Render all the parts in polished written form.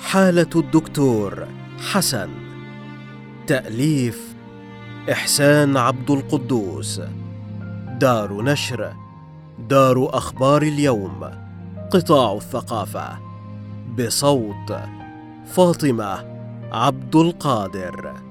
حالة الدكتور حسن. تأليف إحسان عبد القدوس. دار نشر دار أخبار اليوم. قطاع الثقافة. بصوت فاطمة عبد القادر.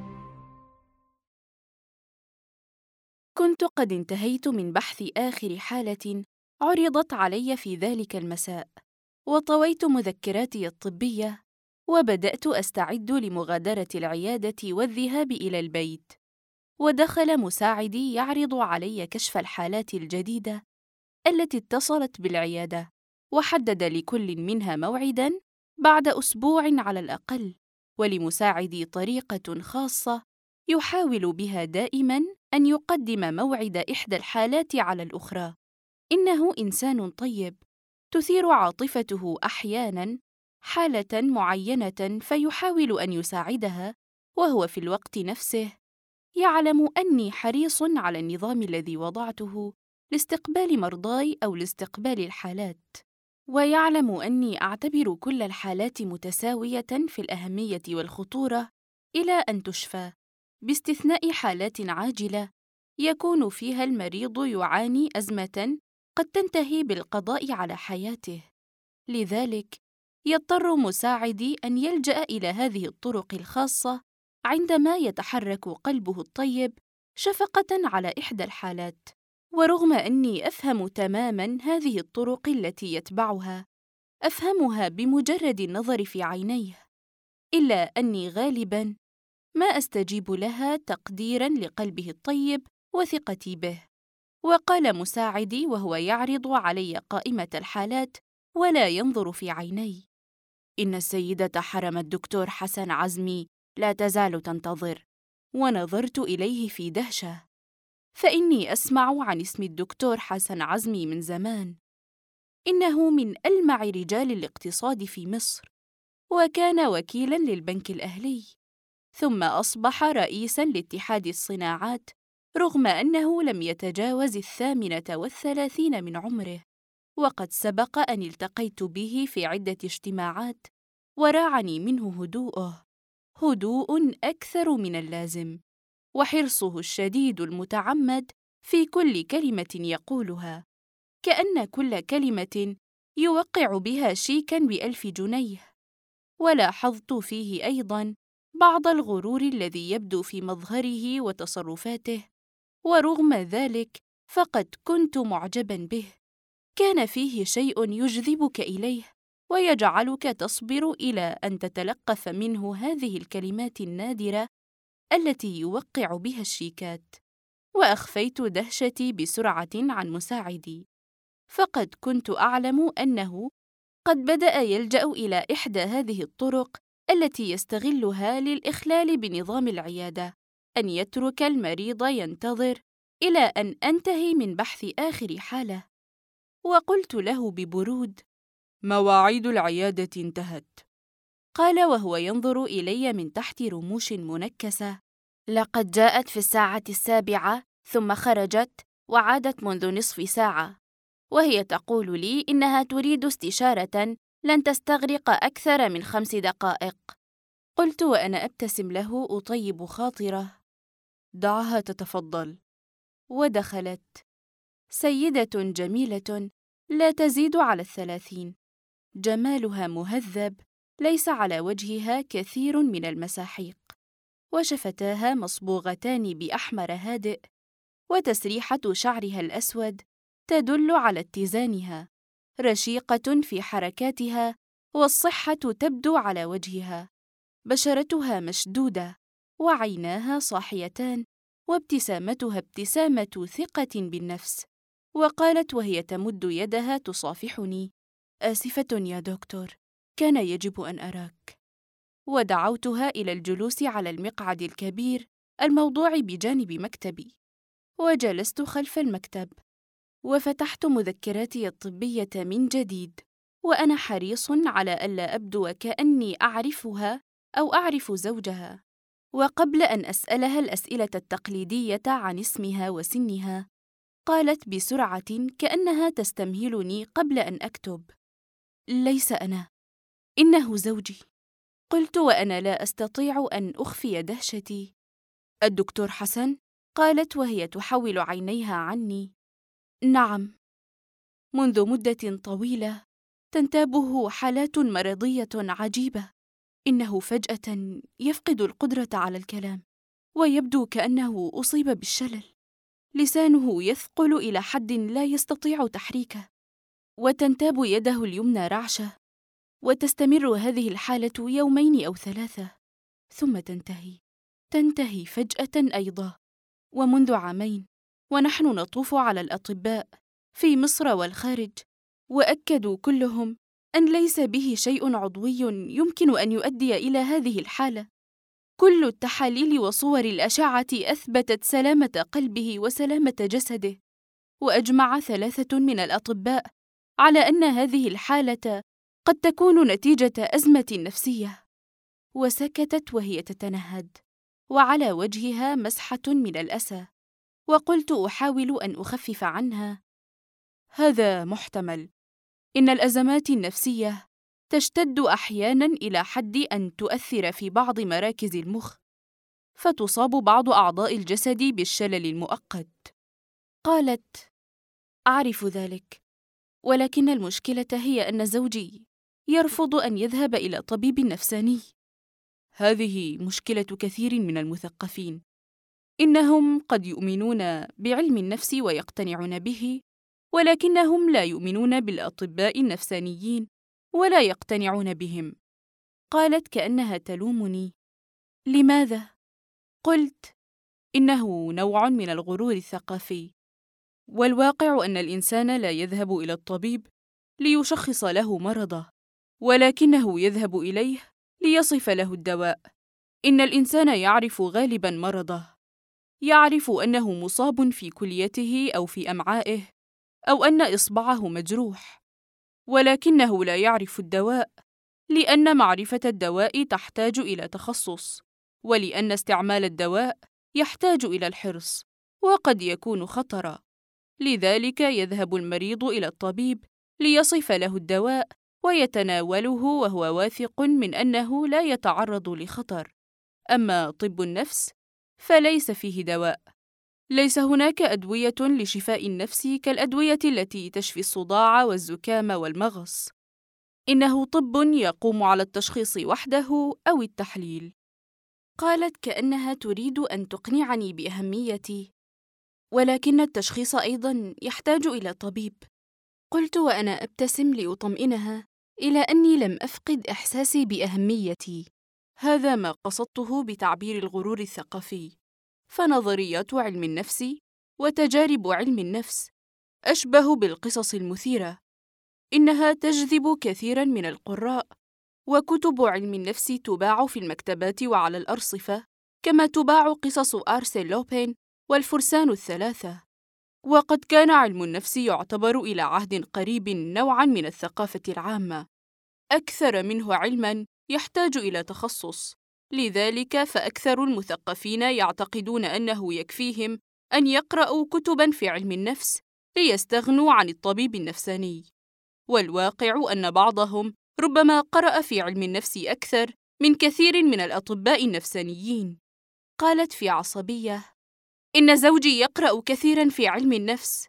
كنت قد انتهيت من بحث آخر حالة عرضت علي في ذلك المساء، وطويت مذكراتي الطبية، وبدأت أستعد لمغادرة العيادة والذهاب إلى البيت. ودخل مساعدي يعرض علي كشف الحالات الجديدة التي اتصلت بالعيادة، وحدد لكل منها موعداً بعد أسبوع على الأقل، ولمساعدي طريقة خاصة يحاول بها دائماً أن يقدم موعد إحدى الحالات على الأخرى. إنه إنسان طيب، تثير عاطفته أحياناً حالة معينة فيحاول أن يساعدها، وهو في الوقت نفسه يعلم أني حريص على النظام الذي وضعته لاستقبال مرضاي أو لاستقبال الحالات، ويعلم أني أعتبر كل الحالات متساوية في الأهمية والخطورة إلى أن تشفى، باستثناء حالات عاجلة يكون فيها المريض يعاني أزمة قد تنتهي بالقضاء على حياته. لذلك يضطر مساعدي أن يلجأ إلى هذه الطرق الخاصة عندما يتحرك قلبه الطيب شفقة على إحدى الحالات. ورغم أني أفهم تماماً هذه الطرق التي يتبعها، أفهمها بمجرد النظر في عينيه، إلا أني غالباً ما أستجيب لها تقديراً لقلبه الطيب وثقتي به. وقال مساعدي وهو يعرض علي قائمة الحالات ولا ينظر في عيني: إن السيدة حرم الدكتور حسن عزمي لا تزال تنتظر. ونظرت إليه في دهشة، فإني أسمع عن اسم الدكتور حسن عزمي من زمان. إنه من ألمع رجال الاقتصاد في مصر، وكان وكيلاً للبنك الأهلي، ثم أصبح رئيساً لاتحاد الصناعات رغم أنه لم يتجاوز 38 من عمره. وقد سبق أن التقيت به في عدة اجتماعات، وراعني منه هدوء أكثر من اللازم، وحرصه الشديد المتعمد في كل كلمة يقولها، كأن كل كلمة يوقع بها شيكاً ب1000 جنيه. ولاحظت فيه أيضاً بعض الغرور الذي يبدو في مظهره وتصرفاته، ورغم ذلك فقد كنت معجباً به. كان فيه شيء يجذبك إليه ويجعلك تصبر إلى أن تتلقف منه هذه الكلمات النادرة التي يوقع بها الشيكات. وأخفيت دهشتي بسرعة عن مساعدي، فقد كنت أعلم أنه قد بدأ يلجأ إلى إحدى هذه الطرق التي يستغلها للإخلال بنظام العيادة، أن يترك المريض ينتظر إلى أن أنتهي من بحث آخر حالة. وقلت له ببرود: مواعيد العيادة انتهت. قال وهو ينظر إلي من تحت رموش منكسة: لقد جاءت في 7:00 ثم خرجت وعادت منذ نصف ساعة، وهي تقول لي إنها تريد استشارة لن تستغرق أكثر من 5 دقائق. قلت وأنا أبتسم له أطيب خاطره: دعها تتفضل. ودخلت سيدة جميلة لا تزيد على 30، جمالها مهذب ليس على وجهها كثير من المساحيق، وشفتاها مصبوغتان بأحمر هادئ، وتسريحة شعرها الأسود تدل على اتزانها، رشيقة في حركاتها، والصحة تبدو على وجهها. بشرتها مشدودة، وعيناها صاحيتان، وابتسامتها ابتسامة ثقة بالنفس. وقالت وهي تمد يدها تصافحني: آسفة يا دكتور، كان يجب أن أراك. ودعوتها إلى الجلوس على المقعد الكبير الموضوع بجانب مكتبي، وجلست خلف المكتب، وفتحت مذكراتي الطبية من جديد، وأنا حريص على ألا أبدو كأني أعرفها أو أعرف زوجها. وقبل أن أسألها الأسئلة التقليدية عن اسمها وسنها، قالت بسرعة كأنها تستمهلني قبل أن أكتب: ليس أنا، إنه زوجي. قلت وأنا لا أستطيع أن أخفي دهشتي. الدكتور حسن؟ قالت وهي تحول عينيها عني. نعم. منذ مدة طويلة تنتابه حالات مرضية عجيبة. إنه فجأة يفقد القدرة على الكلام، ويبدو كأنه أصيب بالشلل. لسانه يثقل إلى حد لا يستطيع تحريكه، وتنتاب يده اليمنى رعشة، وتستمر هذه الحالة 2 أو 3، ثم تنتهي فجأة أيضا. ومنذ 2 ونحن نطوف على الأطباء في مصر والخارج، وأكدوا كلهم أن ليس به شيء عضوي يمكن أن يؤدي إلى هذه الحالة. كل التحاليل وصور الأشعة أثبتت سلامة قلبه وسلامة جسده، وأجمع 3 من الأطباء على أن هذه الحالة قد تكون نتيجة أزمة نفسية. وسكتت وهي تتنهد، وعلى وجهها مسحة من الأسى. وقلت أحاول أن أخفف عنها: هذا محتمل. إن الأزمات النفسية تشتد أحياناً إلى حد أن تؤثر في بعض مراكز المخ، فتصاب بعض أعضاء الجسد بالشلل المؤقت. قالت: أعرف ذلك، ولكن المشكلة هي أن زوجي يرفض أن يذهب إلى طبيب نفساني. هذه مشكلة كثير من المثقفين. إنهم قد يؤمنون بعلم النفس ويقتنعون به، ولكنهم لا يؤمنون بالأطباء النفسانيين ولا يقتنعون بهم. قالت كأنها تلومني: لماذا؟ قلت: إنه نوع من الغرور الثقافي، والواقع أن الإنسان لا يذهب إلى الطبيب ليشخص له مرضه، ولكنه يذهب إليه ليصف له الدواء. إن الإنسان يعرف غالباً مرضه، يعرف أنه مصاب في كليته أو في أمعائه، أو أن إصبعه مجروح، ولكنه لا يعرف الدواء، لأن معرفة الدواء تحتاج إلى تخصص، ولأن استعمال الدواء يحتاج إلى الحرص، وقد يكون خطرًا. لذلك يذهب المريض إلى الطبيب ليصف له الدواء ويتناوله وهو واثق من أنه لا يتعرض لخطر. أما طب النفس فليس فيه دواء. ليس هناك أدوية لشفاء النفس كالأدوية التي تشفي الصداع والزكام والمغص. إنه طب يقوم على التشخيص وحده أو التحليل. قالت كأنها تريد أن تقنعني بأهميتي، ولكن التشخيص أيضاً يحتاج إلى طبيب. قلت وأنا أبتسم لأطمئنها إلى أني لم أفقد إحساسي بأهميتي. هذا ما قصدته بتعبير الغرور الثقافي. فنظريات علم النفس وتجارب علم النفس أشبه بالقصص المثيرة. إنها تجذب كثيراً من القراء، وكتب علم النفس تباع في المكتبات وعلى الأرصفة، كما تباع قصص آرسيل لوبين والفرسان ال3. وقد كان علم النفس يعتبر إلى عهد قريب نوعاً من الثقافة العامة، أكثر منه علماً يحتاج إلى تخصص. لذلك فأكثر المثقفين يعتقدون أنه يكفيهم أن يقرأوا كتباً في علم النفس ليستغنوا عن الطبيب النفساني، والواقع أن بعضهم ربما قرأ في علم النفس أكثر من كثير من الأطباء النفسانيين. قالت في عصبية: إن زوجي يقرأ كثيراً في علم النفس،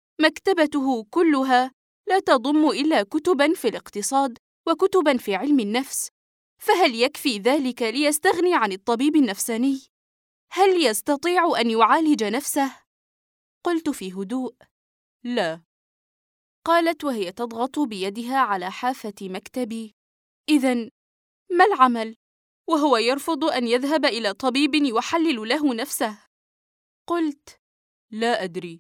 مكتبته كلها لا تضم إلا كتباً في الاقتصاد وكتباً في علم النفس، فهل يكفي ذلك ليستغني عن الطبيب النفساني؟ هل يستطيع أن يعالج نفسه؟ قلت في هدوء: لا. قالت وهي تضغط بيدها على حافة مكتبي: إذن ما العمل؟ وهو يرفض أن يذهب إلى طبيب يحلل له نفسه. قلت: لا أدري،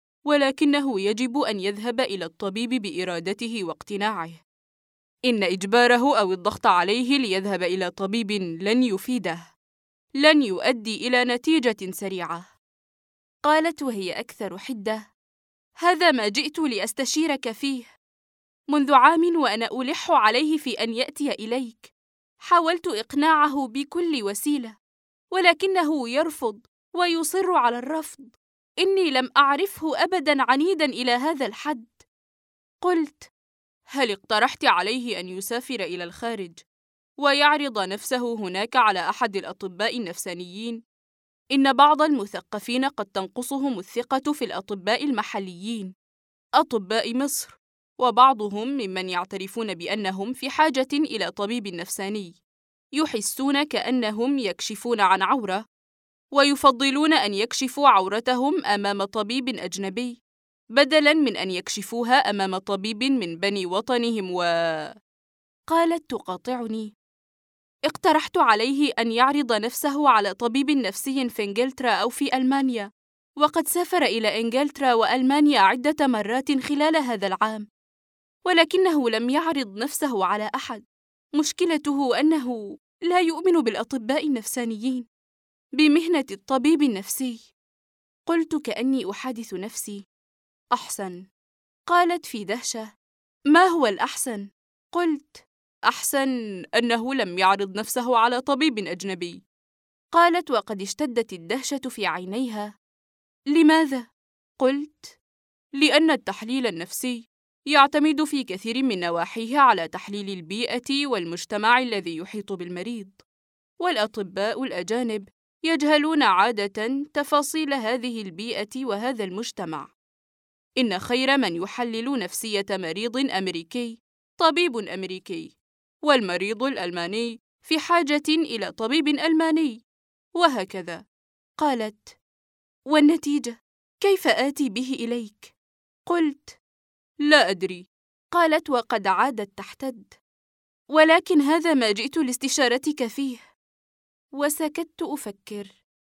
ولكنه يجب أن يذهب إلى الطبيب بإرادته واقتناعه. إن إجباره أو الضغط عليه ليذهب إلى طبيب لن يفيده، لن يؤدي إلى نتيجة سريعة. قالت وهي أكثر حدة: هذا ما جئت لأستشيرك فيه. منذ عام وأنا ألح عليه في أن يأتي إليك. حاولت إقناعه بكل وسيلة، ولكنه يرفض ويصر على الرفض. إني لم أعرفه أبداً عنيداً إلى هذا الحد. قلت: هل اقترحت عليه أن يسافر إلى الخارج؟ ويعرض نفسه هناك على أحد الأطباء النفسانيين. إن بعض المثقفين قد تنقصهم الثقة في الأطباء المحليين، أطباء مصر، وبعضهم ممن يعترفون بأنهم في حاجة إلى طبيب نفساني، يحسون كأنهم يكشفون عن عورة، ويفضلون أن يكشفوا عورتهم أمام طبيب أجنبي بدلاً من أن يكشفوها أمام طبيب من بني وطنهم. قالت تقاطعني: اقترحت عليه أن يعرض نفسه على طبيب نفسي في إنجلترا أو في ألمانيا، وقد سافر إلى إنجلترا وألمانيا عدة مرات خلال هذا العام، ولكنه لم يعرض نفسه على أحد. مشكلته أنه لا يؤمن بالأطباء النفسانيين، بمهنة الطبيب النفسي. قلت كأني أحادث نفسي: أحسن. قالت في دهشة: ما هو الأحسن؟ قلت: أحسن أنه لم يعرض نفسه على طبيب أجنبي. قالت وقد اشتدت الدهشة في عينيها: لماذا؟ قلت: لأن التحليل النفسي يعتمد في كثير من نواحيه على تحليل البيئة والمجتمع الذي يحيط بالمريض، والأطباء الأجانب يجهلون عادة تفاصيل هذه البيئة وهذا المجتمع. إن خير من يحلل نفسية مريض أمريكي طبيب أمريكي، والمريض الألماني في حاجة إلى طبيب ألماني، وهكذا. قالت: والنتيجة كيف آتي به إليك؟ قلت: لا أدري. قالت وقد عادت تحتد: ولكن هذا ما جئت لاستشارتك فيه. وسكت أفكر،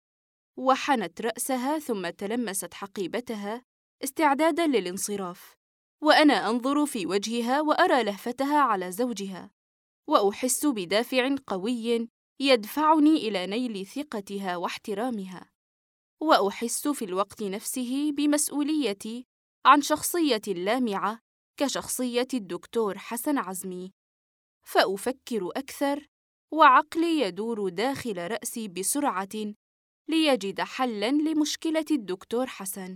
وحنت رأسها ثم تلمست حقيبتها استعداداً للانصراف، وأنا أنظر في وجهها وأرى لهفتها على زوجها، وأحس بدافع قوي يدفعني إلى نيل ثقتها واحترامها، وأحس في الوقت نفسه بمسؤوليتي عن شخصية لامعة كشخصية الدكتور حسن عزمي. فأفكر أكثر، وعقلي يدور داخل رأسي بسرعة ليجد حلاً لمشكلة الدكتور حسن.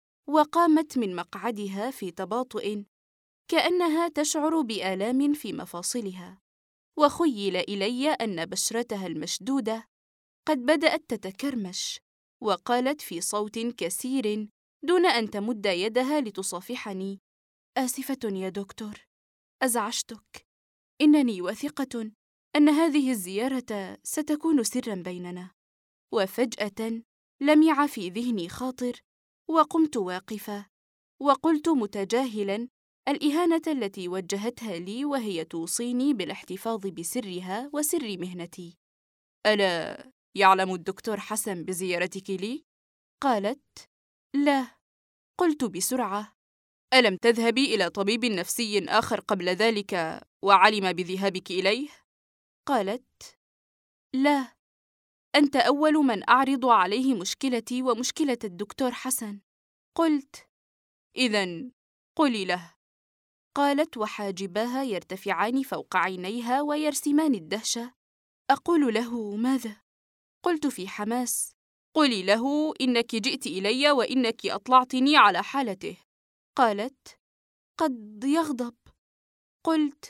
وقامت من مقعدها في تباطؤ كأنها تشعر بآلام في مفاصلها، وخيل إلي أن بشرتها المشدودة قد بدأت تتكرمش، وقالت في صوت كسير دون أن تمد يدها لتصافحني: آسفة يا دكتور، أزعجتك. إنني واثقة أن هذه الزيارة ستكون سراً بيننا. وفجأة لمع في ذهني خاطر، وقمت واقفة، وقلت متجاهلاً الإهانة التي وجهتها لي وهي توصيني بالاحتفاظ بسرها وسر مهنتي: ألا يعلم الدكتور حسن بزيارتك لي؟ قالت: لا. قلت بسرعة: ألم تذهبي إلى طبيب نفسي آخر قبل ذلك وعلم بذهابك إليه؟ قالت: لا، أنت أول من أعرض عليه مشكلتي ومشكلة الدكتور حسن. قلت: إذن قولي له. قالت وحاجباها يرتفعان فوق عينيها ويرسمان الدهشة: أقول له ماذا؟ قلت في حماس: قولي له إنك جئت إلي وإنك أطلعتني على حالته. قالت: قد يغضب. قلت: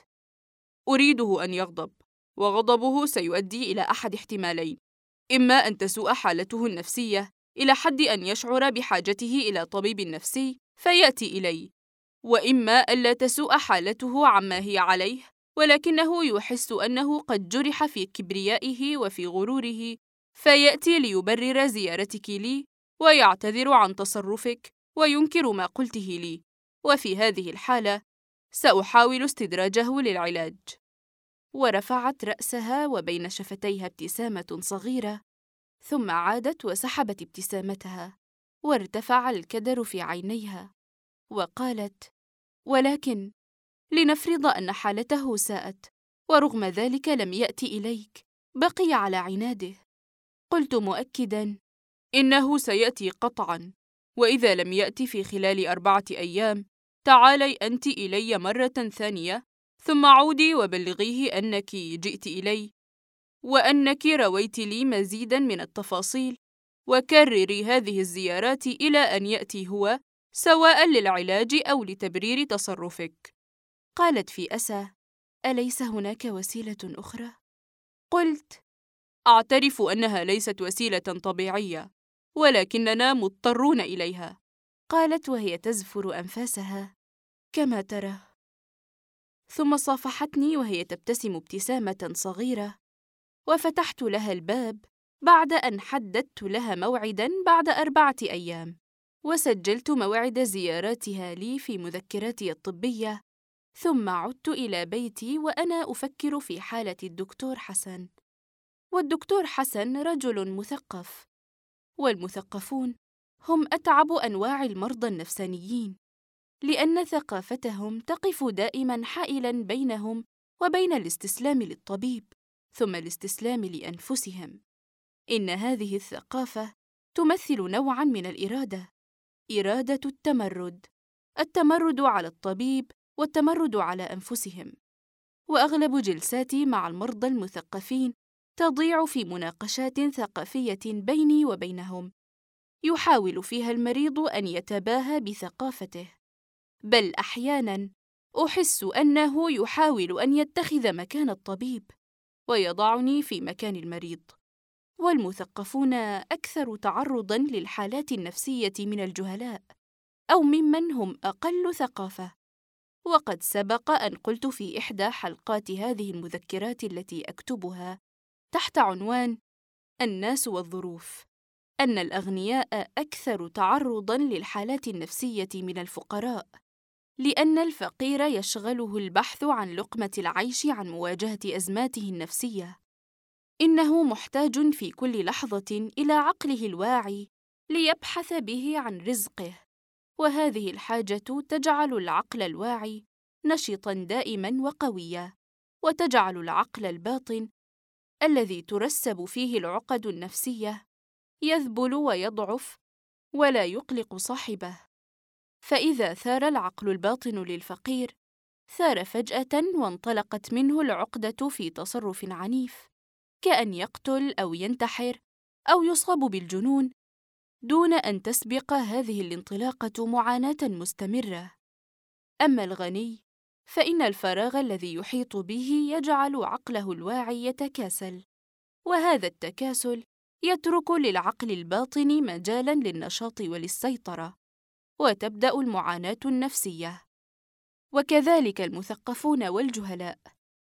أريده أن يغضب، وغضبه سيؤدي إلى أحد احتمالين: إما أن تسوء حالته النفسية إلى حد أن يشعر بحاجته إلى طبيب نفسي فيأتي إلي، وإما ألا تسوء حالته عما هي عليه، ولكنه يحس أنه قد جرح في كبريائه وفي غروره فيأتي ليبرر زيارتك لي ويعتذر عن تصرفك وينكر ما قلته لي، وفي هذه الحالة سأحاول استدراجه للعلاج. ورفعت رأسها وبين شفتيها ابتسامة صغيرة، ثم عادت وسحبت ابتسامتها، وارتفع الكدر في عينيها، وقالت: ولكن لنفرض أن حالته ساءت، ورغم ذلك لم يأتي إليك، بقي على عناده. قلت مؤكداً: إنه سيأتي قطعاً، وإذا لم يأتي في خلال 4 أيام تعالي أنت إلي مرة ثانية، ثم عودي وبلغيه أنك جئت إلي وأنك رويت لي مزيداً من التفاصيل، وكرري هذه الزيارات إلى أن يأتي هو، سواء للعلاج أو لتبرير تصرفك. قالت في أسى: أليس هناك وسيلة أخرى؟ قلت: أعترف أنها ليست وسيلة طبيعية، ولكننا مضطرون إليها. قالت وهي تزفر أنفاسها: كما ترى. ثم صافحتني وهي تبتسم ابتسامة صغيرة، وفتحت لها الباب بعد أن حددت لها موعداً بعد 4 أيام، وسجلت موعد زياراتها لي في مذكراتي الطبية. ثم عدت إلى بيتي وأنا أفكر في حالة الدكتور حسن. والدكتور حسن رجل مثقف، والمثقفون هم أتعب أنواع المرضى النفسانيين، لأن ثقافتهم تقف دائماً حائلاً بينهم وبين الاستسلام للطبيب، ثم الاستسلام لأنفسهم. إن هذه الثقافة تمثل نوعاً من الإرادة، إرادة التمرد على الطبيب والتمرد على أنفسهم. وأغلب جلساتي مع المرضى المثقفين تضيع في مناقشات ثقافية بيني وبينهم، يحاول فيها المريض أن يتباهى بثقافته، بل أحياناً أحس أنه يحاول أن يتخذ مكان الطبيب ويضعني في مكان المريض. والمثقفون أكثر تعرضاً للحالات النفسية من الجهلاء أو ممن هم أقل ثقافة. وقد سبق أن قلت في إحدى حلقات هذه المذكرات التي أكتبها تحت عنوان الناس والظروف، أن الأغنياء أكثر تعرضاً للحالات النفسية من الفقراء، لأن الفقير يشغله البحث عن لقمة العيش عن مواجهة أزماته النفسية. إنه محتاج في كل لحظة إلى عقله الواعي ليبحث به عن رزقه، وهذه الحاجة تجعل العقل الواعي نشطاً دائماً وقوياً، وتجعل العقل الباطن الذي ترسب فيه العقد النفسية يذبل ويضعف ولا يقلق صاحبه. فإذا ثار العقل الباطن للفقير، ثار فجأة وانطلقت منه العقدة في تصرف عنيف، كأن يقتل أو ينتحر أو يصاب بالجنون، دون أن تسبق هذه الانطلاقة معاناة مستمرة. أما الغني فإن الفراغ الذي يحيط به يجعل عقله الواعي يتكاسل، وهذا التكاسل يترك للعقل الباطن مجالاً للنشاط وللسيطرة، وتبدأ المعاناة النفسية. وكذلك المثقفون والجهلاء،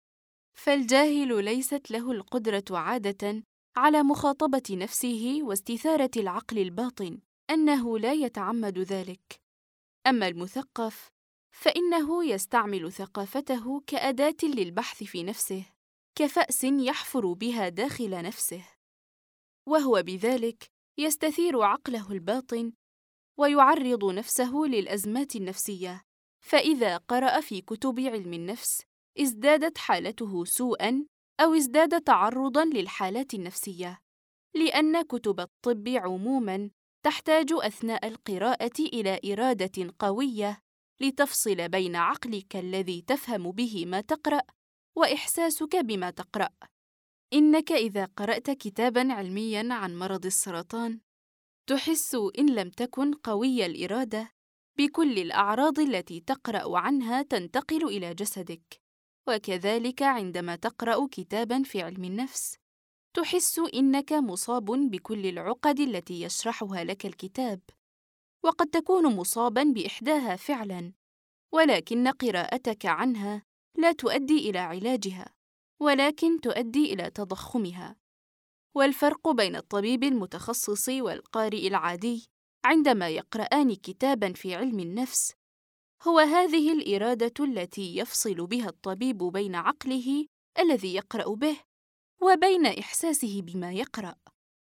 فالجاهل ليست له القدرة عادة على مخاطبة نفسه واستثارة العقل الباطن، أنه لا يتعمد ذلك. أما المثقف فإنه يستعمل ثقافته كأداة للبحث في نفسه، كفأس يحفر بها داخل نفسه، وهو بذلك يستثير عقله الباطن ويعرض نفسه للأزمات النفسية. فإذا قرأ في كتب علم النفس ازدادت حالته سوءاً أو ازداد تعرضاً للحالات النفسية، لأن كتب الطب عموماً تحتاج أثناء القراءة إلى إرادة قوية لتفصل بين عقلك الذي تفهم به ما تقرأ وإحساسك بما تقرأ. إنك إذا قرأت كتاباً علمياً عن مرض السرطان تحس إن لم تكن قوي الإرادة بكل الأعراض التي تقرأ عنها تنتقل إلى جسدك. وكذلك عندما تقرأ كتاباً في علم النفس تحس إنك مصاب بكل العقد التي يشرحها لك الكتاب، وقد تكون مصاباً بإحداها فعلاً، ولكن قراءتك عنها لا تؤدي إلى علاجها، ولكن تؤدي إلى تضخمها. والفرق بين الطبيب المتخصص والقارئ العادي عندما يقرآن كتاباً في علم النفس هو هذه الإرادة التي يفصل بها الطبيب بين عقله الذي يقرأ به وبين إحساسه بما يقرأ.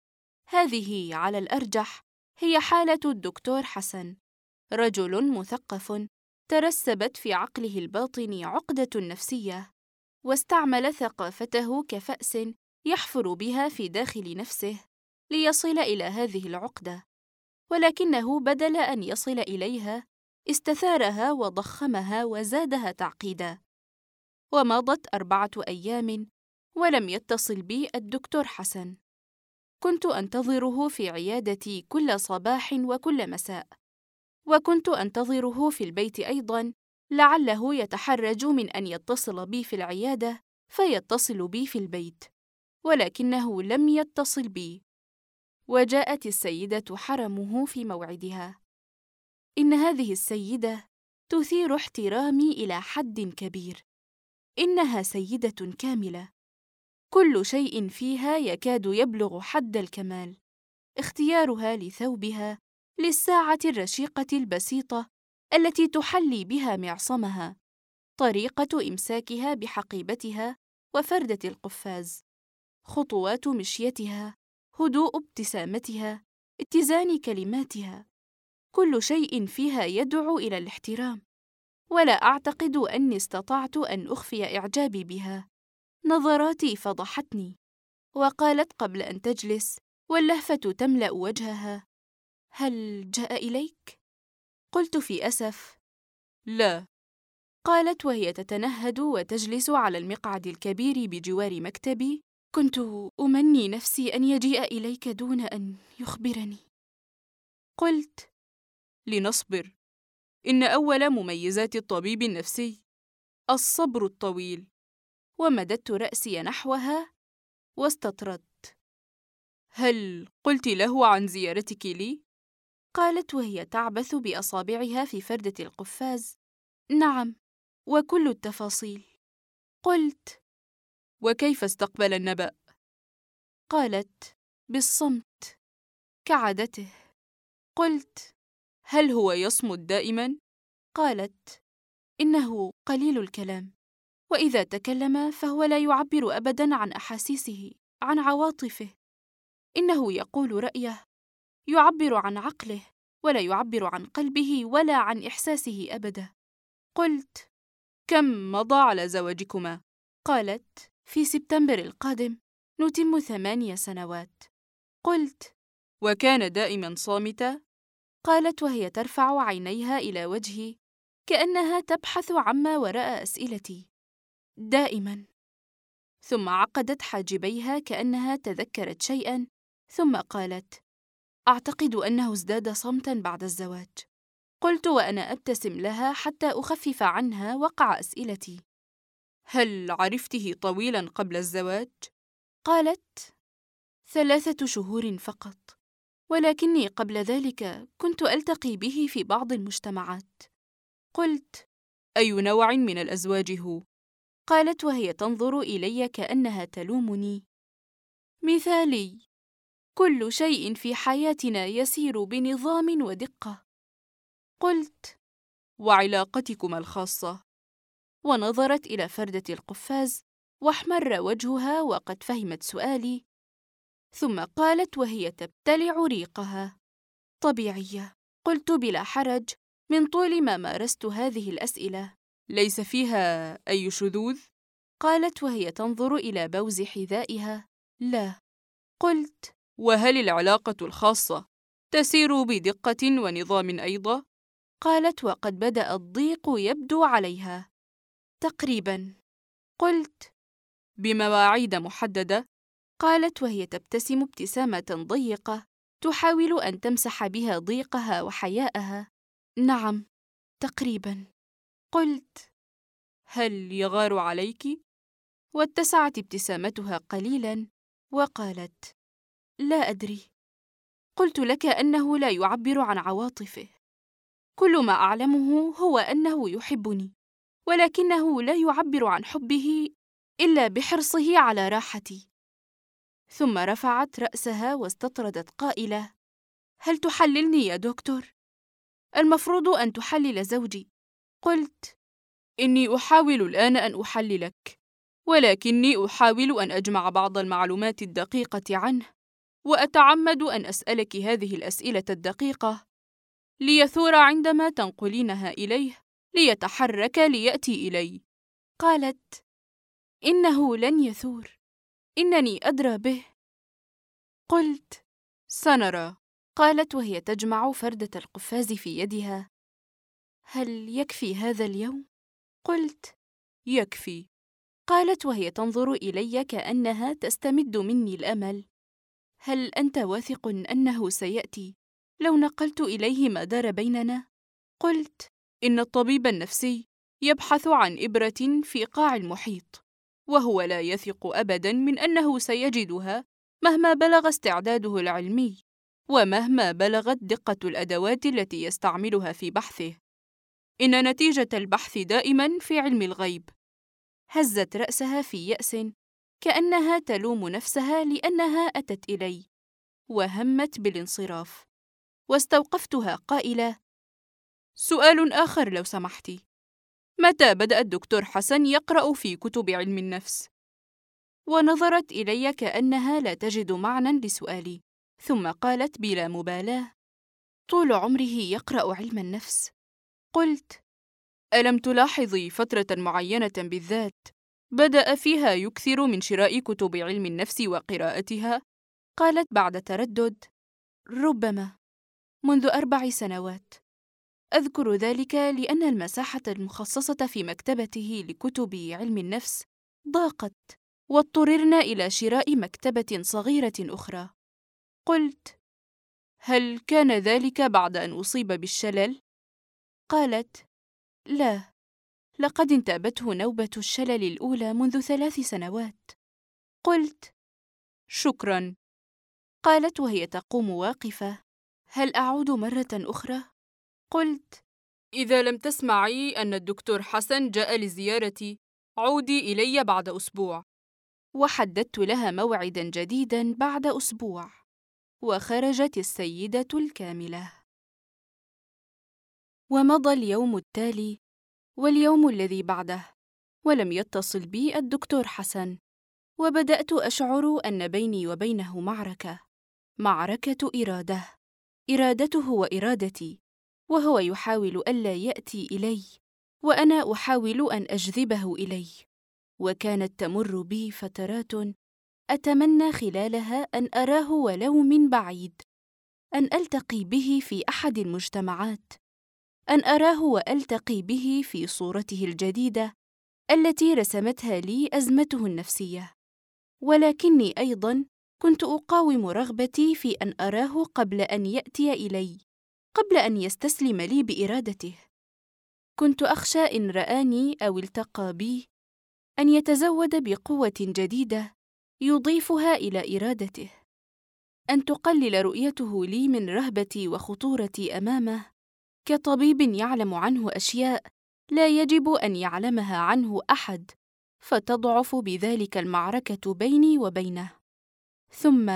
هذه على الأرجح هي حالة الدكتور حسن، رجل مثقف ترسبت في عقله الباطن عقدة نفسية، واستعمل ثقافته كفأس يحفر بها في داخل نفسه ليصل إلى هذه العقدة، ولكنه بدل أن يصل إليها استثارها وضخمها وزادها تعقيدا. ومضت 4 أيام ولم يتصل بي الدكتور حسن. كنت أنتظره في عيادتي كل صباح وكل مساء، وكنت أنتظره في البيت أيضاً لعله يتحرج من أن يتصل بي في العيادة فيتصل بي في البيت، ولكنه لم يتصل بي. وجاءت السيدة حرمه في موعدها. إن هذه السيدة تثير احترامي إلى حد كبير. إنها سيدة كاملة، كل شيء فيها يكاد يبلغ حد الكمال. اختيارها لثوبها، للساعة الرشيقة البسيطة التي تحلي بها معصمها، طريقة إمساكها بحقيبتها وفردة القفاز، خطوات مشيتها، هدوء ابتسامتها، اتزان كلماتها، كل شيء فيها يدعو إلى الاحترام. ولا أعتقد أني استطعت أن أخفي إعجابي بها. نظراتي فضحتني، وقالت قبل أن تجلس واللهفة تملأ وجهها: هل جاء إليك؟ قلت في أسف: لا. قالت وهي تتنهد وتجلس على المقعد الكبير بجوار مكتبي: كنت أمني نفسي أن يجيء إليك دون أن يخبرني. قلت: لنصبر. إن أول مميزات الطبيب النفسي الصبر الطويل. ومددت رأسي نحوها واستطردت: هل قلت له عن زيارتك لي؟ قالت وهي تعبث بأصابعها في فردة القفاز: نعم، وكل التفاصيل. قلت: وكيف استقبل النبأ؟ قالت: بالصمت كعادته. قلت: هل هو يصمت دائما؟ قالت: إنه قليل الكلام، وإذا تكلم فهو لا يعبر أبداً عن أحاسيسه، عن عواطفه. إنه يقول رأيه، يعبر عن عقله، ولا يعبر عن قلبه ولا عن إحساسه أبداً. قلت: كم مضى على زواجكما؟ قالت: في سبتمبر القادم نتم 8 سنوات. قلت: وكان دائما صامتا؟ قالت وهي ترفع عينيها إلى وجهي كأنها تبحث عما وراء أسئلتي: دائما. ثم عقدت حاجبيها كأنها تذكرت شيئا، ثم قالت: أعتقد أنه ازداد صمتا بعد الزواج. قلت وأنا أبتسم لها حتى أخفف عنها وقع أسئلتي: هل عرفته طويلا قبل الزواج؟ قالت: 3 شهور فقط، ولكني قبل ذلك كنت ألتقي به في بعض المجتمعات. قلت: أي نوع من الأزواج هو؟ قالت وهي تنظر إلي كأنها تلومني: مثالي، كل شيء في حياتنا يسير بنظام ودقة. قلت: وعلاقتكما الخاصة؟ ونظرت إلى فردة القفاز واحمر وجهها وقد فهمت سؤالي، ثم قالت وهي تبتلع ريقها: طبيعية. قلت بلا حرج من طول ما مارست هذه الأسئلة: ليس فيها أي شذوذ؟ قالت وهي تنظر إلى بوز حذائها: لا. قلت: وهل العلاقة الخاصة تسير بدقة ونظام أيضا؟ قالت وقد بدأ الضيق يبدو عليها: تقريبا. قلت: بمواعيد محددة؟ قالت وهي تبتسم ابتسامة ضيقة تحاول أن تمسح بها ضيقها وحياءها: نعم، تقريبا. قلت: هل يغار عليك؟ واتسعت ابتسامتها قليلا وقالت: لا أدري. قلت لك أنه لا يعبر عن عواطفه. كل ما أعلمه هو أنه يحبني، ولكنه لا يعبر عن حبه إلا بحرصه على راحتي. ثم رفعت رأسها واستطردت قائلة: هل تحللني يا دكتور؟ المفروض أن تحلل زوجي. قلت: إني أحاول الآن أن أحللك، ولكني أحاول أن أجمع بعض المعلومات الدقيقة عنه، وأتعمد أن أسألك هذه الأسئلة الدقيقة ليثور عندما تنقلينها إليه، ليتحرك ليأتي إلي. قالت: إنه لن يثور، إنني أدرى به. قلت: سنرى. قالت وهي تجمع فردة القفاز في يدها: هل يكفي هذا اليوم؟ قلت: يكفي. قالت وهي تنظر إلي كأنها تستمد مني الأمل: هل أنت واثق أنه سيأتي لو نقلت إليه ما دار بيننا؟ قلت: إن الطبيب النفسي يبحث عن إبرة في قاع المحيط، وهو لا يثق أبداً من أنه سيجدها مهما بلغ استعداده العلمي، ومهما بلغت دقة الأدوات التي يستعملها في بحثه. إن نتيجة البحث دائماً في علم الغيب. هزت رأسها في يأس، كأنها تلوم نفسها لأنها أتت إلي، وهمت بالانصراف. واستوقفتها قائلة: سؤال آخر لو سمحتِ، متى بدأ الدكتور حسن يقرأ في كتب علم النفس؟ ونظرت إلي كأنها لا تجد معنى لسؤالي، ثم قالت بلا مبالاة: طول عمره يقرأ علم النفس. قلت: ألم تلاحظي فترة معينة بالذات بدأ فيها يكثر من شراء كتب علم النفس وقراءتها؟ قالت بعد تردد: ربما، منذ 4 سنوات. أذكر ذلك لأن المساحة المخصصة في مكتبته لكتب علم النفس ضاقت، واضطررنا إلى شراء مكتبة صغيرة أخرى. قلت: هل كان ذلك بعد أن أصيب بالشلل؟ قالت: لا، لقد انتابته نوبة الشلل الأولى منذ 3 سنوات. قلت: شكراً. قالت وهي تقوم واقفة: هل أعود مرة أخرى؟ قلت: إذا لم تسمعي أن الدكتور حسن جاء لزيارتي، عودي إلي بعد أسبوع. وحددت لها موعداً جديداً بعد أسبوع، وخرجت السيدة الكاملة. ومضى اليوم التالي واليوم الذي بعده، ولم يتصل بي الدكتور حسن، وبدأت أشعر أن بيني وبينه معركة إرادة، إرادته وإرادتي، وهو يحاول ألا يأتي إلي، وأنا أحاول أن أجذبه إلي. وكانت تمر بي فترات أتمنى خلالها أن أراه ولو من بعيد، أن ألتقي به في أحد المجتمعات، أن أراه وألتقي به في صورته الجديدة التي رسمتها لي أزمته النفسية. ولكني أيضاً كنت أقاوم رغبتي في أن أراه قبل أن يأتي إلي، قبل أن يستسلم لي بإرادته. كنت أخشى إن رآني أو التقى بي أن يتزود بقوة جديدة يضيفها إلى إرادته، أن تقلل رؤيته لي من رهبتي وخطورتي أمامه، كطبيب يعلم عنه أشياء لا يجب أن يعلمها عنه أحد، فتضعف بذلك المعركة بيني وبينه. ثم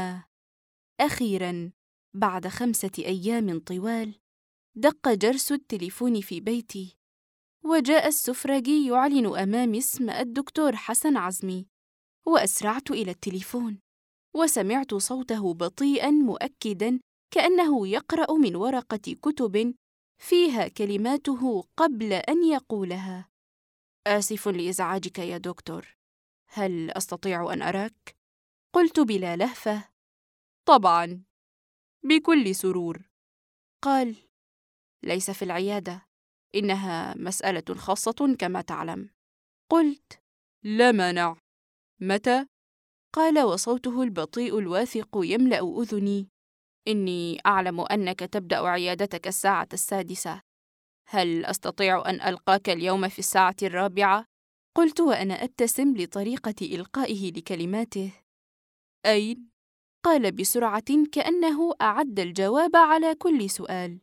أخيراً، بعد 5 أيام طوال، دق جرس التليفون في بيتي، وجاء السفرجي يعلن أمامي اسم الدكتور حسن عزمي. وأسرعت إلى التليفون، وسمعت صوته بطيئاً مؤكداً كأنه يقرأ من ورقة كتب فيها كلماته قبل أن يقولها: آسف لإزعاجك يا دكتور، هل أستطيع أن أراك؟ قلت بلا لهفة: طبعاً، بكل سرور. قال: ليس في العيادة، إنها مسألة خاصة كما تعلم. قلت: لا مانع، متى؟ قال وصوته البطيء الواثق يملأ أذني: إني أعلم أنك تبدأ عيادتك 6:00. هل أستطيع أن ألقاك اليوم في 4:00؟ قلت وأنا أبتسم لطريقة إلقائه لكلماته. أين؟ قال بسرعة كأنه أعد الجواب على كل سؤال.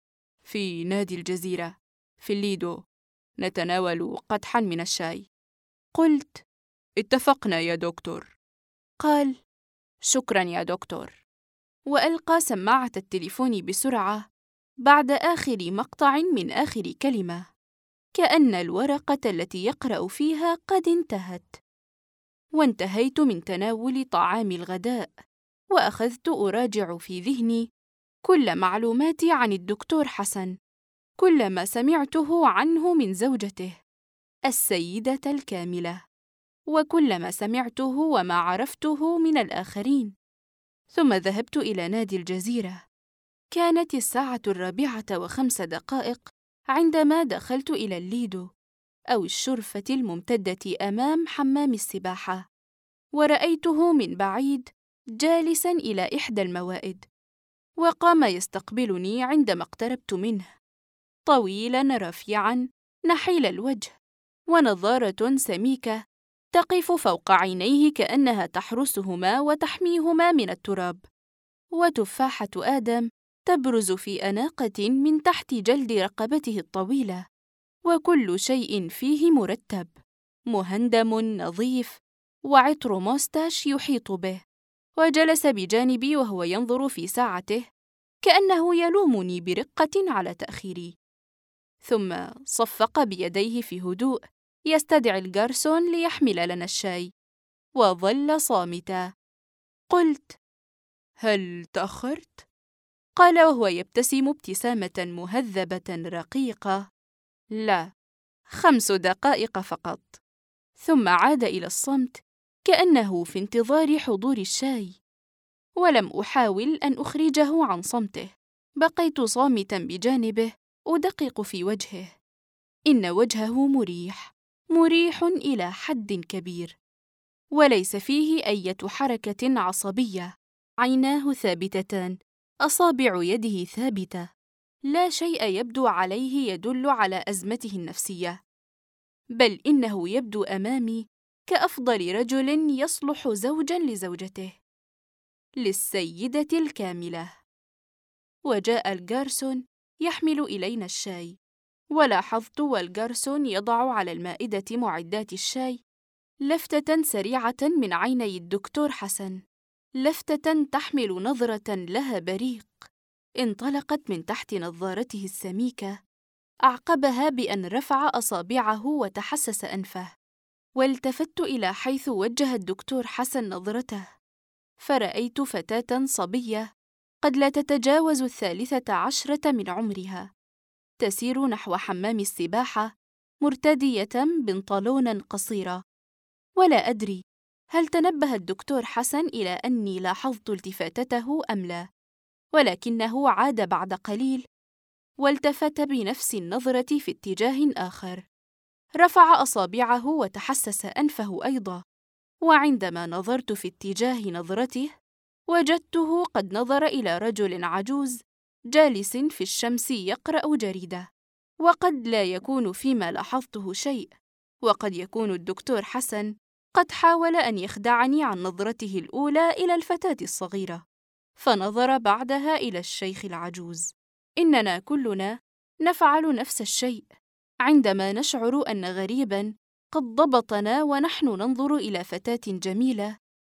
في نادي الجزيرة، في الليدو، نتناول قدحاً من الشاي. قلت: اتفقنا يا دكتور. قال: شكراً يا دكتور، وألقى سماعة التليفون بسرعة بعد آخر مقطع من آخر كلمة، كأن الورقة التي يقرأ فيها قد انتهت. وانتهيت من تناول طعام الغداء، وأخذت أراجع في ذهني كل معلوماتي عن الدكتور حسن، كل ما سمعته عنه من زوجته السيدة الكاملة، وكل ما سمعته وما عرفته من الآخرين. ثم ذهبت إلى نادي الجزيرة. كانت 4:05 عندما دخلت إلى الليدو، أو الشرفة الممتدة أمام حمام السباحة، ورأيته من بعيد جالساً إلى إحدى الموائد، وقام يستقبلني عندما اقتربت منه، طويلاً رفيعاً نحيل الوجه، ونظارة سميكة تقف فوق عينيه كأنها تحرسهما وتحميهما من التراب، وتفاحة آدم تبرز في أناقة من تحت جلد رقبته الطويلة، وكل شيء فيه مرتب، مهندم نظيف، وعطر موستاش يحيط به. وجلس بجانبي وهو ينظر في ساعته كأنه يلومني برقة على تأخيري، ثم صفق بيديه في هدوء يستدعي الجارسون ليحمل لنا الشاي، وظل صامتا. قلت: هل تأخرت؟ قال وهو يبتسم ابتسامة مهذبة رقيقة: لا، 5 دقائق فقط. ثم عاد إلى الصمت كأنه في انتظار حضور الشاي، ولم أحاول أن أخرجه عن صمته. بقيت صامتا بجانبه أدقق في وجهه. إن وجهه مريح إلى حد كبير، وليس فيه أي حركة عصبية. عيناه ثابتتان، أصابع يده ثابتة، لا شيء يبدو عليه يدل على أزمته النفسية، بل إنه يبدو أمامي كأفضل رجل يصلح زوجاً لزوجته، للسيدة الكاملة. وجاء الجارسون يحمل إلينا الشاي، ولاحظت والجارسون يضع على المائدة معدات الشاي لفتة سريعة من عيني الدكتور حسن، لفتة تحمل نظرة لها بريق انطلقت من تحت نظارته السميكة، أعقبها بأن رفع أصابعه وتحسس أنفه. والتفت إلى حيث وجه الدكتور حسن نظرته، فرأيت فتاة صبية قد لا تتجاوز 13 من عمرها، تسير نحو حمام السباحة مرتدية بنطلونا قصيرة. ولا أدري هل تنبه الدكتور حسن إلى أني لاحظت التفاتته أم لا، ولكنه عاد بعد قليل والتفت بنفس النظرة في اتجاه آخر، رفع أصابعه وتحسس أنفه أيضا. وعندما نظرت في اتجاه نظرته وجدته قد نظر إلى رجل عجوز جالس في الشمس يقرأ جريدة. وقد لا يكون فيما لاحظته شيء، وقد يكون الدكتور حسن قد حاول أن يخدعني عن نظرته الأولى إلى الفتاة الصغيرة، فنظر بعدها إلى الشيخ العجوز. إننا كلنا نفعل نفس الشيء عندما نشعر أن غريباً قد ضبطنا ونحن ننظر إلى فتاة جميلة،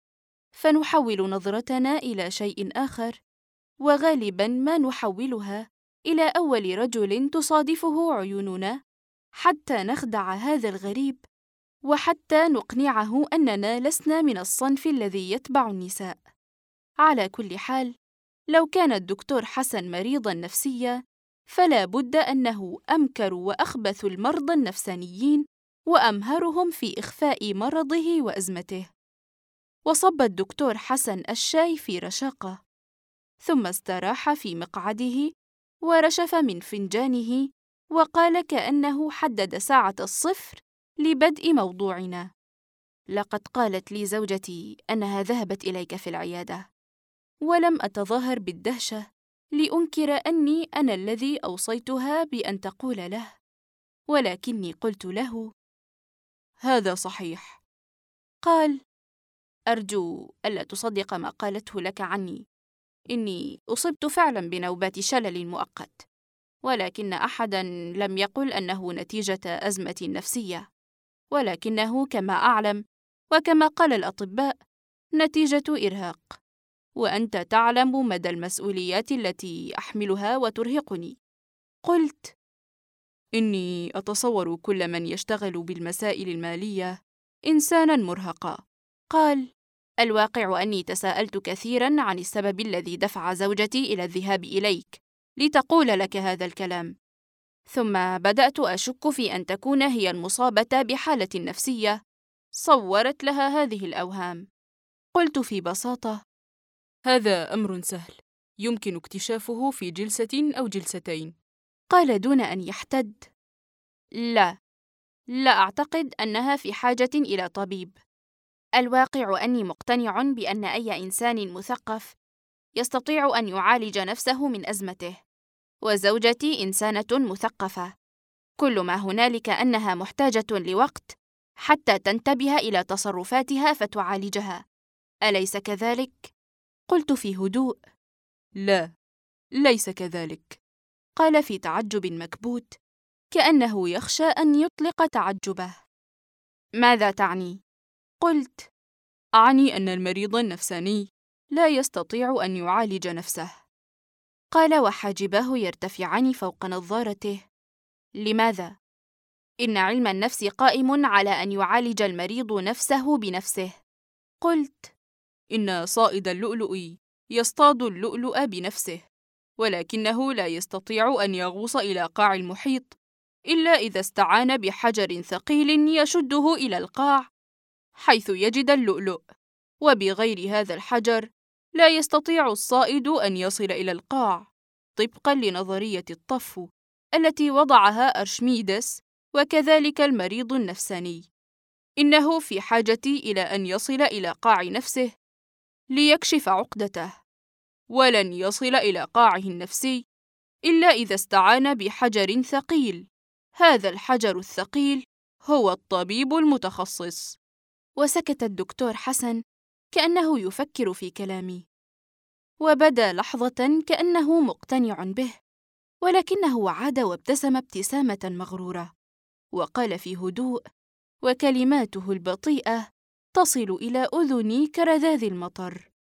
فنحول نظرتنا إلى شيء آخر، وغالباً ما نحولها إلى أول رجل تصادفه عيوننا حتى نخدع هذا الغريب، وحتى نقنعه أننا لسنا من الصنف الذي يتبع النساء. على كل حال، لو كان الدكتور حسن مريضاً نفسياً فلا بد أنه أمكر وأخبث المرضى النفسانيين وأمهرهم في إخفاء مرضه وأزمته. وصب الدكتور حسن الشاي في رشاقة، ثم استراح في مقعده ورشف من فنجانه، وقال كأنه حدد ساعة 0 لبدء موضوعنا: لقد قالت لي زوجتي أنها ذهبت إليك في العيادة، ولم أتظاهر بالدهشة لأنكر أني أنا الذي أوصيتها بأن تقول له، ولكني قلت له: هذا صحيح. قال: أرجو ألا تصدق ما قالته لك عني، إني أصبت فعلا بنوبات شلل مؤقت، ولكن أحدا لم يقل أنه نتيجة أزمة نفسية، ولكنه كما أعلم وكما قال الأطباء نتيجة إرهاق، وأنت تعلم مدى المسؤوليات التي أحملها وترهقني. قلت: إني أتصور كل من يشتغل بالمسائل المالية إنساناً مرهقا. قال: الواقع أني تساءلت كثيراً عن السبب الذي دفع زوجتي إلى الذهاب إليك لتقول لك هذا الكلام، ثم بدأت أشك في أن تكون هي المصابة بحالة نفسية صورت لها هذه الأوهام. قلت في بساطة: هذا أمر سهل، يمكن اكتشافه في جلسة أو جلستين. قال دون أن يحتد: لا أعتقد أنها في حاجة إلى طبيب. الواقع أني مقتنع بأن أي إنسان مثقف يستطيع أن يعالج نفسه من أزمته، وزوجتي إنسانة مثقفة، كل ما هنالك أنها محتاجة لوقت حتى تنتبه إلى تصرفاتها فتعالجها، أليس كذلك؟ قلت في هدوء: لا، ليس كذلك. قال في تعجب مكبوت، كأنه يخشى أن يطلق تعجبه: ماذا تعني؟ قلت: أعني أن المريض النفساني لا يستطيع أن يعالج نفسه. قال وحاجباه يرتفعان فوق نظارته: لماذا؟ إن علم النفس قائم على أن يعالج المريض نفسه بنفسه. قلت: إن صائد اللؤلؤ يصطاد اللؤلؤ بنفسه، ولكنه لا يستطيع أن يغوص إلى قاع المحيط إلا إذا استعان بحجر ثقيل يشده إلى القاع حيث يجد اللؤلؤ، وبغير هذا الحجر لا يستطيع الصائد أن يصل إلى القاع، طبقاً لنظرية الطفو التي وضعها أرشميدس. وكذلك المريض النفساني، إنه في حاجة إلى أن يصل إلى قاع نفسه ليكشف عقدته، ولن يصل إلى قاعه النفسي إلا إذا استعان بحجر ثقيل. هذا الحجر الثقيل هو الطبيب المتخصص. وسكت الدكتور حسن كأنه يفكر في كلامي، وبدا لحظة كأنه مقتنع به، ولكنه عاد وابتسم ابتسامة مغرورة، وقال في هدوء، وكلماته البطيئة تصل إلى أذني كرذاذ المطر: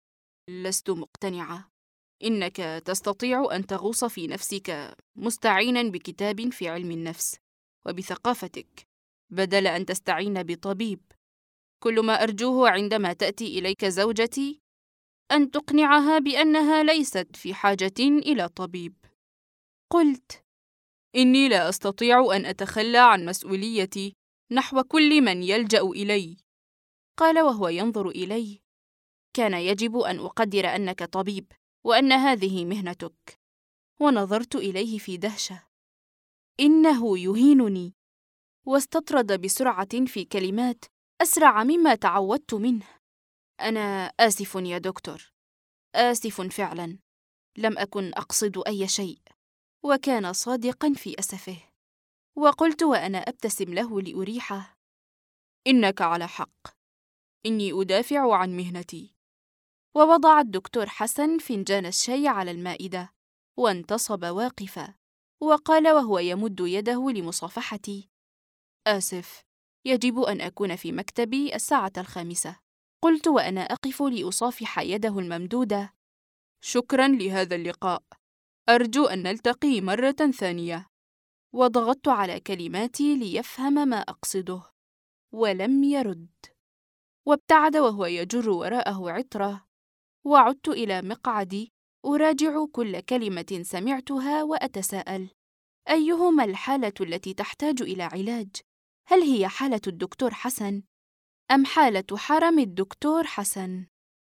لست مقتنعة. إنك تستطيع أن تغوص في نفسك مستعيناً بكتاب في علم النفس وبثقافتك، بدل أن تستعين بطبيب. كل ما أرجوه عندما تأتي إليك زوجتي أن تقنعها بأنها ليست في حاجة إلى طبيب. قلت: إني لا أستطيع أن أتخلى عن مسؤوليتي نحو كل من يلجأ إلي. قال وهو ينظر إلي: كان يجب أن أقدر أنك طبيب وأن هذه مهنتك. ونظرت إليه في دهشة. إنه يهينني. واستطرد بسرعة في كلمات أسرع مما تعودت منه: أنا آسف يا دكتور، آسف فعلا، لم أكن أقصد أي شيء. وكان صادقا في أسفه. وقلت وأنا أبتسم له لأريحه: إنك على حق، إني أدافع عن مهنتي. ووضع الدكتور حسن فنجان الشاي على المائدة، وانتصب واقفا، وقال وهو يمد يده لمصافحتي: آسف، يجب أن أكون في مكتبي 5:00. قلت وأنا أقف لأصافح يده الممدودة: شكراً لهذا اللقاء، أرجو أن نلتقي مرة ثانية. وضغطت على كلماتي ليفهم ما أقصده، ولم يرد. وابتعد وهو يجر وراءه عطرة. وعدت إلى مقعدي أراجع كل كلمة سمعتها وأتساءل: أيهما الحالة التي تحتاج إلى علاج؟ هل هي حالة الدكتور حسن أم حالة حرم الدكتور حسن؟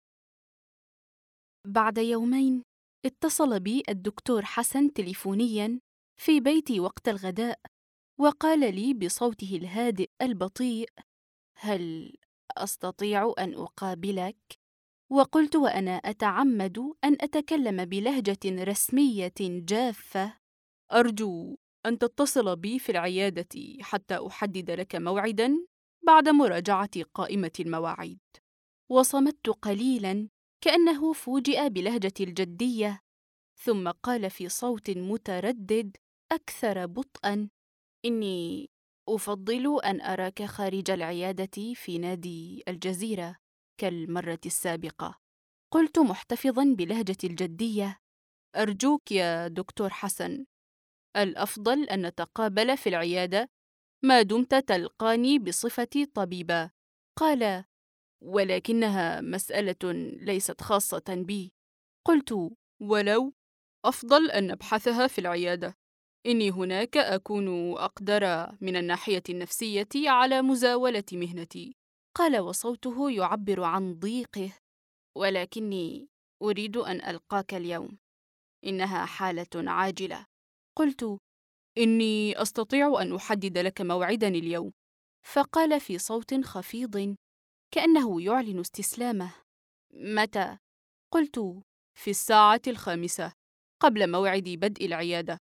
بعد يومين اتصل بي الدكتور حسن تليفونياً في بيتي وقت الغداء، وقال لي بصوته الهادئ البطيء: هل أستطيع أن أقابلك؟ وقلت وأنا أتعمد أن أتكلم بلهجة رسمية جافة: أرجو أن تتصل بي في العيادة حتى أحدد لك موعداً بعد مراجعة قائمة المواعيد. وصمت قليلاً كأنه فوجئ بلهجتي الجدية، ثم قال في صوت متردد أكثر بطئاً: إني أفضل أن أراك خارج العيادة في نادي الجزيرة كالمرة السابقة. قلت محتفظاً بلهجتي الجدية: أرجوك يا دكتور حسن، الأفضل أن نتقابل في العيادة ما دمت تلقاني بصفتي طبيبة. قال: ولكنها مسألة ليست خاصة بي. قلت: ولو أفضل أن نبحثها في العيادة، إني هناك أكون أقدر من الناحية النفسية على مزاولة مهنتي. قال وصوته يعبر عن ضيقه: ولكني أريد أن ألقاك اليوم، إنها حالة عاجلة. قلت: إني أستطيع أن أحدد لك موعداً اليوم. فقال في صوت خفيض كأنه يعلن استسلامه: متى؟ قلت: في 5:00 قبل موعد بدء العيادة.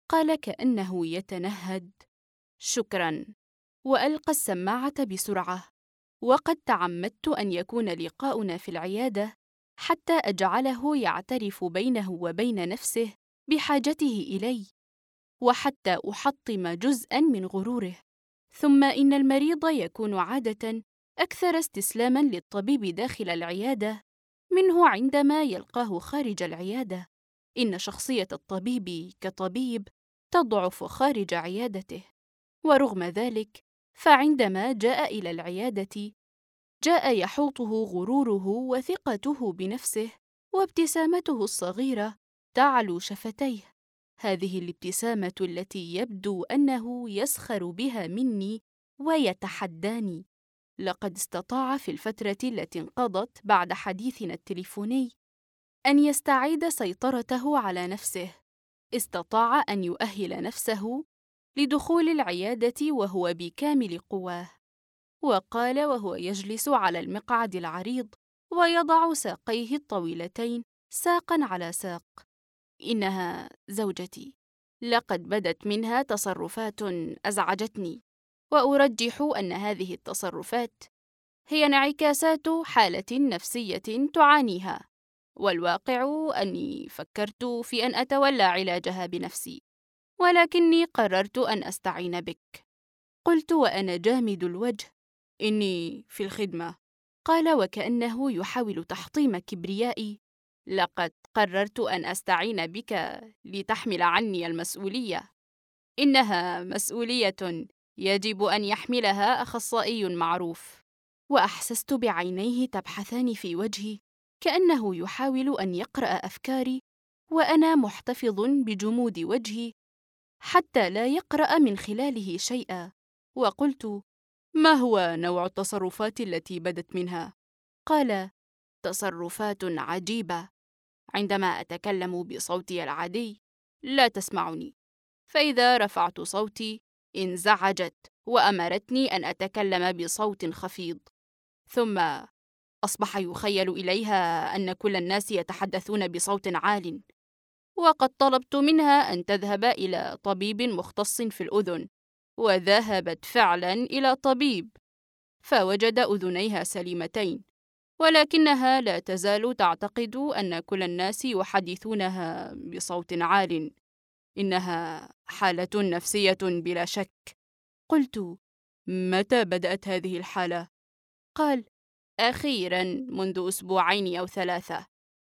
قال كأنه يتنهد: شكراً، وألقى السماعة بسرعة. وقد تعمدت أن يكون لقاؤنا في العيادة حتى أجعله يعترف بينه وبين نفسه بحاجته إلي، وحتى أحطم جزءاً من غروره. ثم إن المريض يكون عادة أكثر استسلاماً للطبيب داخل العيادة منه عندما يلقاه خارج العيادة. إن شخصية الطبيب كطبيب تضعف خارج عيادته. ورغم ذلك، فعندما جاء إلى العيادة جاء يحوطه غروره وثقته بنفسه، وابتسامته الصغيرة تعلو شفتيه. هذه الابتسامة التي يبدو أنه يسخر بها مني ويتحداني. لقد استطاع في الفترة التي انقضت بعد حديثنا التليفوني أن يستعيد سيطرته على نفسه. استطاع أن يؤهل نفسه لدخول العيادة وهو بكامل قواه. وقال وهو يجلس على المقعد العريض ويضع ساقيه الطويلتين ساقاً على ساق: إنها زوجتي. لقد بدت منها تصرفات أزعجتني، وأرجح أن هذه التصرفات هي انعكاسات حالة نفسية تعانيها، والواقع أني فكرت في أن أتولى علاجها بنفسي، ولكني قررت أن أستعين بك. قلت وأنا جامد الوجه: إني في الخدمة. قال وكأنه يحاول تحطيم كبريائي: لقد قررت أن أستعين بك لتحمل عني المسؤولية. إنها مسؤولية يجب أن يحملها أخصائي معروف. وأحسست بعينيه تبحثان في وجهي كأنه يحاول أن يقرأ أفكاري، وأنا محتفظ بجمود وجهي حتى لا يقرأ من خلاله شيئا. وقلت: ما هو نوع التصرفات التي بدت منها؟ قال: تصرفات عجيبة. عندما أتكلم بصوتي العادي لا تسمعني، فإذا رفعت صوتي انزعجت وأمرتني أن أتكلم بصوت خفيض. ثم أصبح يخيل إليها أن كل الناس يتحدثون بصوت عال. وقد طلبت منها أن تذهب إلى طبيب مختص في الأذن، وذهبت فعلاً إلى طبيب، فوجد أذنيها سليمتين، ولكنها لا تزال تعتقد أن كل الناس يحدثونها بصوت عال. إنها حالة نفسية بلا شك. قلت: متى بدأت هذه الحالة؟ قال: أخيراً منذ أسبوعين أو 3،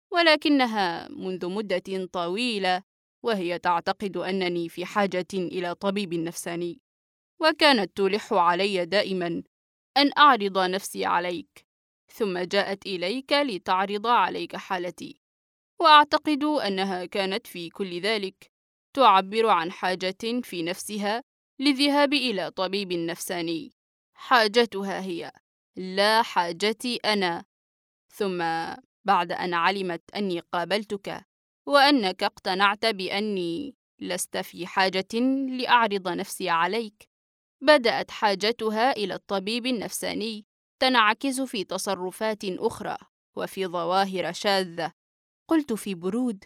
ولكنها منذ مدة طويلة وهي تعتقد أنني في حاجة إلى طبيب نفساني، وكانت تلح علي دائماً أن أعرض نفسي عليك، ثم جاءت إليك لتعرض عليك حالتي. وأعتقد أنها كانت في كل ذلك تعبر عن حاجة في نفسها للذهاب إلى طبيب نفساني. حاجتها هي، لا حاجتي أنا. ثم بعد أن علمت أني قابلتك وأنك اقتنعت بأني لست في حاجة لأعرض نفسي عليك، بدأت حاجتها إلى الطبيب النفساني تنعكس في تصرفات أخرى وفي ظواهر شاذة. قلت في برود: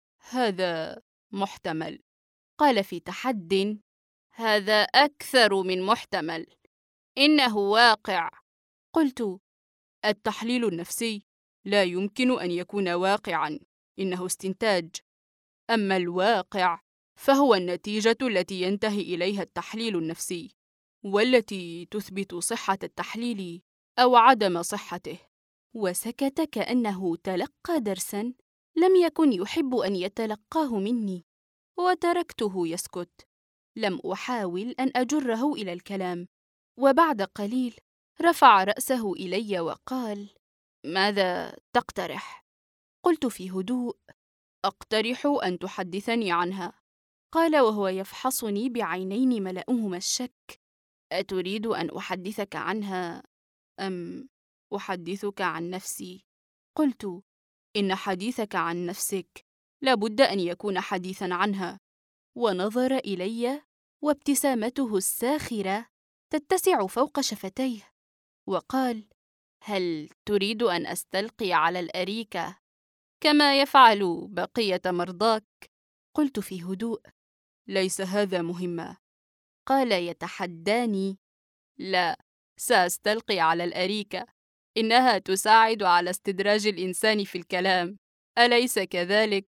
هذا محتمل. قال في تحد: هذا أكثر من محتمل، إنه واقع. قلت: التحليل النفسي لا يمكن أن يكون واقعاً، إنه استنتاج. أما الواقع فهو النتيجة التي ينتهي إليها التحليل النفسي، والتي تثبت صحة التحليل أو عدم صحته. وسكت كأنه تلقى درساً لم يكن يحب أن يتلقاه مني، وتركته يسكت. لم أحاول أن أجره إلى الكلام، وبعد قليل رفع رأسه إلي وقال: ماذا تقترح؟ قلت في هدوء: أقترح أن تحدثني عنها. قال وهو يفحصني بعينين ملأهما الشك: أتريد أن أحدثك عنها أم أحدثك عن نفسي؟ قلت: إن حديثك عن نفسك لابد أن يكون حديثاً عنها. ونظر إلي وابتسامته الساخرة تتسع فوق شفتيه، وقال: هل تريد أن أستلقي على الأريكة كما يفعل بقية مرضاك؟ قلت في هدوء: ليس هذا مهما. قال يتحداني: لا، سأستلقي على الأريكة، إنها تساعد على استدراج الإنسان في الكلام، أليس كذلك؟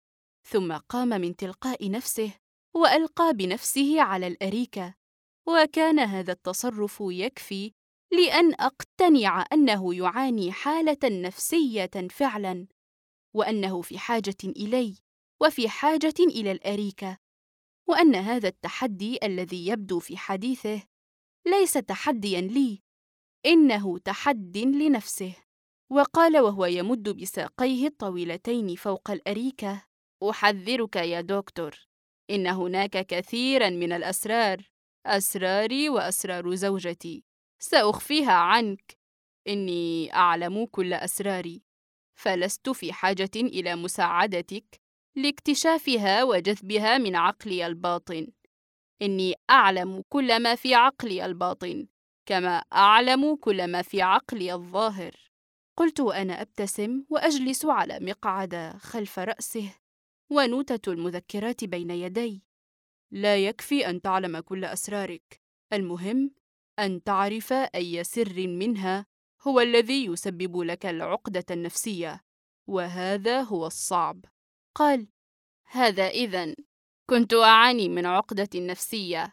ثم قام من تلقاء نفسه وألقى بنفسه على الأريكة، وكان هذا التصرف يكفي لأن أقتنع أنه يعاني حالة نفسية فعلاً، وأنه في حاجة إلي وفي حاجة إلى الأريكة، وأن هذا التحدي الذي يبدو في حديثه ليس تحدياً لي، إنه تحد لنفسه. وقال وهو يمد بساقيه الطويلتين فوق الأريكة: أحذرك يا دكتور، إن هناك كثيراً من الأسرار، أسراري وأسرار زوجتي، سأخفيها عنك. إني أعلم كل أسراري، فلست في حاجة إلى مساعدتك لاكتشافها وجذبها من عقلي الباطن. إني أعلم كل ما في عقلي الباطن، كما أعلم كل ما في عقلي الظاهر. قلت وأنا أبتسم وأجلس على مقعد خلف رأسه ونوتة المذكرات بين يدي: لا يكفي أن تعلم كل أسرارك، المهم أن تعرف أي سر منها هو الذي يسبب لك العقدة النفسية، وهذا هو الصعب. قال: هذا إذن كنت أعاني من عقدة نفسية.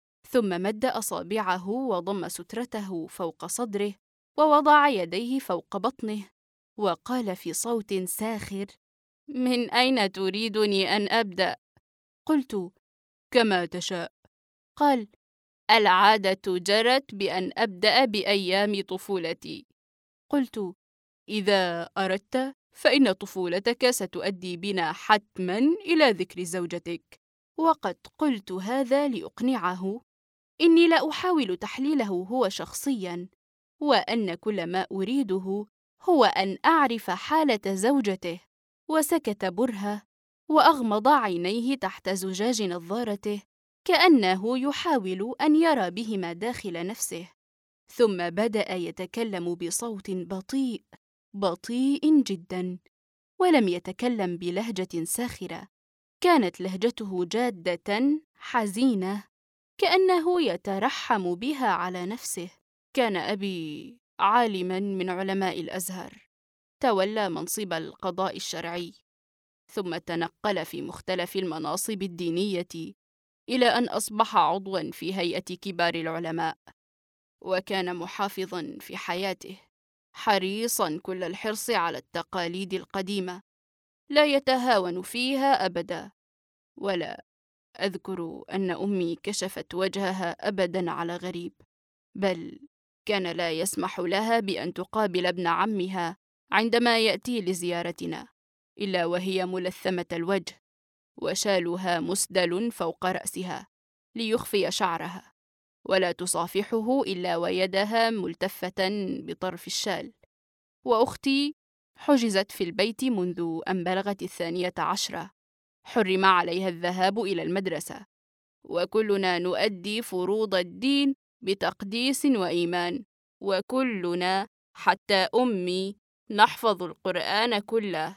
ثم مد أصابعه وضم سترته فوق صدره ووضع يديه فوق بطنه، وقال في صوت ساخر: من أين تريدني أن أبدأ؟ قلت: كما تشاء. قال: العادة جرت بأن أبدأ بأيام طفولتي. قلت: إذا أردت فإن طفولتك ستؤدي بنا حتماً إلى ذكر زوجتك. وقد قلت هذا لأقنعه إني لا أحاول تحليله هو شخصياً، وأن كل ما أريده هو أن أعرف حالة زوجته. وسكت برهة وأغمض عينيه تحت زجاج نظارته كأنه يحاول أن يرى بهما داخل نفسه، ثم بدأ يتكلم بصوت بطيء بطيء جدا، ولم يتكلم بلهجة ساخرة، كانت لهجته جادة حزينة كأنه يترحم بها على نفسه. كان أبي عالماً من علماء الأزهر، تولى منصب القضاء الشرعي، ثم تنقل في مختلف المناصب الدينية إلى أن أصبح عضواً في هيئة كبار العلماء، وكان محافظاً في حياته، حريصاً كل الحرص على التقاليد القديمة، لا يتهاون فيها أبداً. ولا أذكر أن أمي كشفت وجهها أبداً على غريب، بل كان لا يسمح لها بأن تقابل ابن عمها عندما يأتي لزيارتنا إلا وهي ملثمة الوجه، وشالها مسدل فوق رأسها ليخفي شعرها، ولا تصافحه إلا ويدها ملتفة بطرف الشال. وأختي حجزت في البيت منذ أن بلغت 12، حرم عليها الذهاب إلى المدرسة، وكلنا نؤدي فروض الدين بتقديس وإيمان، وكلنا حتى أمي نحفظ القرآن كله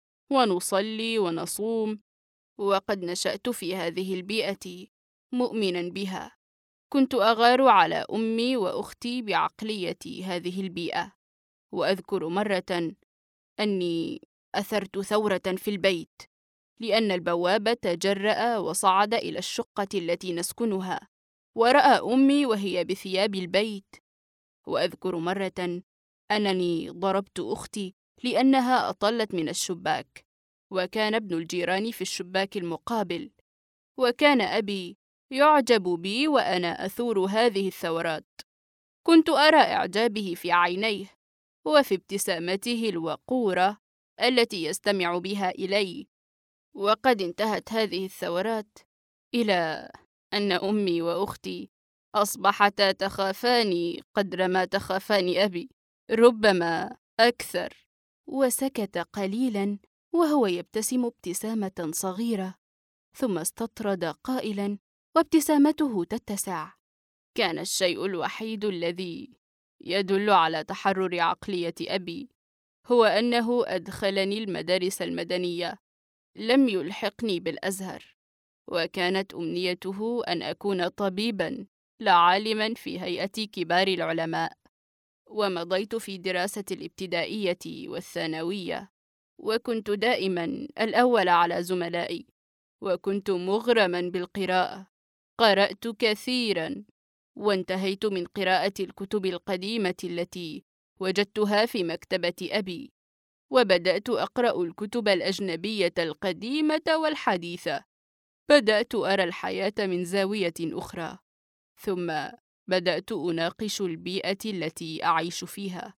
ونصلي ونصوم. وقد نشأت في هذه البيئة مؤمنا بها. كنت أغار على أمي وأختي بعقلية هذه البيئة. وأذكر مرة أني أثرت ثورة في البيت لأن البواب تجرأ وصعد إلى الشقة التي نسكنها ورأى أمي وهي بثياب البيت. وأذكر مرة أنني ضربت أختي لأنها أطلت من الشباك، وكان ابن الجيران في الشباك المقابل، وكان أبي يعجب بي وأنا أثور هذه الثورات. كنت أرى إعجابه في عينيه وفي ابتسامته الوقورة التي يستمع بها إلي. وقد انتهت هذه الثورات إلى أن أمي وأختي أصبحتا تخافاني قدر ما تخافان أبي، ربما أكثر. وسكت قليلاً وهو يبتسم ابتسامة صغيرة، ثم استطرد قائلاً وابتسامته تتسع: كان الشيء الوحيد الذي يدل على تحرر عقلية أبي هو أنه أدخلني المدارس المدنية، لم يلحقني بالأزهر. وكانت أمنيته أن أكون طبيباً لا عالماً في هيئة كبار العلماء. ومضيت في دراسة الابتدائية والثانوية، وكنت دائماً الأول على زملائي، وكنت مغرماً بالقراءة. قرأت كثيراً، وانتهيت من قراءة الكتب القديمة التي وجدتها في مكتبة أبي، وبدأت أقرأ الكتب الأجنبية القديمة والحديثة. بدأت أرى الحياة من زاوية أخرى، ثم بدأت أناقش البيئة التي أعيش فيها،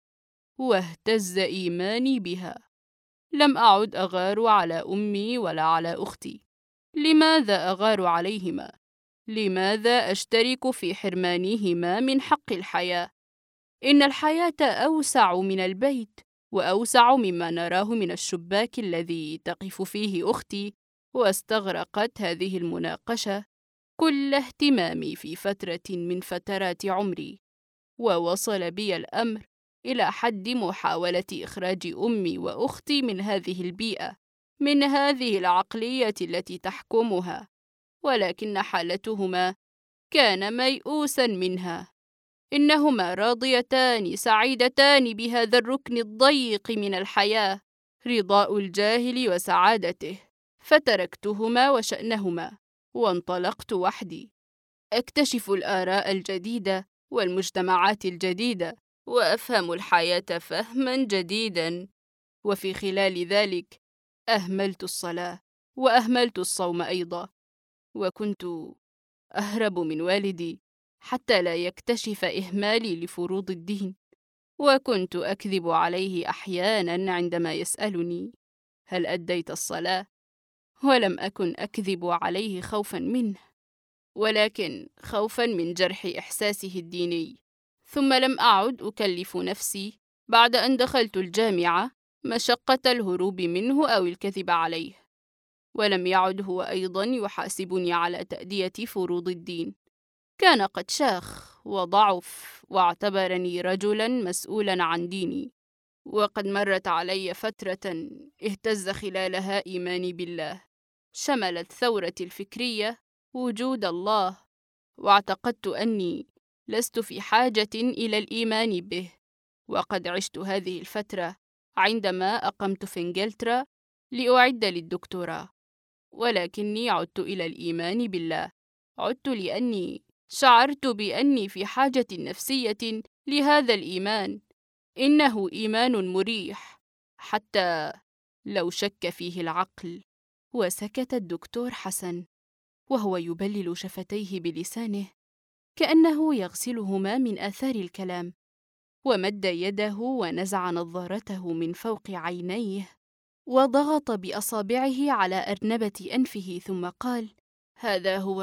واهتز إيماني بها. لم أعد أغار على أمي ولا على أختي. لماذا أغار عليهما؟ لماذا أشترك في حرمانهما من حق الحياة؟ إن الحياة أوسع من البيت، وأوسع مما نراه من الشباك الذي تقف فيه أختي. واستغرقت هذه المناقشة كل اهتمامي في فترة من فترات عمري، ووصل بي الأمر إلى حد محاولة إخراج أمي وأختي من هذه البيئة، من هذه العقلية التي تحكمها، ولكن حالتهما كان ميؤوسا منها. إنهما راضيتان سعيدتان بهذا الركن الضيق من الحياة، رضاء الجاهل وسعادته. فتركتهما وشأنهما، وانطلقت وحدي أكتشف الآراء الجديدة والمجتمعات الجديدة، وأفهم الحياة فهماً جديداً. وفي خلال ذلك أهملت الصلاة، وأهملت الصوم أيضاً، وكنت أهرب من والدي حتى لا يكتشف إهمالي لفروض الدين، وكنت أكذب عليه أحياناً عندما يسألني: هل أديت الصلاة؟ ولم أكن أكذب عليه خوفاً منه، ولكن خوفاً من جرح إحساسه الديني. ثم لم أعد أكلف نفسي بعد أن دخلت الجامعة مشقة الهروب منه أو الكذب عليه، ولم يعد هو أيضاً يحاسبني على تأدية فروض الدين. كان قد شاخ وضعف، واعتبرني رجلاً مسؤولاً عن ديني. وقد مرت علي فترة اهتز خلالها إيماني بالله، شملت ثورة الفكرية وجود الله، واعتقدت أني لست في حاجة إلى الإيمان به. وقد عشت هذه الفترة عندما أقمت في إنجلترا لأعد للدكتوراه، ولكني عدت إلى الإيمان بالله. عدت لأني شعرت بأني في حاجة نفسية لهذا الإيمان. إنه إيمان مريح حتى لو شك فيه العقل. وسكت الدكتور حسن وهو يبلل شفتيه بلسانه كأنه يغسلهما من آثار الكلام، ومد يده ونزع نظارته من فوق عينيه، وضغط بأصابعه على أرنبة أنفه، ثم قال: هذا هو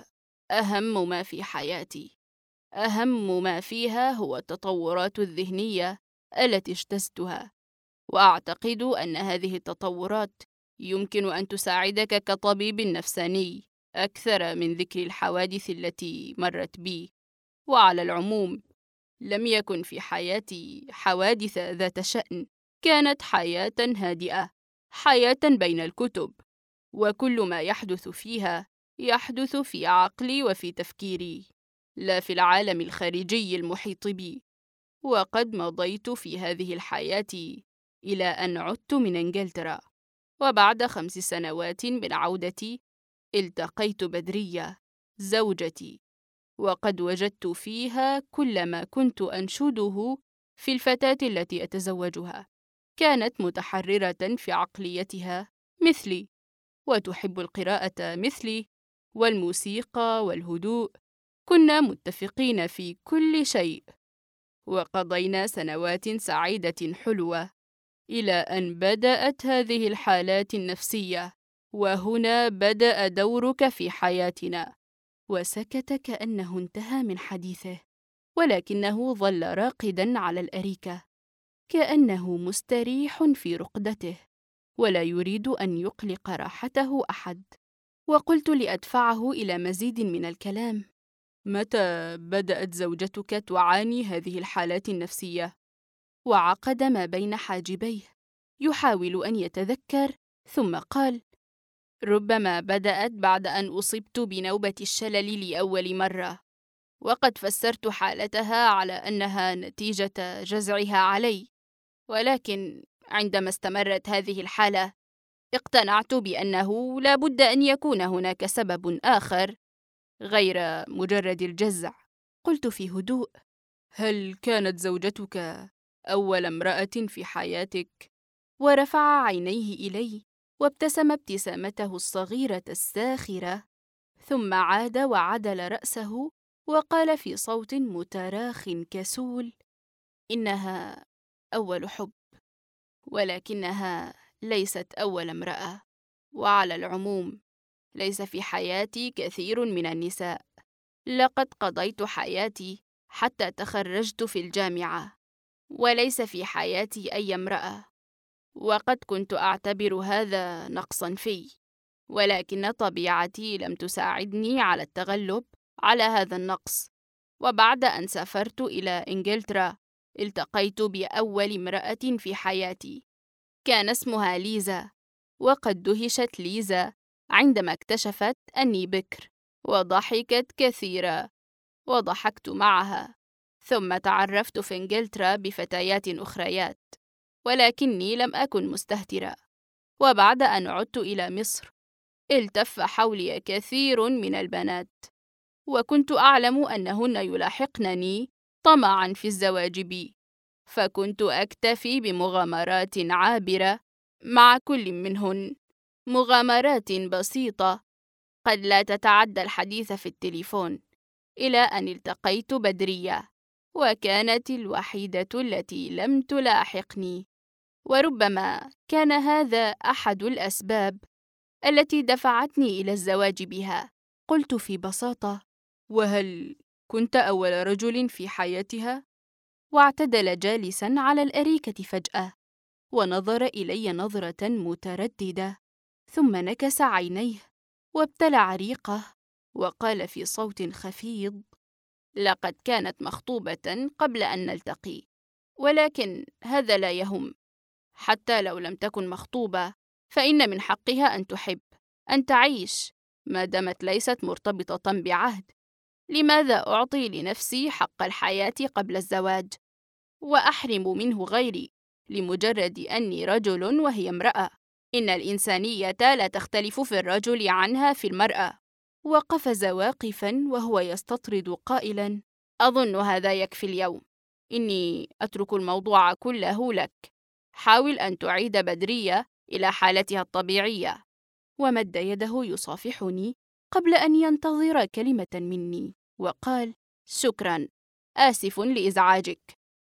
أهم ما في حياتي. أهم ما فيها هو التطورات الذهنية التي اجتزتها، وأعتقد أن هذه التطورات يمكن أن تساعدك كطبيب نفساني أكثر من ذكر الحوادث التي مرت بي. وعلى العموم لم يكن في حياتي حوادث ذات شأن، كانت حياة هادئة، حياة بين الكتب، وكل ما يحدث فيها يحدث في عقلي وفي تفكيري، لا في العالم الخارجي المحيط بي. وقد مضيت في هذه الحياة إلى أن عدت من إنجلترا، وبعد 5 سنوات من عودتي التقيت بدرية زوجتي، وقد وجدت فيها كل ما كنت أنشده في الفتاة التي أتزوجها. كانت متحررة في عقليتها مثلي، وتحب القراءة مثلي، والموسيقى والهدوء. كنا متفقين في كل شيء، وقضينا سنوات سعيدة حلوة إلى أن بدأت هذه الحالات النفسية. وهنا بدأ دورك في حياتنا. وسكت كأنه انتهى من حديثه، ولكنه ظل راقداً على الأريكة كأنه مستريح في رقدته ولا يريد أن يقلق راحته أحد. وقلت لأدفعه إلى مزيد من الكلام: متى بدأت زوجتك تعاني هذه الحالات النفسية؟ وعقد ما بين حاجبيه يحاول أن يتذكر، ثم قال: ربما بدأت بعد أن أصبت بنوبة الشلل لأول مرة، وقد فسرت حالتها على أنها نتيجة جزعها علي، ولكن عندما استمرت هذه الحالة اقتنعت بأنه لا بد أن يكون هناك سبب آخر غير مجرد الجزع. قلت في هدوء: هل كانت زوجتك أول امرأة في حياتك؟ ورفع عينيه إلي وابتسم ابتسامته الصغيرة الساخرة، ثم عاد وعدل رأسه وقال في صوت متراخٍ كسول: إنها أول حب، ولكنها ليست أول امرأة، وعلى العموم ليس في حياتي كثير من النساء. لقد قضيت حياتي حتى تخرجت في الجامعة، وليس في حياتي أي امرأة، وقد كنت أعتبر هذا نقصاً في، ولكن طبيعتي لم تساعدني على التغلب على هذا النقص. وبعد أن سافرت إلى إنجلترا التقيت بأول امرأة في حياتي، كان اسمها ليزا، وقد دهشت ليزا عندما اكتشفت أني بكر، وضحكت كثيرا وضحكت معها. ثم تعرفت في إنجلترا بفتيات أخريات، ولكني لم أكن مستهترة. وبعد أن عدت إلى مصر التف حولي كثير من البنات، وكنت أعلم أنهن يلاحقنني طمعا في الزواج بي، فكنت أكتفي بمغامرات عابرة مع كل منهن، مغامرات بسيطة قد لا تتعدى الحديث في التليفون، إلى أن التقيت بدرية، وكانت الوحيدة التي لم تلاحقني. وربما كان هذا أحد الأسباب التي دفعتني إلى الزواج بها. قلت في بساطة: وهل كنت أول رجل في حياتها؟ واعتدل جالساً على الأريكة فجأة، ونظر إلي نظرة مترددة، ثم نكس عينيه وابتلع ريقه، وقال في صوت خفيض: لقد كانت مخطوبة قبل أن نلتقي، ولكن هذا لا يهم. حتى لو لم تكن مخطوبة، فإن من حقها أن تحب، أن تعيش، ما دامت ليست مرتبطة بعهد. لماذا أعطي لنفسي حق الحياة قبل الزواج، وأحرم منه غيري لمجرد أني رجل وهي امرأة؟ إن الإنسانية لا تختلف في الرجل عنها في المرأة. وقفز واقفاً وهو يستطرد قائلاً: أظن هذا يكفي اليوم، إني أترك الموضوع كله لك. حاول أن تعيد بدرية إلى حالتها الطبيعية. ومد يده يصافحني قبل أن ينتظر كلمة مني، وقال: شكراً، آسف لإزعاجك،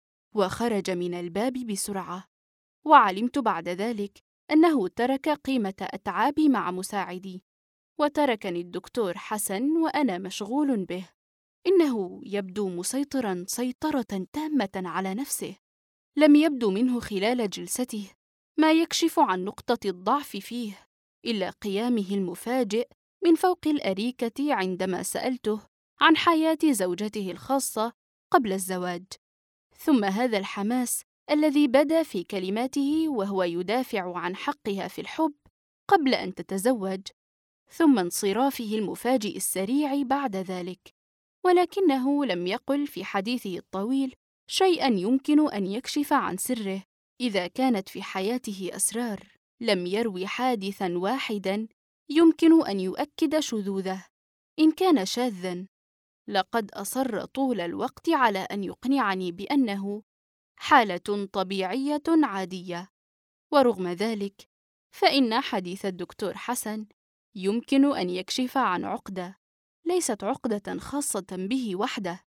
وخرج من الباب بسرعة. وعلمت بعد ذلك أنه ترك قيمة أتعابي مع مساعدي، وتركني الدكتور حسن وأنا مشغول به. إنه يبدو مسيطراً سيطرة تامة على نفسه. لم يبدو منه خلال جلسته ما يكشف عن نقطة الضعف فيه، إلا قيامه المفاجئ من فوق الأريكة عندما سألته عن حياة زوجته الخاصة قبل الزواج، ثم هذا الحماس الذي بدا في كلماته وهو يدافع عن حقها في الحب قبل أن تتزوج، ثم انصرافه المفاجئ السريع بعد ذلك. ولكنه لم يقل في حديثه الطويل شيئاً يمكن أن يكشف عن سره. إذا كانت في حياته أسرار، لم يروي حادثاً واحداً يمكن أن يؤكد شذوذه. إن كان شاذاً، لقد أصر طول الوقت على أن يقنعني بأنه حالة طبيعية عادية. ورغم ذلك، فإن حديث الدكتور حسن يمكن أن يكشف عن عقدة، ليست عقدة خاصة به وحده،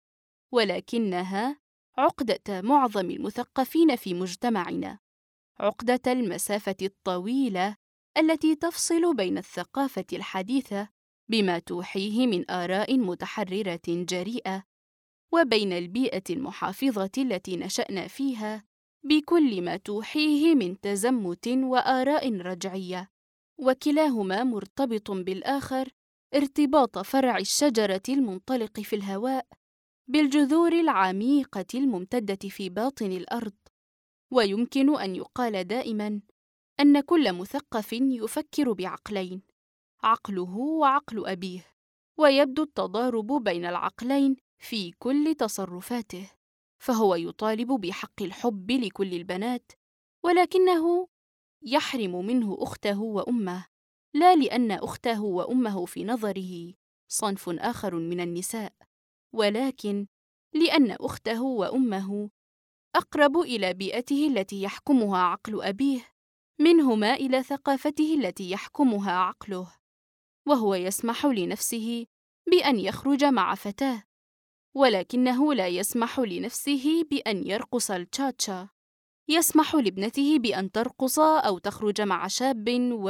ولكنها عقدة معظم المثقفين في مجتمعنا، عقدة المسافة الطويلة التي تفصل بين الثقافة الحديثة بما توحيه من آراء متحررة جريئة، وبين البيئة المحافظة التي نشأنا فيها بكل ما توحيه من تزمت وآراء رجعية، وكلاهما مرتبط بالآخر ارتباط فرع الشجرة المنطلق في الهواء بالجذور العميقة الممتدة في باطن الأرض. ويمكن أن يقال دائماً أن كل مثقف يفكر بعقلين، عقله وعقل أبيه، ويبدو التضارب بين العقلين في كل تصرفاته. فهو يطالب بحق الحب لكل البنات، ولكنه يحرم منه أخته وأمه، لا لأن أخته وأمه في نظره صنف آخر من النساء، ولكن لأن أخته وأمه أقرب إلى بيئته التي يحكمها عقل أبيه منهما إلى ثقافته التي يحكمها عقله. وهو يسمح لنفسه بأن يخرج مع فتاة، ولكنه لا يسمح لنفسه بأن يرقص التشاتشا. يسمح لابنته بأن ترقص أو تخرج مع شاب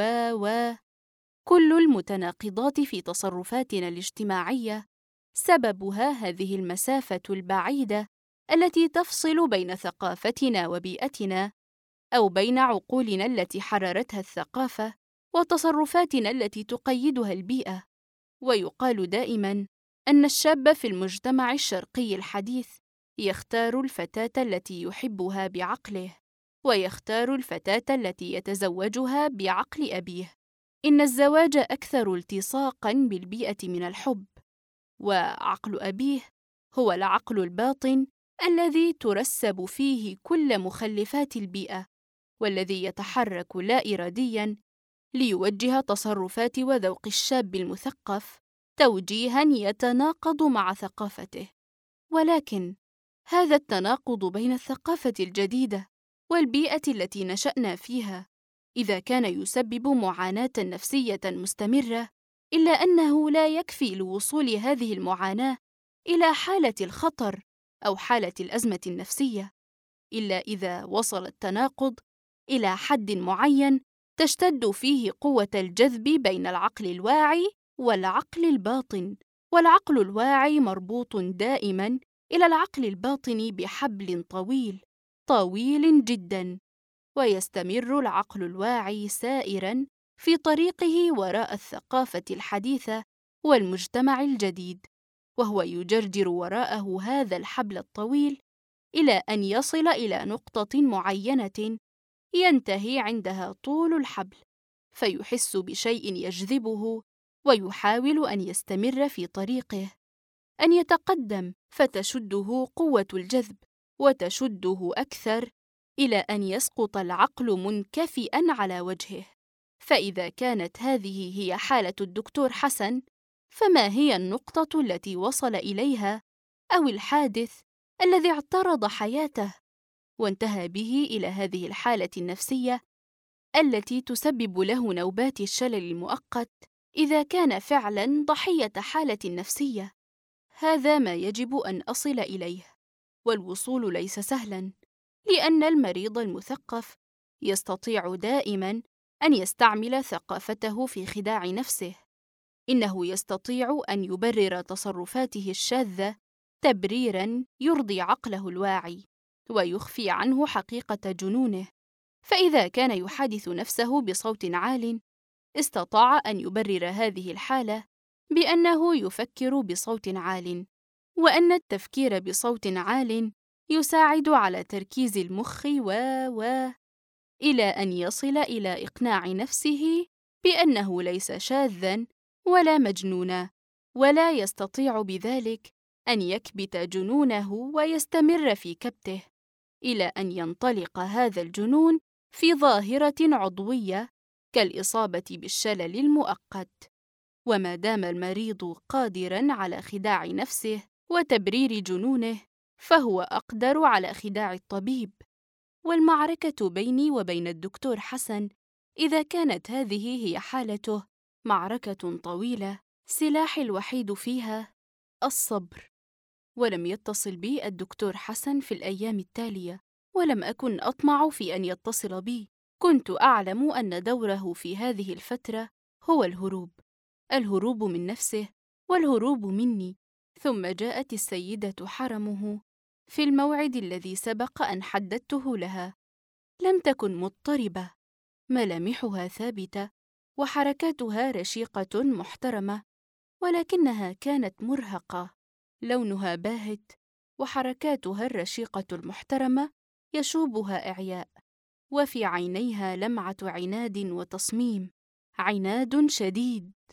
كل المتناقضات في تصرفاتنا الاجتماعية سببها هذه المسافة البعيدة التي تفصل بين ثقافتنا وبيئتنا، أو بين عقولنا التي حررتها الثقافة وتصرفاتنا التي تقيدها البيئة. ويقال دائماً أن الشاب في المجتمع الشرقي الحديث يختار الفتاة التي يحبها بعقله، ويختار الفتاة التي يتزوجها بعقل أبيه. إن الزواج أكثر التصاقاً بالبيئة من الحب، وعقل أبيه هو العقل الباطن الذي ترسب فيه كل مخلفات البيئة، والذي يتحرك لا إرادياً ليوجه تصرفات وذوق الشاب المثقف توجيهاً يتناقض مع ثقافته. ولكن هذا التناقض بين الثقافة الجديدة والبيئة التي نشأنا فيها إذا كان يسبب معاناة نفسية مستمرة، إلا أنه لا يكفي لوصول هذه المعاناة إلى حالة الخطر أو حالة الأزمة النفسية، إلا إذا وصل التناقض إلى حد معين تشتد فيه قوة الجذب بين العقل الواعي والعقل الباطن، والعقل الواعي مربوط دائماً إلى العقل الباطن بحبل طويل جداً، ويستمر العقل الواعي سائراً في طريقه وراء الثقافة الحديثة والمجتمع الجديد، وهو يجرجر وراءه هذا الحبل الطويل إلى أن يصل إلى نقطة معينة ينتهي عندها طول الحبل، فيحس بشيء يجذبه ويحاول أن يستمر في طريقه، أن يتقدم، فتشده قوة الجذب وتشده أكثر إلى أن يسقط العقل منكفئاً على وجهه. فإذا كانت هذه هي حالة الدكتور حسن، فما هي النقطة التي وصل إليها أو الحادث الذي اعترض حياته وانتهى به إلى هذه الحالة النفسية التي تسبب له نوبات الشلل المؤقت إذا كان فعلاً ضحية حالة نفسية؟ هذا ما يجب أن أصل إليه، والوصول ليس سهلاً، لأن المريض المثقف يستطيع دائماً أن يستعمل ثقافته في خداع نفسه. إنه يستطيع أن يبرر تصرفاته الشاذة تبريراً يرضي عقله الواعي ويخفي عنه حقيقة جنونه. فإذا كان يحادث نفسه بصوت عال، استطاع أن يبرر هذه الحالة بأنه يفكر بصوت عال، وأن التفكير بصوت عال يساعد على تركيز المخ إلى أن يصل إلى إقناع نفسه بأنه ليس شاذاً ولا مجنونا، ولا يستطيع بذلك أن يكبت جنونه ويستمر في كبته، إلى أن ينطلق هذا الجنون في ظاهرة عضوية كالإصابة بالشلل المؤقت. وما دام المريض قادراً على خداع نفسه وتبرير جنونه، فهو أقدر على خداع الطبيب. والمعركة بيني وبين الدكتور حسن، إذا كانت هذه هي حالته، معركة طويلة سلاحي الوحيد فيها الصبر. ولم يتصل بي الدكتور حسن في الأيام التالية، ولم أكن أطمع في أن يتصل بي. كنت أعلم أن دوره في هذه الفترة هو الهروب من نفسه والهروب مني. ثم جاءت السيدة حرمه في الموعد الذي سبق أن حددته لها. لم تكن مضطربة، ملامحها ثابتة وحركاتها رشيقة محترمة، ولكنها كانت مرهقة. لونها باهت، وحركاتها الرشيقة المحترمة يشوبها إعياء، وفي عينيها لمعة عناد وتصميم، عناد شديد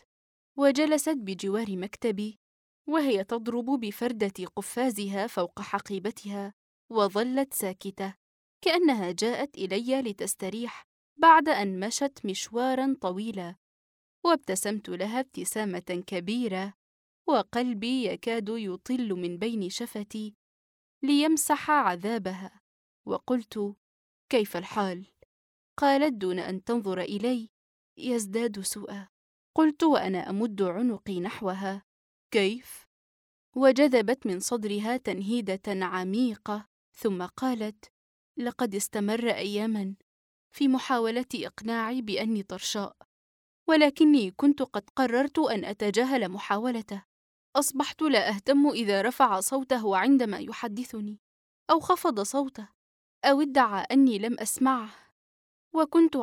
وجلست بجوار مكتبي وهي تضرب بفردة قفازها فوق حقيبتها، وظلت ساكتة كأنها جاءت إلي لتستريح بعد أن مشت مشوارا طويلا. وابتسمت لها ابتسامة كبيرة، وقلبي يكاد يطل من بين شفتي ليمسح عذابها. وقلت: كيف الحال؟ قالت دون أن تنظر إلي: يزداد سوءا. قلت وأنا أمد عنقي نحوها: كيف؟ وجذبت من صدرها تنهيدة عميقة، ثم قالت: لقد استمر أياماً في محاولة إقناعي بأني طرشاء، ولكني كنت قد قررت أن أتجاهل محاولته. أصبحت لا أهتم إذا رفع صوته عندما يحدثني، أو خفض صوته، أو ادعى أني لم أسمعه. وكنت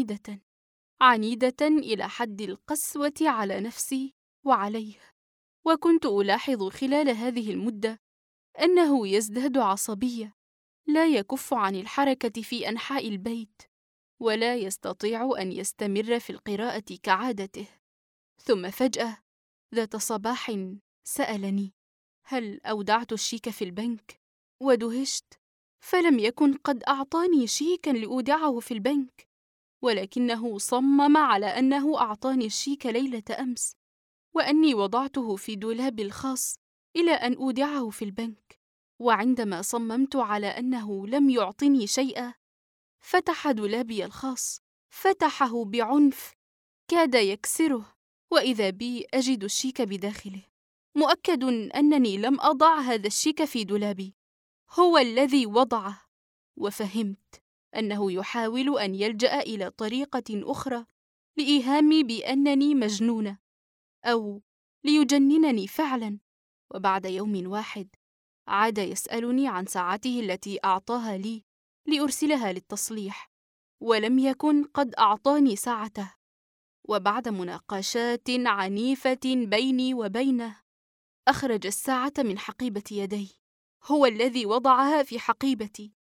عنيدة إلى حد القسوة على نفسي وعليه. وكنت ألاحظ خلال هذه المدة أنه يزداد عصبية، لا يكف عن الحركة في أنحاء البيت، ولا يستطيع أن يستمر في القراءة كعادته. ثم فجأة ذات صباح سألني: هل أودعت الشيك في البنك؟ ودهشت، فلم يكن قد أعطاني شيكا لأودعه في البنك، ولكنه صمم على أنه أعطاني الشيك ليلة أمس، وأني وضعته في دولابي الخاص إلى أن أودعه في البنك. وعندما صممت على أنه لم يعطني شيئا، فتح دولابي الخاص، فتحه بعنف كاد يكسره، وإذا بي أجد الشيك بداخله. مؤكد أنني لم أضع هذا الشيك في دولابي، هو الذي وضعه. وفهمت أنه يحاول أن يلجأ إلى طريقة أخرى لإيهامي بأنني مجنونة، أو ليجننني فعلا. وبعد يوم واحد عاد يسألني عن ساعته التي أعطاها لي لأرسلها للتصليح، ولم يكن قد أعطاني ساعته. وبعد مناقشات عنيفة بيني وبينه، أخرج الساعة من حقيبة يدي، هو الذي وضعها في حقيبتي.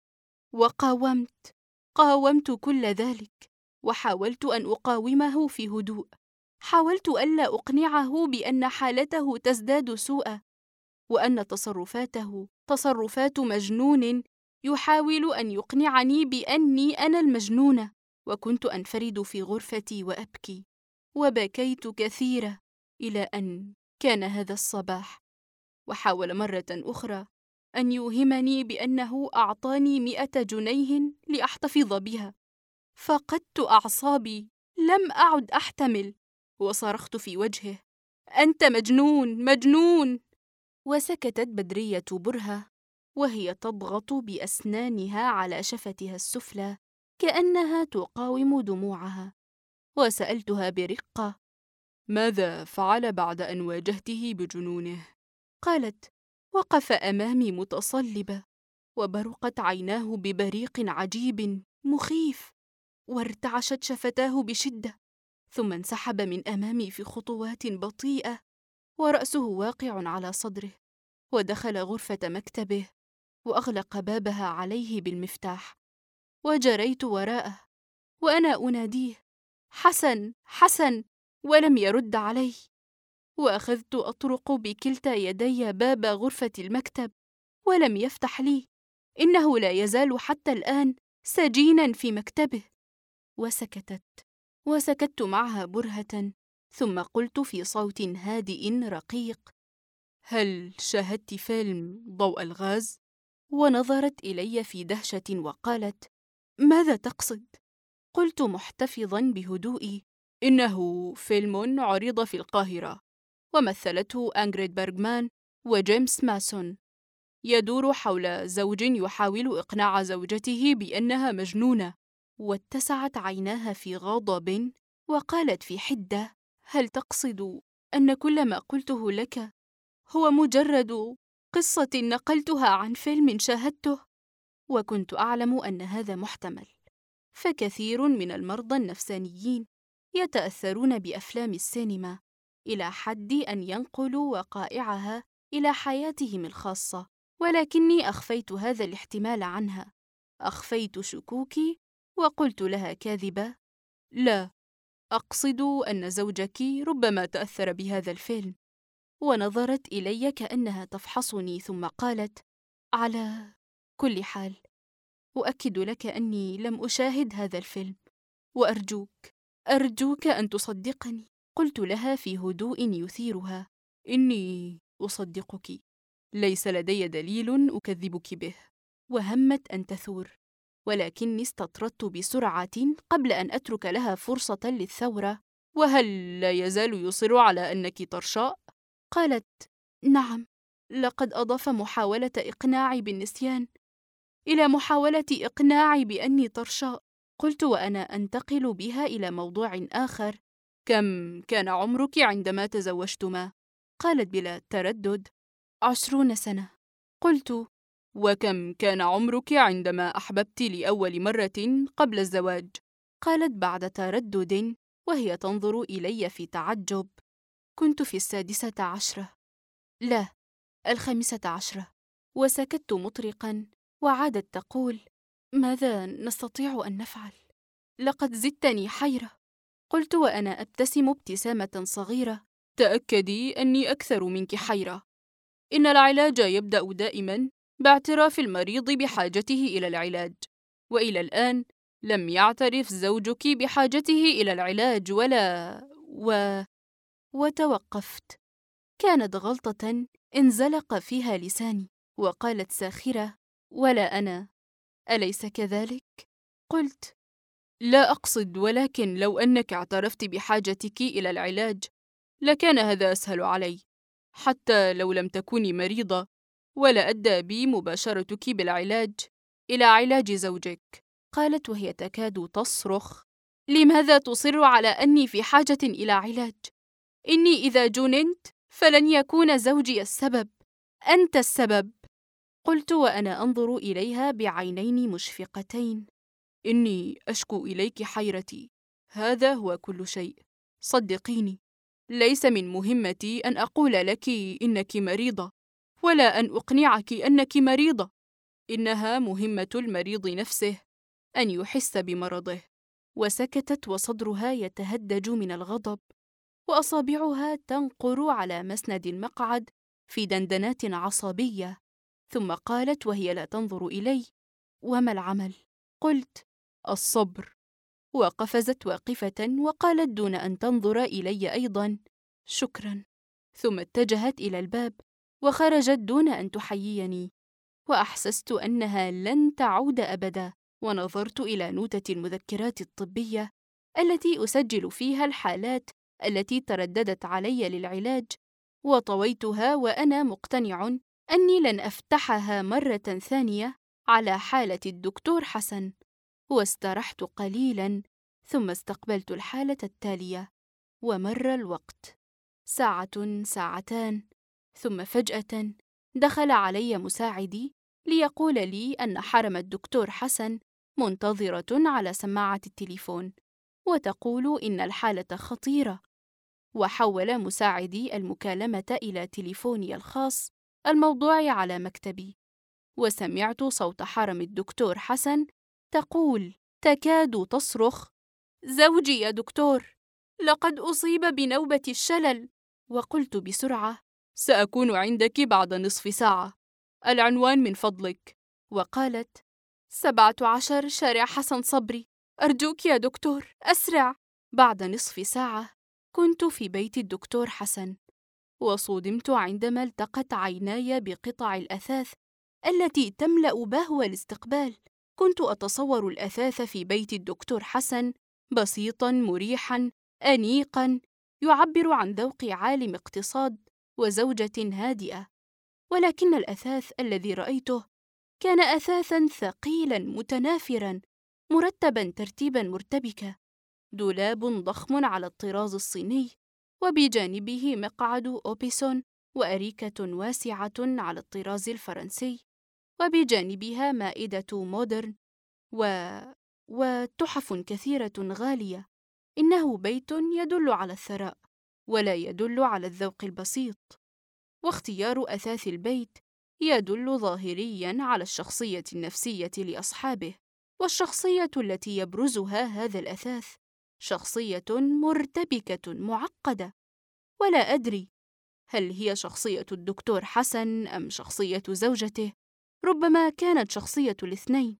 قاومت كل ذلك، وحاولت أن أقاومه في هدوء. حاولت ألا أقنعه بأن حالته تزداد سوءا، وأن تصرفاته تصرفات مجنون يحاول أن يقنعني بأني أنا المجنونة. وكنت أنفرد في غرفتي وأبكي، وبكيت كثيرا إلى أن كان هذا الصباح. وحاول مرة أخرى أن يوهمني بأنه أعطاني 100 جنيه لأحتفظ بها. فقدت أعصابي، لم أعد أحتمل، وصرخت في وجهه: أنت مجنون مجنون! وسكتت بدرية برهة وهي تضغط بأسنانها على شفتها السفلى كأنها تقاوم دموعها. وسألتها برقة: ماذا فعل بعد أن واجهته بجنونه؟ قالت: وقف أمامي متصلبة، وبرقت عيناه ببريق عجيب مخيف، وارتعشت شفتاه بشدة، ثم انسحب من أمامي في خطوات بطيئة، ورأسه واقع على صدره، ودخل غرفة مكتبه وأغلق بابها عليه بالمفتاح. وجريت وراءه وأنا أناديه: حسن حسن، ولم يرد علي. وأخذت أطرق بكلتا يدي باب غرفة المكتب، ولم يفتح لي. إنه لا يزال حتى الآن سجينا في مكتبه. وسكت معها برهة، ثم قلت في صوت هادئ رقيق: هل شاهدت فيلم ضوء الغاز؟ ونظرت إلي في دهشة وقالت: ماذا تقصد؟ قلت محتفظا بهدوئي: إنه فيلم عرض في القاهرة، ومثلته أنغريد بيرغمان وجيمس ماسون، يدور حول زوج يحاول إقناع زوجته بأنها مجنونة. واتسعت عيناها في غضب، وقالت في حدة: هل تقصد أن كل ما قلته لك هو مجرد قصة نقلتها عن فيلم شاهدته؟ وكنت أعلم أن هذا محتمل، فكثير من المرضى النفسانيين يتأثرون بأفلام السينما إلى حد أن ينقلوا وقائعها إلى حياتهم الخاصة. ولكني أخفيت هذا الاحتمال عنها، أخفيت شكوكي، وقلت لها كاذبة: لا، أقصد أن زوجك ربما تأثر بهذا الفيلم. ونظرت إلي كأنها تفحصني ثم قالت: على كل حال، أؤكد لك أني لم أشاهد هذا الفيلم، أرجوك أن تصدقني. قلت لها في هدوء يثيرها: إني أصدقك، ليس لدي دليل أكذبك به. وهمت أن تثور، ولكني استطردت بسرعة قبل أن أترك لها فرصة للثورة: وهل لا يزال يصر على أنك طرشاء؟ قالت: نعم، لقد أضاف محاولة إقناعي بالنسيان إلى محاولة إقناعي بأني طرشاء. قلت وأنا أنتقل بها إلى موضوع آخر: كم كان عمرك عندما تزوجتما؟ قالت بلا تردد: 20 سنة. قلت: وكم كان عمرك عندما أحببت لأول مرة قبل الزواج؟ قالت بعد تردد وهي تنظر إلي في تعجب: كنت في 16. لا، 15. وسكت مطرقا، وعادت تقول: ماذا نستطيع أن نفعل؟ لقد زدتني حيرة. قلت وأنا أبتسم ابتسامة صغيرة: تأكدي أني أكثر منك حيرة. إن العلاج يبدأ دائما باعتراف المريض بحاجته إلى العلاج، وإلى الآن لم يعترف زوجك بحاجته إلى العلاج وتوقفت. كانت غلطة انزلق فيها لساني، وقالت ساخرة: ولا أنا، أليس كذلك؟ قلت: لا أقصد، ولكن لو أنك اعترفت بحاجتك إلى العلاج لكان هذا أسهل علي، حتى لو لم تكوني مريضة، ولا أدى بي مباشرتك بالعلاج إلى علاج زوجك. قالت وهي تكاد تصرخ: لماذا تصر على أني في حاجة إلى علاج؟ إني إذا جننت فلن يكون زوجي السبب، أنت السبب. قلت وأنا أنظر إليها بعينين مشفقتين: إني أشكو إليك حيرتي، هذا هو كل شيء. صدقيني، ليس من مهمتي أن أقول لك إنك مريضة، ولا أن أقنعك أنك مريضة. إنها مهمة المريض نفسه أن يحس بمرضه. وسكتت وصدرها يتهدج من الغضب، وأصابعها تنقر على مسند المقعد في دندنات عصبية. ثم قالت وهي لا تنظر إلي: وما العمل؟ قلت: الصبر. وقفزت واقفة وقالت دون أن تنظر إلي أيضا: شكرا. ثم اتجهت إلى الباب وخرجت دون أن تحييني، وأحسست أنها لن تعود أبدا. ونظرت إلى نوتة المذكرات الطبية التي أسجل فيها الحالات التي ترددت علي للعلاج، وطويتها وأنا مقتنع أني لن أفتحها مرة ثانية على حالة الدكتور حسن. واسترحت قليلا، ثم استقبلت الحالة التالية. ومر الوقت، 1 2 ثم فجأة دخل علي مساعدي ليقول لي أن حرم الدكتور حسن منتظرة على سماعة التليفون وتقول إن الحالة خطيرة. وحول مساعدي المكالمة إلى تليفوني الخاص الموضوع على مكتبي، وسمعت صوت حرم الدكتور حسن تقول تكاد تصرخ: زوجي يا دكتور، لقد أصيب بنوبة الشلل. وقلت بسرعة: سأكون عندك بعد نصف ساعة، العنوان من فضلك. وقالت: 17 شارع حسن صبري، أرجوك يا دكتور أسرع. بعد نصف ساعة كنت في بيت الدكتور حسن، وصدمت عندما التقت عيناي بقطع الأثاث التي تملأ بهو الاستقبال. كنت أتصور الأثاث في بيت الدكتور حسن بسيطاً مريحاً أنيقاً، يعبر عن ذوق عالم اقتصاد وزوجة هادئة، ولكن الأثاث الذي رأيته كان أثاثاً ثقيلاً متنافراً مرتباً ترتيباً مرتبكة. دولاب ضخم على الطراز الصيني، وبجانبه مقعد أوبيسون وأريكة واسعة على الطراز الفرنسي، وبجانبها مائدة مودرن وتحف كثيرة غالية. إنه بيت يدل على الثراء ولا يدل على الذوق البسيط، واختيار أثاث البيت يدل ظاهرياً على الشخصية النفسية لأصحابه. والشخصية التي يبرزها هذا الأثاث شخصية مرتبكة معقدة، ولا أدري هل هي شخصية الدكتور حسن أم شخصية زوجته. ربما كانت شخصية الاثنين.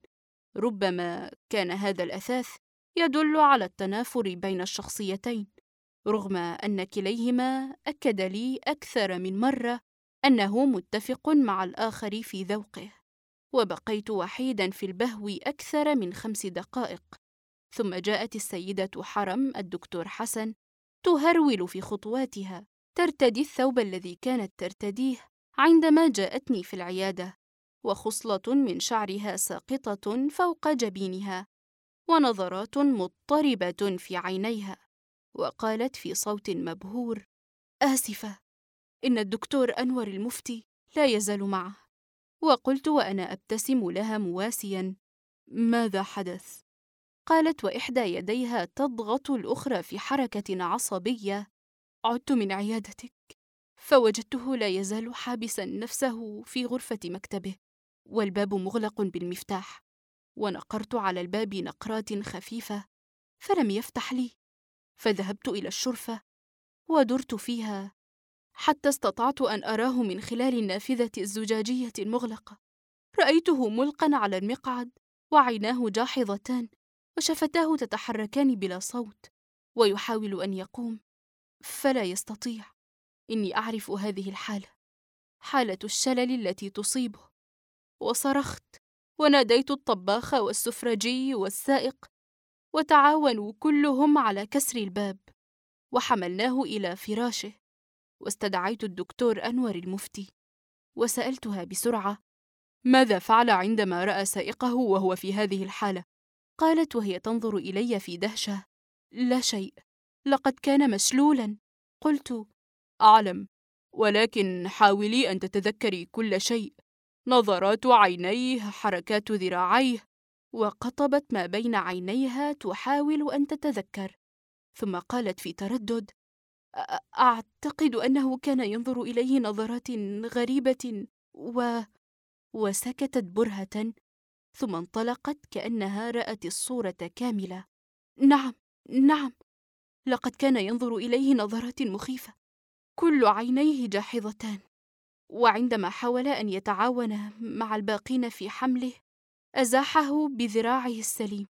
ربما كان هذا الأثاث يدل على التنافر بين الشخصيتين، رغم أن كليهما أكد لي أكثر من مرة أنه متفق مع الآخر في ذوقه. وبقيت وحيداً في البهو أكثر من 5 دقائق، ثم جاءت السيدة حرم الدكتور حسن تهرول في خطواتها، ترتدي الثوب الذي كانت ترتديه عندما جاءتني في العيادة، وخصلة من شعرها ساقطة فوق جبينها، ونظرات مضطربة في عينيها، وقالت في صوت مبهور: آسفة، إن الدكتور أنور المفتي لا يزال معه. وقلت وأنا أبتسم لها مواسياً: ماذا حدث؟ قالت وإحدى يديها تضغط الأخرى في حركة عصبية: عدت من عيادتك، فوجدته لا يزال حابساً نفسه في غرفة مكتبه، والباب مغلق بالمفتاح، ونقرت على الباب نقرات خفيفة فلم يفتح لي، فذهبت إلى الشرفة ودرت فيها حتى استطعت أن أراه من خلال النافذة الزجاجية المغلقة. رأيته ملقاً على المقعد، وعيناه جاحظتان، وشفتاه تتحركان بلا صوت، ويحاول أن يقوم فلا يستطيع. إني أعرف هذه الحالة، حالة الشلل التي تصيبه. وصرخت وناديت الطباخ والسفرجي والسائق، وتعاونوا كلهم على كسر الباب، وحملناه إلى فراشه. واستدعيت الدكتور أنور المفتي، وسألتها بسرعة: ماذا فعل عندما رأى سائقه وهو في هذه الحالة؟ قالت وهي تنظر إلي في دهشة: لا شيء، لقد كان مشلولاً. قلت: أعلم، ولكن حاولي أن تتذكري كل شيء، نظرات عينيه، حركات ذراعيه. وقطبت ما بين عينيها تحاول أن تتذكر، ثم قالت في تردد: أعتقد أنه كان ينظر إليه نظرات غريبة وسكتت برهة، ثم انطلقت كأنها رأت الصورة كاملة. نعم، نعم، لقد كان ينظر إليه نظرات مخيفة، كل عينيه جاحظتان. وعندما حاول أن يتعاون مع الباقين في حمله، أزاحه بذراعه السليم،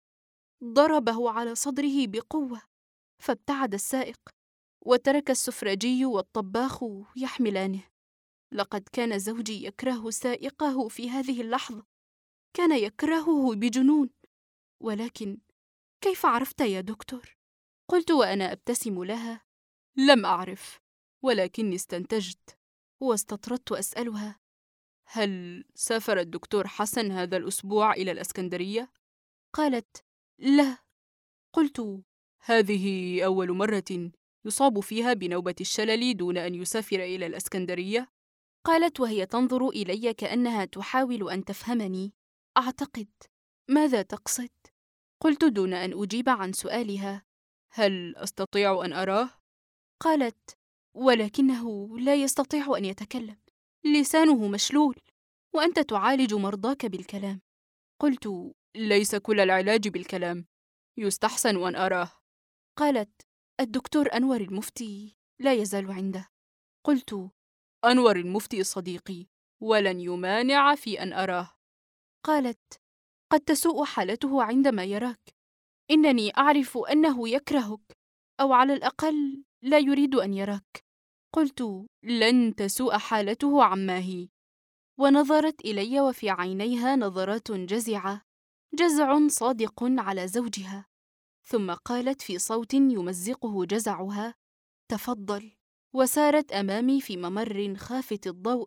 ضربه على صدره بقوة، فابتعد السائق، وترك السفرجي والطباخ يحملانه. لقد كان زوجي يكره سائقه في هذه اللحظة، كان يكرهه بجنون. ولكن كيف عرفت يا دكتور؟ قلت وأنا أبتسم لها: لم أعرف، ولكني استنتجت. واستطردت أسألها: هل سافر الدكتور حسن هذا الأسبوع إلى الإسكندرية؟ قالت: لا. قلت: هذه أول مرة يصاب فيها بنوبة الشلل دون أن يسافر إلى الإسكندرية؟ قالت وهي تنظر إلي كأنها تحاول أن تفهمني: أعتقد. ماذا تقصد؟ قلت دون أن أجيب عن سؤالها: هل أستطيع أن أراه؟ قالت: ولكنه لا يستطيع أن يتكلم، لسانه مشلول، وأنت تعالج مرضاك بالكلام. قلت: ليس كل العلاج بالكلام، يستحسن أن أراه. قالت: الدكتور أنور المفتي لا يزال عنده. قلت: أنور المفتي صديقي، ولن يمانع في أن أراه. قالت: قد تسوء حالته عندما يراك، إنني أعرف أنه يكرهك، أو على الأقل لا يريد أن يراك. قلت: لن تسوء حالته عما هي. ونظرت إلي وفي عينيها نظرات جزعة، جزع صادق على زوجها، ثم قالت في صوت يمزقه جزعها: تفضل. وسارت أمامي في ممر خافت الضوء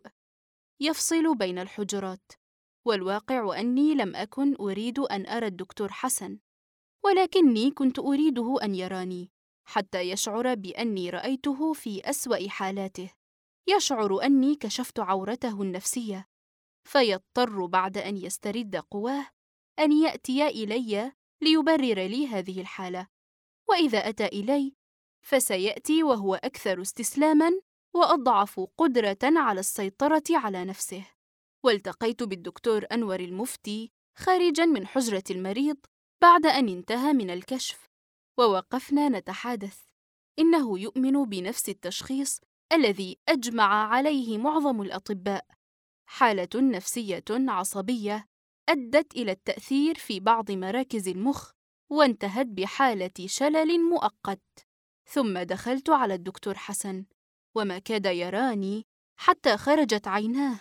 يفصل بين الحجرات، والواقع أني لم أكن أريد أن أرى الدكتور حسن، ولكني كنت أريده أن يراني حتى يشعر بأني رأيته في أسوأ حالاته، يشعر أني كشفت عورته النفسية، فيضطر بعد أن يسترد قواه أن يأتي إلي ليبرر لي هذه الحالة، وإذا أتى إلي فسيأتي وهو أكثر استسلاماً وأضعف قدرة على السيطرة على نفسه. والتقيت بالدكتور أنور المفتي خارجاً من حجرة المريض بعد أن انتهى من الكشف، ووقفنا نتحادث. إنه يؤمن بنفس التشخيص الذي أجمع عليه معظم الأطباء: حالة نفسية عصبية أدت إلى التأثير في بعض مراكز المخ وانتهت بحالة شلل مؤقت. ثم دخلت على الدكتور حسن، وما كاد يراني حتى خرجت عيناه،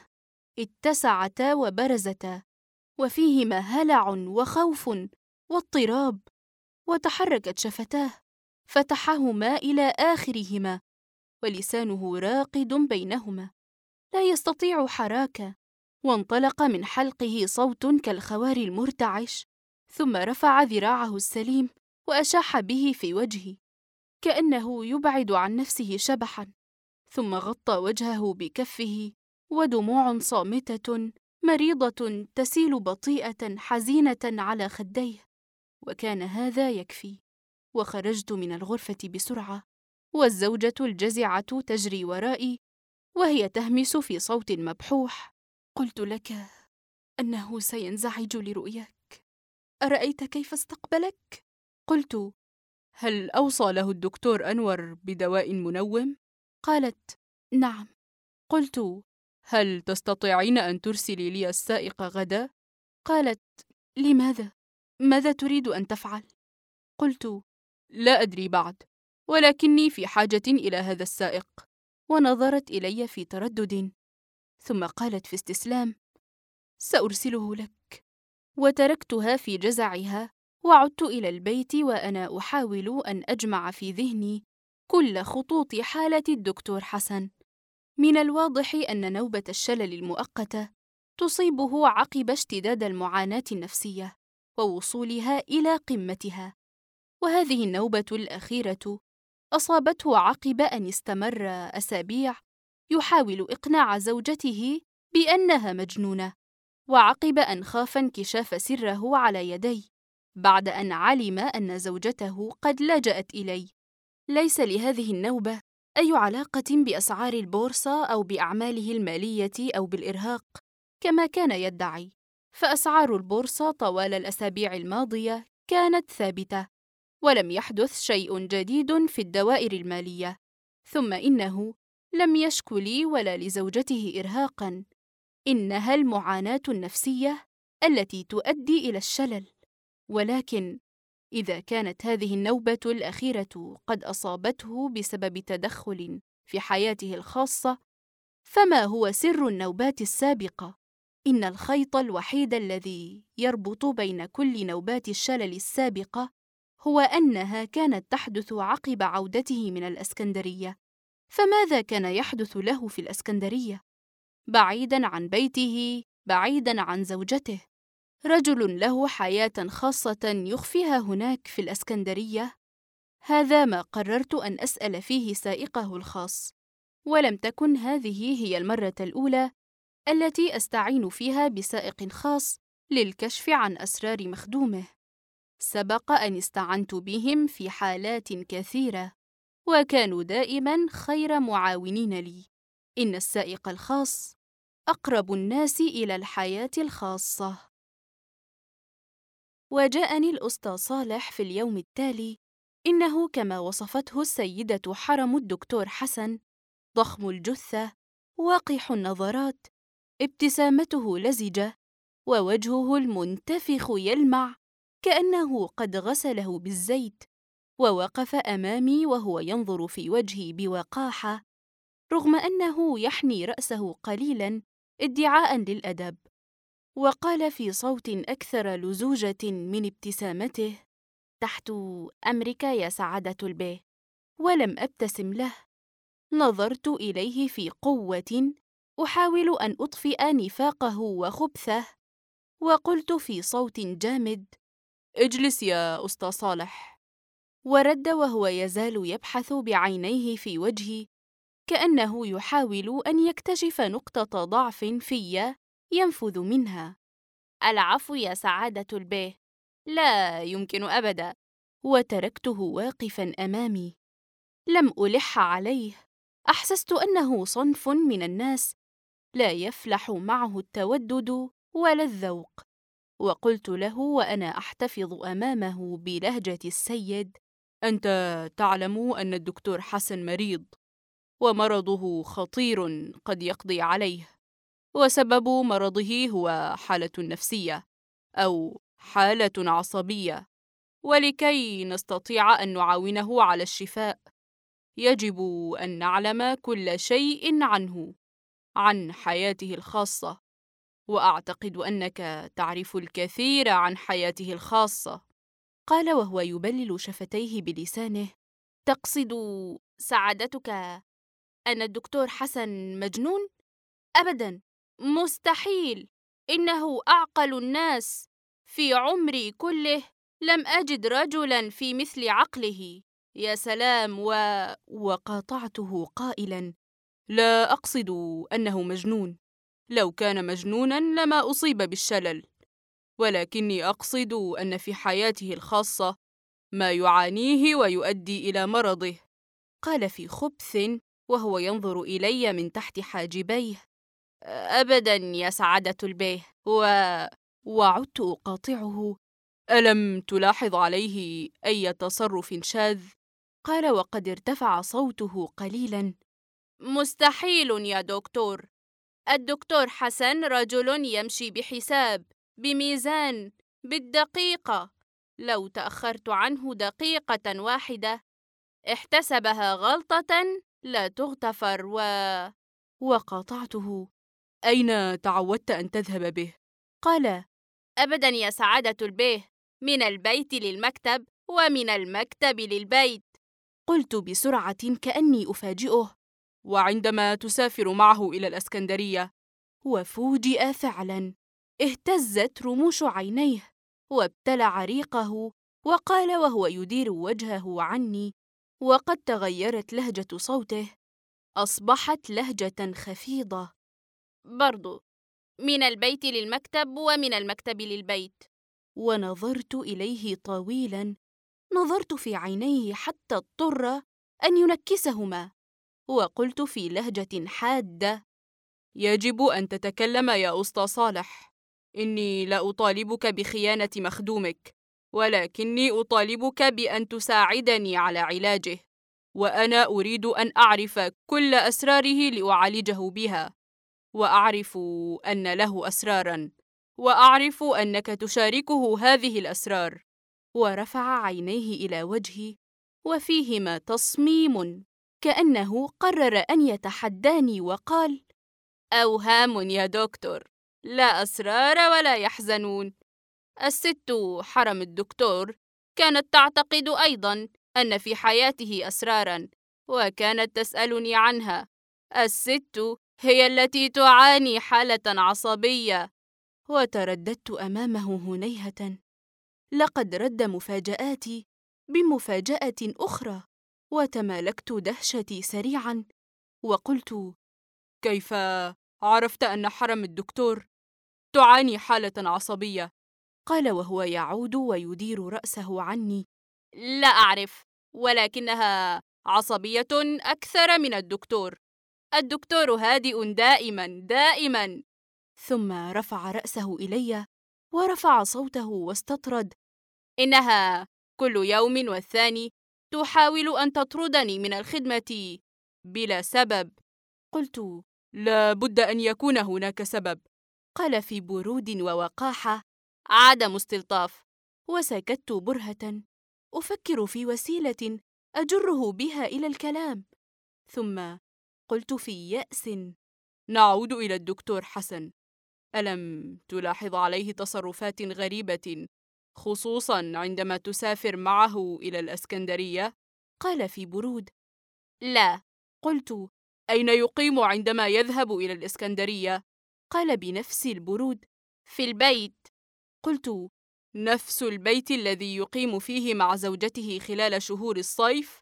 اتسعتا وبرزتا، وفيهما هلع وخوف واضطراب، وتحركت شفتاه، فتحهما إلى آخرهما، ولسانه راقد بينهما لا يستطيع حراكة. وانطلق من حلقه صوت كالخوار المرتعش، ثم رفع ذراعه السليم وأشاح به في وجهي كأنه يبعد عن نفسه شبحا، ثم غطى وجهه بكفه، ودموع صامتة مريضة تسيل بطيئة حزينة على خديه. وكان هذا يكفي، وخرجت من الغرفة بسرعة، والزوجة الجزعة تجري ورائي وهي تهمس في صوت مبحوح: قلت لك أنه سينزعج لرؤياك، أرأيت كيف استقبلك؟ قلت: هل أوصى له الدكتور أنور بدواء منوم؟ قالت: نعم. قلت: هل تستطيعين أن ترسلي لي السائق غدا؟ قالت: لماذا؟ ماذا تريد أن تفعل؟ قلت: لا أدري بعد، ولكني في حاجة إلى هذا السائق. ونظرت إلي في تردد، ثم قالت في استسلام: سأرسله لك. وتركتها في جزعها، وعدت إلى البيت وأنا أحاول أن أجمع في ذهني كل خطوط حالة الدكتور حسن. من الواضح أن نوبة الشلل المؤقتة تصيبه عقب اشتداد المعاناة النفسية ووصولها إلى قمتها، وهذه النوبة الأخيرة أصابته عقب أن استمر أسابيع يحاول إقناع زوجته بأنها مجنونة، وعقب أن خاف انكشاف سره على يدي بعد أن علم أن زوجته قد لجأت إلي. ليس لهذه النوبة أي علاقة بأسعار البورصة أو بأعماله المالية أو بالإرهاق كما كان يدعي، فأسعار البورصة طوال الأسابيع الماضية كانت ثابتة، ولم يحدث شيء جديد في الدوائر المالية. ثم إنه لم يشك لي ولا لزوجته إرهاقاً، إنها المعاناة النفسية التي تؤدي إلى الشلل. ولكن إذا كانت هذه النوبة الأخيرة قد أصابته بسبب تدخل في حياته الخاصة، فما هو سر النوبات السابقة؟ إن الخيط الوحيد الذي يربط بين كل نوبات الشلل السابقة هو أنها كانت تحدث عقب عودته من الإسكندرية. فماذا كان يحدث له في الإسكندرية؟ بعيداً عن بيته، بعيداً عن زوجته، رجل له حياة خاصة يخفيها هناك في الإسكندرية. هذا ما قررت أن أسأل فيه سائقه الخاص، ولم تكن هذه هي المرة الأولى التي أستعين فيها بسائق خاص للكشف عن أسرار مخدومه. سبق أن استعنت بهم في حالات كثيرة، وكانوا دائماً خير معاونين لي. إن السائق الخاص أقرب الناس إلى الحياة الخاصة. وجاءني الأسطى صالح في اليوم التالي. إنه كما وصفته السيدة حرم الدكتور حسن: ضخم الجثة، وقح النظرات، ابتسامته لزجة، ووجهه المنتفخ يلمع كأنه قد غسله بالزيت، ووقف أمامي وهو ينظر في وجهي بوقاحة، رغم أنه يحني رأسه قليلاً ادعاءً للأدب، وقال في صوت أكثر لزوجة من ابتسامته: تحت أمرك يا سعادة البيه. ولم أبتسم له. نظرت إليه في قوة، أحاول أن أطفئ نفاقه وخبثه، وقلت في صوت جامد: اجلس يا أسطى صالح. ورد وهو يزال يبحث بعينيه في وجهي كأنه يحاول أن يكتشف نقطة ضعف في ينفذ منها: العفو يا سعادة البيه، لا يمكن أبدا. وتركته واقفا أمامي. لم ألح عليه. أحسست أنه صنف من الناس لا يفلح معه التودد ولا الذوق. وقلت له وأنا أحتفظ أمامه بلهجة السيد: أنت تعلم أن الدكتور حسن مريض، ومرضه خطير قد يقضي عليه، وسبب مرضه هو حالة نفسية أو حالة عصبية. ولكي نستطيع أن نعاونه على الشفاء، يجب أن نعلم كل شيء عنه، عن حياته الخاصة، وأعتقد أنك تعرف الكثير عن حياته الخاصة. قال وهو يبلل شفتيه بلسانه: تقصد سعادتك أن الدكتور حسن مجنون؟ أبداً، مستحيل. إنه أعقل الناس. في عمري كله لم أجد رجلاً في مثل عقله. يا سلام. وقاطعته قائلاً: لا أقصد أنه مجنون. لو كان مجنوناً لما أصيب بالشلل، ولكني أقصد أن في حياته الخاصة ما يعانيه ويؤدي إلى مرضه. قال في خبث وهو ينظر إلي من تحت حاجبيه: أبداً يا سعادة البيه. وعدت أقاطعه: ألم تلاحظ عليه أي تصرف شاذ؟ قال وقد ارتفع صوته قليلاً: مستحيل يا دكتور. الدكتور حسن رجل يمشي بحساب، بميزان، بالدقيقة. لو تأخرت عنه دقيقة واحدة احتسبها غلطة لا تغتفر. وقاطعته: أين تعودت أن تذهب به؟ قال: أبداً يا سعادة البيه، من البيت للمكتب، ومن المكتب للبيت. قلت بسرعة كأني أفاجئه: وعندما تسافر معه إلى الإسكندرية؟ وفوجئ فعلاً. اهتزت رموش عينيه، وابتلع ريقه، وقال وهو يدير وجهه عني، وقد تغيرت لهجة صوته، أصبحت لهجة خفيضة: برضو من البيت للمكتب ومن المكتب للبيت. ونظرت إليه طويلاً، نظرت في عينيه حتى اضطر أن ينكسهما، وقلت في لهجة حادة: يجب أن تتكلم يا أسطى صالح. إني لا أطالبك بخيانة مخدومك، ولكني أطالبك بأن تساعدني على علاجه، وأنا أريد أن أعرف كل أسراره لأعالجه بها، وأعرف أن له أسراراً، وأعرف أنك تشاركه هذه الأسرار. ورفع عينيه إلى وجهي وفيهما تصميم، كأنه قرر أن يتحداني، وقال: أوهام يا دكتور، لا أسرار ولا يحزنون. الست حرم الدكتور كانت تعتقد أيضاً أن في حياته أسراراً، وكانت تسألني عنها. الست هي التي تعاني حالة عصبية. وترددت أمامه هنيهة. لقد رد مفاجآتي بمفاجأة أخرى، وتمالكت دهشتي سريعاً، وقلت: كيف عرفت أن حرم الدكتور تعاني حالة عصبية؟ قال وهو يعود ويدير رأسه عني: لا أعرف، ولكنها عصبية أكثر من الدكتور. الدكتور هادئ دائما دائما. ثم رفع رأسه إلي ورفع صوته واستطرد: إنها كل يوم والثاني تحاول أن تطردني من الخدمة بلا سبب. قلت: لا بد أن يكون هناك سبب. قال في برود ووقاحة: عدم استلطاف. وسكت برهة أفكر في وسيلة أجره بها إلى الكلام، ثم قلت في يأس: نعود إلى الدكتور حسن. ألم تلاحظ عليه تصرفات غريبة، خصوصاً عندما تسافر معه إلى الإسكندرية؟ قال في برود: لا. قلت: أين يقيم عندما يذهب إلى الإسكندرية؟ قال بنفس البرود: في البيت. قلت: نفس البيت الذي يقيم فيه مع زوجته خلال شهور الصيف؟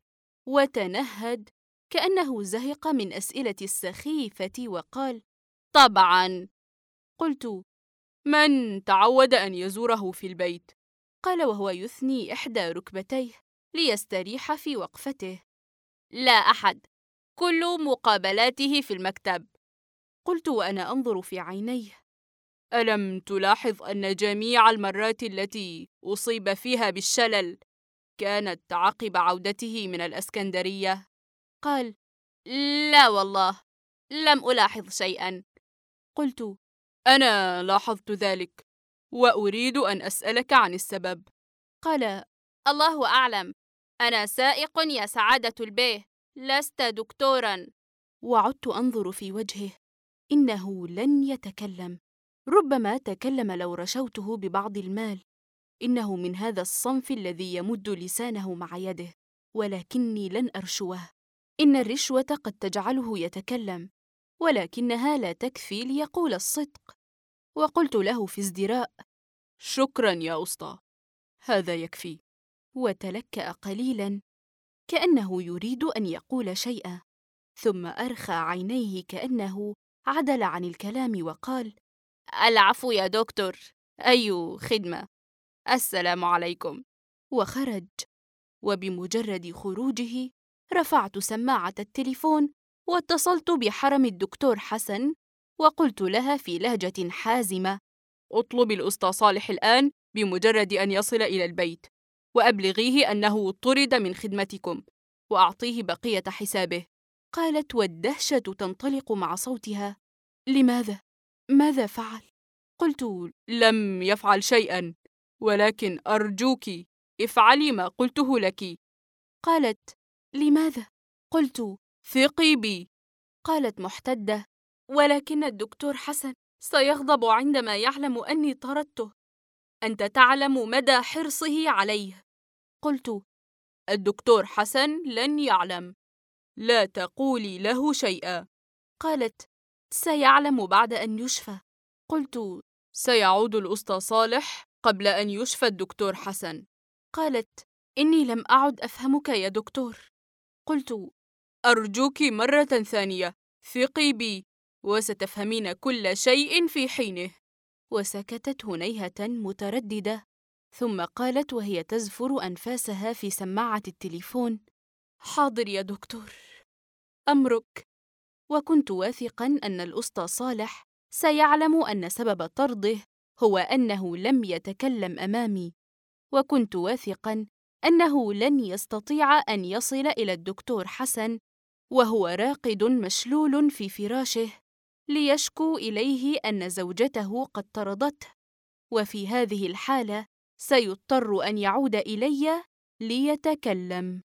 وتنهد كأنه زهق من أسئلة السخيفة وقال: طبعاً. قلت: من تعود أن يزوره في البيت؟ قال وهو يثني إحدى ركبتيه ليستريح في وقفته: لا أحد، كل مقابلاته في المكتب. قلت وأنا أنظر في عينيه: ألم تلاحظ أن جميع المرات التي أصيب فيها بالشلل كانت عقب عودته من الإسكندرية؟ قال: لا والله، لم ألاحظ شيئا. قلت: أنا لاحظت ذلك، وأريد أن أسألك عن السبب. قال: الله أعلم، أنا سائق يا سعادة البيه، لست دكتورا. وعدت أنظر في وجهه، إنه لن يتكلم. ربما تكلم لو رشوته ببعض المال. إنه من هذا الصنف الذي يمد لسانه مع يده، ولكني لن أرشوه. إن الرشوة قد تجعله يتكلم، ولكنها لا تكفي ليقول الصدق. وقلت له في ازدراء: شكرا يا أسطى، هذا يكفي. وتلكأ قليلا كأنه يريد أن يقول شيئا، ثم أرخى عينيه كأنه عدل عن الكلام وقال: العفو يا دكتور، أي خدمة، السلام عليكم. وخرج. وبمجرد خروجه رفعت سماعة التليفون واتصلت بحرم الدكتور حسن، وقلت لها في لهجة حازمة: اطلبي الأسطى صالح الآن بمجرد أن يصل إلى البيت، وأبلغيه أنه طرد من خدمتكم، وأعطيه بقية حسابه. قالت والدهشة تنطلق مع صوتها: لماذا؟ ماذا فعل؟ قلت: لم يفعل شيئا، ولكن أرجوك افعلي ما قلته لك. قالت: لماذا؟ قلت: ثقي بي. قالت محتدة: ولكن الدكتور حسن سيغضب عندما يعلم أني طردته، أنت تعلم مدى حرصه عليه. قلت: الدكتور حسن لن يعلم، لا تقولي له شيئا. قالت: سيعلم بعد أن يشفى. قلت: سيعود الأسطى صالح قبل أن يشفى الدكتور حسن. قالت: إني لم أعد أفهمك يا دكتور. قلت: أرجوك مرة ثانية، ثقي بي، وستفهمين كل شيء في حينه. وسكتت هنيهة مترددة، ثم قالت وهي تزفر أنفاسها في سماعة التليفون: حاضر يا دكتور، أمرك. وكنت واثقا أن الأسطى صالح سيعلم أن سبب طرده هو أنه لم يتكلم أمامي، وكنت واثقا أنه لن يستطيع أن يصل إلى الدكتور حسن وهو راقد مشلول في فراشه ليشكو إليه أن زوجته قد طردته، وفي هذه الحالة سيضطر أن يعود إلي ليتكلم.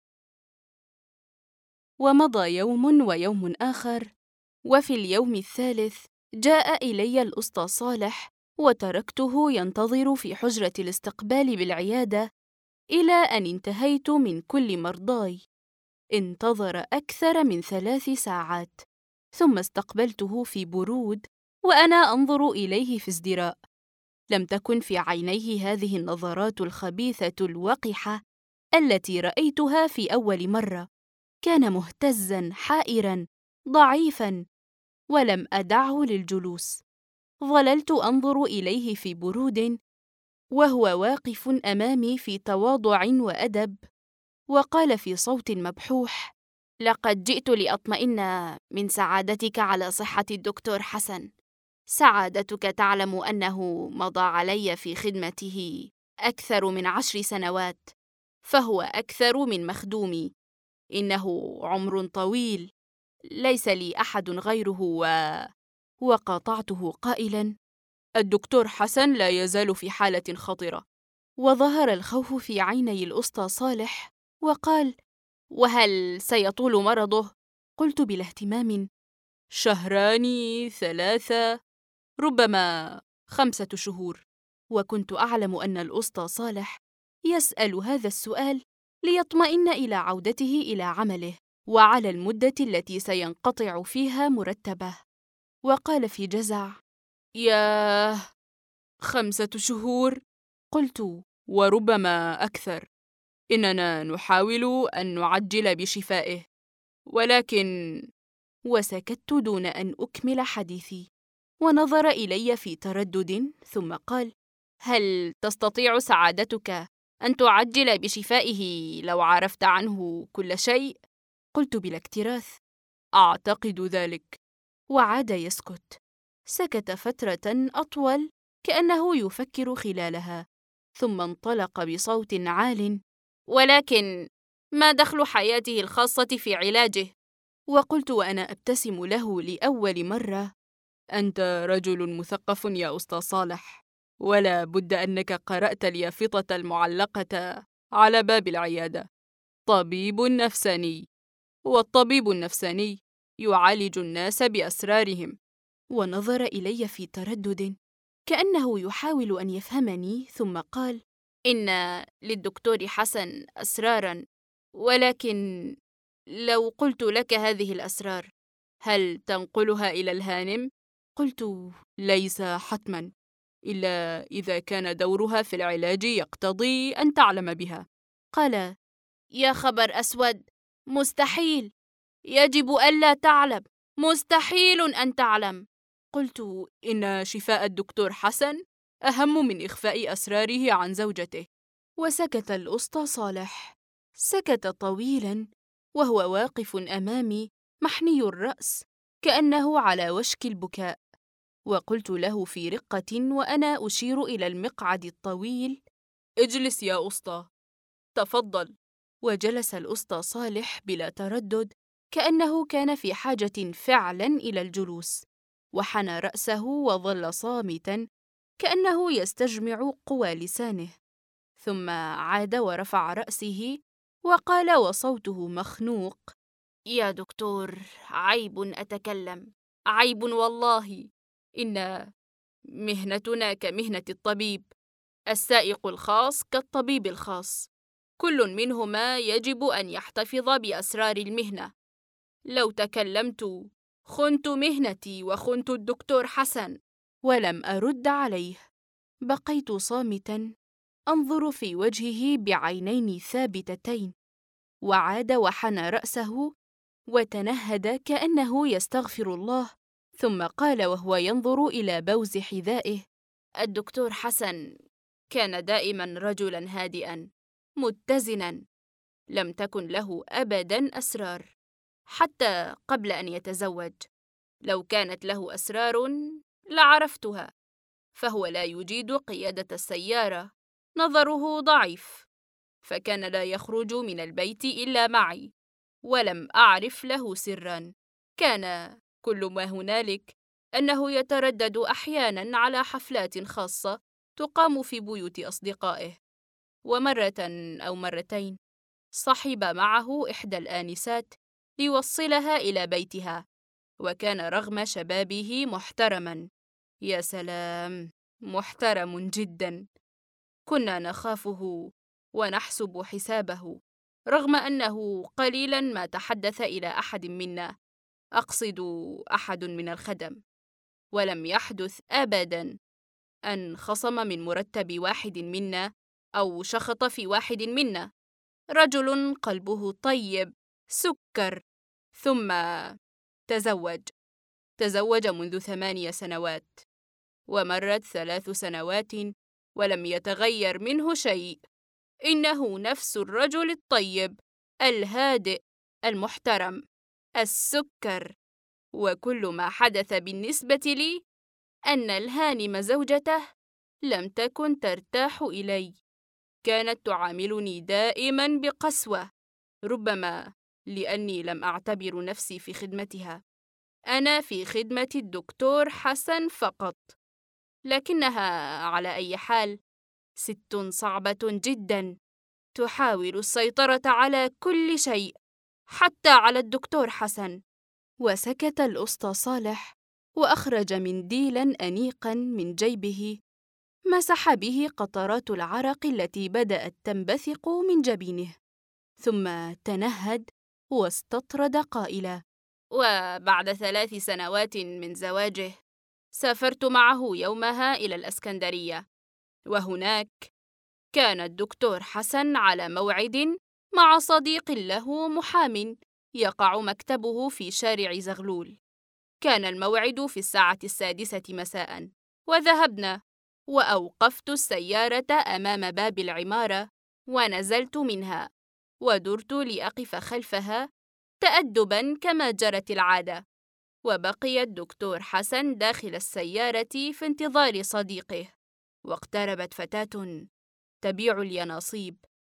ومضى يوم ويوم آخر، وفي اليوم الثالث جاء إلي الأسطى صالح، وتركته ينتظر في حجرة الاستقبال بالعيادة إلى أن انتهيت من كل مرضاي. انتظر أكثر من 3 ساعات، ثم استقبلته في برود وأنا أنظر إليه في ازدراء. لم تكن في عينيه هذه النظرات الخبيثة الوقحة التي رأيتها في أول مرة. كان مهتزاً حائراً ضعيفاً، ولم أدعه للجلوس. ظللت أنظر إليه في برود وهو واقف أمامي في تواضع وأدب، وقال في صوت مبحوح: لقد جئت لأطمئن من سعادتك على صحة الدكتور حسن. سعادتك تعلم أنه مضى علي في خدمته أكثر من 10 سنوات، فهو أكثر من مخدومي. إنه عمر طويل، ليس لي أحد غيره وقاطعته قائلاً: الدكتور حسن لا يزال في حالة خطرة. وظهر الخوف في عيني الأسطى صالح، وقال: وهل سيطول مرضه؟ قلت بلا اهتمام: 2 3 ربما 5 شهور. وكنت أعلم أن الأسطى صالح يسأل هذا السؤال ليطمئن إلى عودته إلى عمله وعلى المدة التي سينقطع فيها مرتبه. وقال في جزع: ياه، 5 شهور؟ قلت: وربما أكثر. إننا نحاول أن نعجل بشفائه، ولكن... وسكت دون أن أكمل حديثي، ونظر إلي في تردد، ثم قال: هل تستطيع سعادتك أن تعجل بشفائه لو عرفت عنه كل شيء؟ قلت بلا اكتراث: أعتقد ذلك. وعاد يسكت. سكت فترة أطول كأنه يفكر خلالها، ثم انطلق بصوت عال: ولكن ما دخل حياته الخاصة في علاجه؟ وقلت وأنا أبتسم له لأول مرة: أنت رجل مثقف يا أستاذ صالح، ولا بد أنك قرأت اليافطة المعلقة على باب العيادة: طبيب نفساني، والطبيب النفساني يعالج الناس بأسرارهم. ونظر إلي في تردد كأنه يحاول أن يفهمني، ثم قال: إن للدكتور حسن أسراراً، ولكن لو قلت لك هذه الأسرار هل تنقلها إلى الهانم؟ قلت: ليس حتماً، إلا إذا كان دورها في العلاج يقتضي أن تعلم بها. قال: يا خبر أسود، مستحيل، يجب ألا تعلم، مستحيل أن تعلم. قلت: إن شفاء الدكتور حسن أهم من إخفاء أسراره عن زوجته. وسكت الأسطى صالح، سكت طويلاً وهو واقف أمامي محني الرأس كأنه على وشك البكاء. وقلت له في رقة وأنا أشير إلى المقعد الطويل: اجلس يا أسطى، تفضل. وجلس الأسطى صالح بلا تردد، كأنه كان في حاجة فعلاً إلى الجلوس، وحنى رأسه وظل صامتاً كأنه يستجمع قوى لسانه، ثم عاد ورفع رأسه وقال وصوته مخنوق: يا دكتور، عيب أتكلم، عيب والله. إن مهنتنا كمهنة الطبيب، السائق الخاص كالطبيب الخاص، كل منهما يجب أن يحتفظ بأسرار المهنة. لو تكلمت خنت مهنتي وخنت الدكتور حسن. ولم أرد عليه، بقيت صامتاً أنظر في وجهه بعينين ثابتتين. وعاد وحنى رأسه وتنهد كأنه يستغفر الله، ثم قال وهو ينظر إلى بوز حذائه: الدكتور حسن كان دائما رجلا هادئا متزنا، لم تكن له أبدا أسرار حتى قبل أن يتزوج. لو كانت له أسرار لعرفتها، فهو لا يجيد قيادة السيارة، نظره ضعيف، فكان لا يخرج من البيت إلا معي، ولم أعرف له سرا. كان كل ما هنالك أنه يتردد أحيانا على حفلات خاصة تقام في بيوت أصدقائه، ومرة أو مرتين صحب معه إحدى الآنسات ليوصلها إلى بيتها، وكان رغم شبابه محترما. يا سلام، محترم جدا. كنا نخافه ونحسب حسابه، رغم أنه قليلا ما تحدث إلى أحد منا، أقصد أحد من الخدم. ولم يحدث أبدا أن خصم من مرتب واحد منا أو شخط في واحد منا. رجل قلبه طيب سكر. ثم تزوج منذ 8 سنوات، ومرت 3 سنوات ولم يتغير منه شيء. إنه نفس الرجل الطيب الهادئ المحترم السكر. وكل ما حدث بالنسبة لي أن الهانم زوجته لم تكن ترتاح إلي، كانت تعاملني دائما بقسوة، ربما لأني لم أعتبر نفسي في خدمتها، أنا في خدمة الدكتور حسن فقط. لكنها على أي حال ست صعبة جدا، تحاول السيطرة على كل شيء، حتى على الدكتور حسن. وسكت الأسطى صالح وأخرج منديلا أنيقا من جيبه، مسح به قطرات العرق التي بدأت تنبثق من جبينه، ثم تنهد واستطرد قائلا: وبعد 3 سنوات من زواجه سافرت معه يومها إلى الإسكندرية، وهناك كان الدكتور حسن على موعد مع صديق له محام يقع مكتبه في شارع زغلول. كان الموعد في 6:00 مساء، وذهبنا، وأوقفت السيارة أمام باب العمارة، ونزلت منها ودرت لأقف خلفها تأدبا كما جرت العادة. وبقي الدكتور حسن داخل السيارة في انتظار صديقه، واقتربت فتاة تبيع اليانصيب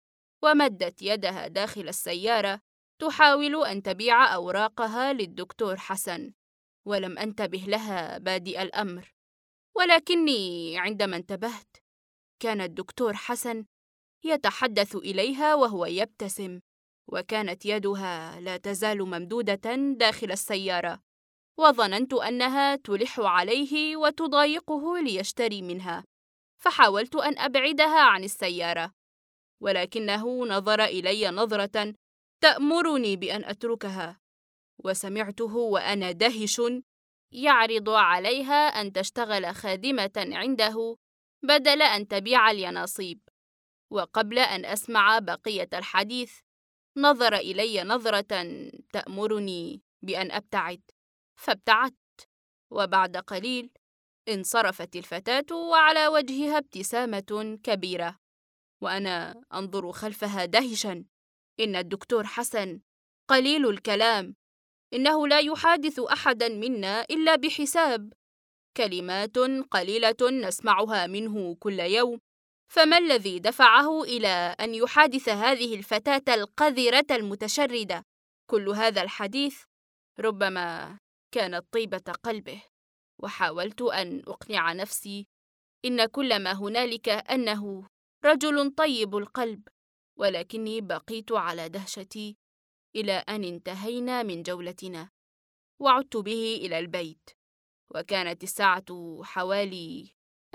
ومدت يدها داخل السيارة تحاول أن تبيع أوراقها للدكتور حسن، ولم أنتبه لها بادئ الأمر. ولكني عندما انتبهت كان الدكتور حسن يتحدث إليها وهو يبتسم، وكانت يدها لا تزال ممدودة داخل السيارة، وظننت أنها تلح عليه وتضايقه ليشتري منها، فحاولت أن أبعدها عن السيارة، ولكنه نظر إلي نظرة تأمرني بأن أتركها، وسمعته وأنا دهش يعرض عليها أن تشتغل خادمة عنده بدل أن تبيع اليانصيب. وقبل أن أسمع بقية الحديث نظر إلي نظرة تأمرني بأن أبتعد، فابتعدت. وبعد قليل انصرفت الفتاة وعلى وجهها ابتسامة كبيرة، وأنا أنظر خلفها دهشا. إن الدكتور حسن قليل الكلام، إنه لا يحادث أحدا منا إلا بحساب، كلمات قليلة نسمعها منه كل يوم، فما الذي دفعه إلى أن يحادث هذه الفتاة القذرة المتشردة كل هذا الحديث؟ ربما كانت طيبة قلبه. وحاولت أن أقنع نفسي إن كل ما هنالك أنه رجل طيب القلب، ولكني بقيت على دهشتي إلى أن انتهينا من جولتنا وعدت به إلى البيت، وكانت الساعة حوالي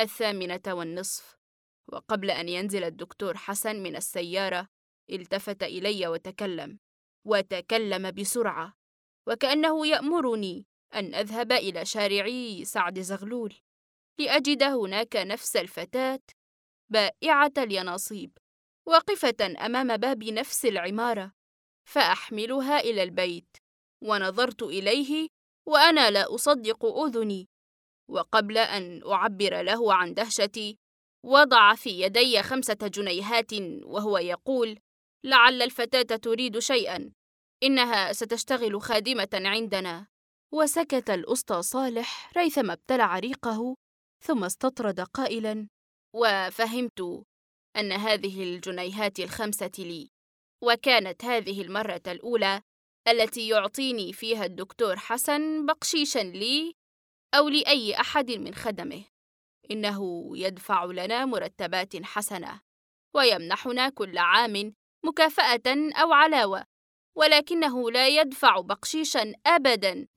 20:30. وقبل أن ينزل الدكتور حسن من السيارة التفت إلي وتكلم بسرعة، وكأنه يأمرني أن أذهب إلى شارع سعد زغلول لأجد هناك نفس الفتاة بائعة اليانصيب واقفة أمام باب نفس العمارة، فأحملها إلى البيت. ونظرت إليه وأنا لا أصدق أذني، وقبل أن أعبر له عن دهشتي وضع في يدي 5 جنيهات وهو يقول: لعل الفتاة تريد شيئا، إنها ستشتغل خادمة عندنا. وسكت الأسطى صالح ريثما ابتلع ريقه، ثم استطرد قائلا: وفهمت أن هذه الجنيهات ال5 لي. وكانت هذه المرة الأولى التي يعطيني فيها الدكتور حسن بقشيشا لي أو لأي أحد من خدمه. إنه يدفع لنا مرتبات حسنة ويمنحنا كل عام مكافأة أو علاوة، ولكنه لا يدفع بقشيشا أبدا.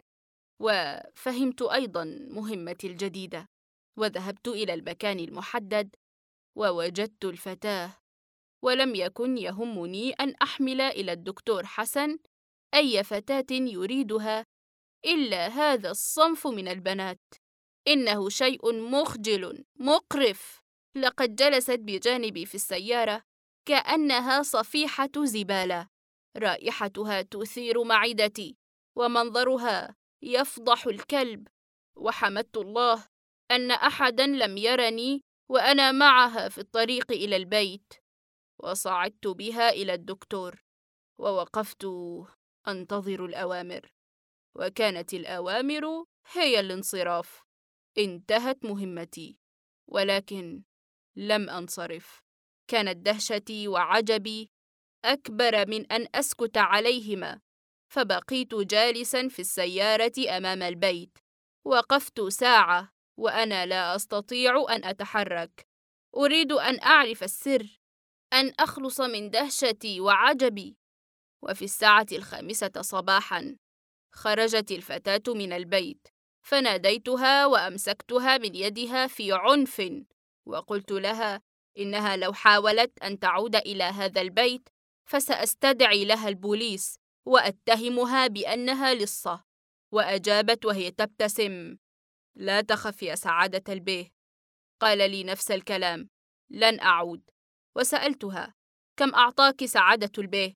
وفهمت أيضا مهمتي الجديدة، وذهبت إلى المكان المحدد ووجدت الفتاة، ولم يكن يهمني أن أحمل إلى الدكتور حسن أي فتاة يريدها إلا هذا الصنف من البنات. إنه شيء مخجل مقرف. لقد جلست بجانبي في السيارة كأنها صفيحة زبالة، رائحتها تثير معدتي ومنظرها يفضح الكلب، وحمدت الله أن أحدا لم يرني وأنا معها في الطريق إلى البيت. وصعدت بها إلى الدكتور ووقفت أنتظر الأوامر، وكانت الأوامر هي الانصراف. انتهت مهمتي، ولكن لم أنصرف. كانت دهشتي وعجبي أكبر من أن أسكت عليهما، فبقيت جالسا في السيارة أمام البيت. وقفت ساعة وأنا لا أستطيع أن أتحرك. أريد أن أعرف السر، أن أخلص من دهشتي وعجبي. وفي 5:00 صباحا خرجت الفتاة من البيت، فناديتها وأمسكتها من يدها في عنف، وقلت لها إنها لو حاولت أن تعود إلى هذا البيت فسأستدعي لها البوليس وأتهمها بأنها لصة. وأجابت وهي تبتسم: لا تخف يا سعادة البيه. قال لي نفس الكلام: لن أعود. وسألتها: كم أعطاك سعادة البيه؟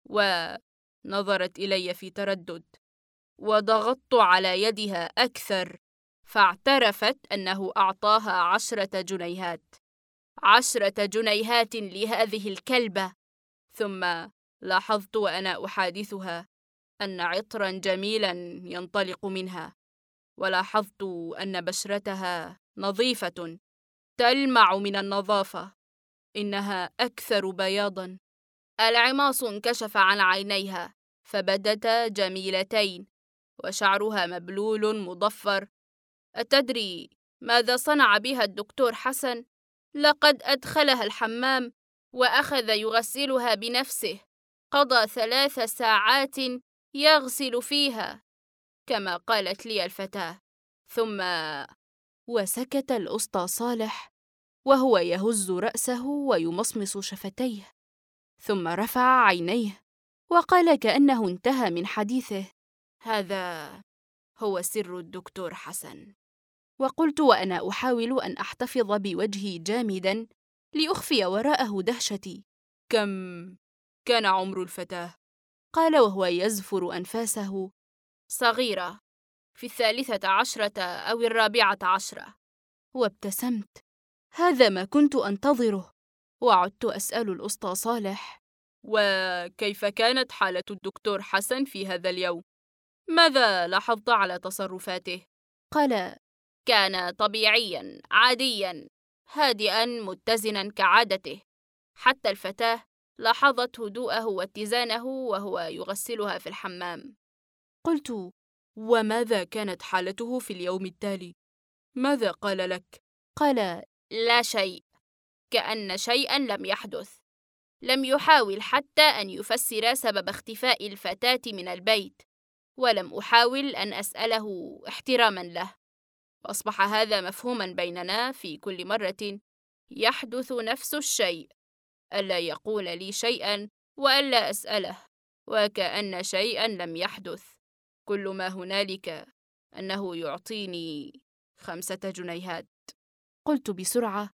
ونظرت إلي في تردد، وضغطت على يدها أكثر، فاعترفت أنه أعطاها 10 جنيهات. 10 جنيهات لهذه الكلبة. ثم لاحظت وأنا أحادثها أن عطرا جميلا ينطلق منها، ولاحظت أن بشرتها نظيفة تلمع من النظافة. إنها أكثر بياضا العماص انكشف عن عينيها فبدتا جميلتين، وشعرها مبلول مضفر. أتدري ماذا صنع بها الدكتور حسن؟ لقد أدخلها الحمام وأخذ يغسلها بنفسه، قضى 3 ساعات يغسل فيها كما قالت لي الفتاة. ثم وسكت الأسطى صالح وهو يهز رأسه ويمصمص شفتيه، ثم رفع عينيه وقال كأنه انتهى من حديثه: هذا هو سر الدكتور حسن. وقلت وأنا أحاول أن أحتفظ بوجهي جامداً لأخفي وراءه دهشتي: كم كان عمر الفتاة؟ قال وهو يزفر أنفاسه: صغيرة، في 13 أو 14. وابتسمت. هذا ما كنت أنتظره. وعدت أسأل الأسطى صالح: وكيف كانت حالة الدكتور حسن في هذا اليوم؟ ماذا لاحظت على تصرفاته؟ قال: كان طبيعياً عادياً هادئاً متزناً كعادته. حتى الفتاة لاحظت هدوءه واتزانه وهو يغسلها في الحمام. قلت: وماذا كانت حالته في اليوم التالي؟ ماذا قال لك؟ قال: لا شيء، كأن شيئاً لم يحدث. لم يحاول حتى أن يفسر سبب اختفاء الفتاة من البيت، ولم أحاول أن أسأله احتراماً له. وأصبح هذا مفهوماً بيننا في كل مرة يحدث نفس الشيء، ألا يقول لي شيئاً وألا أسأله، وكأن شيئاً لم يحدث. كل ما هنالك أنه يعطيني 5 جنيهات. قلت بسرعة: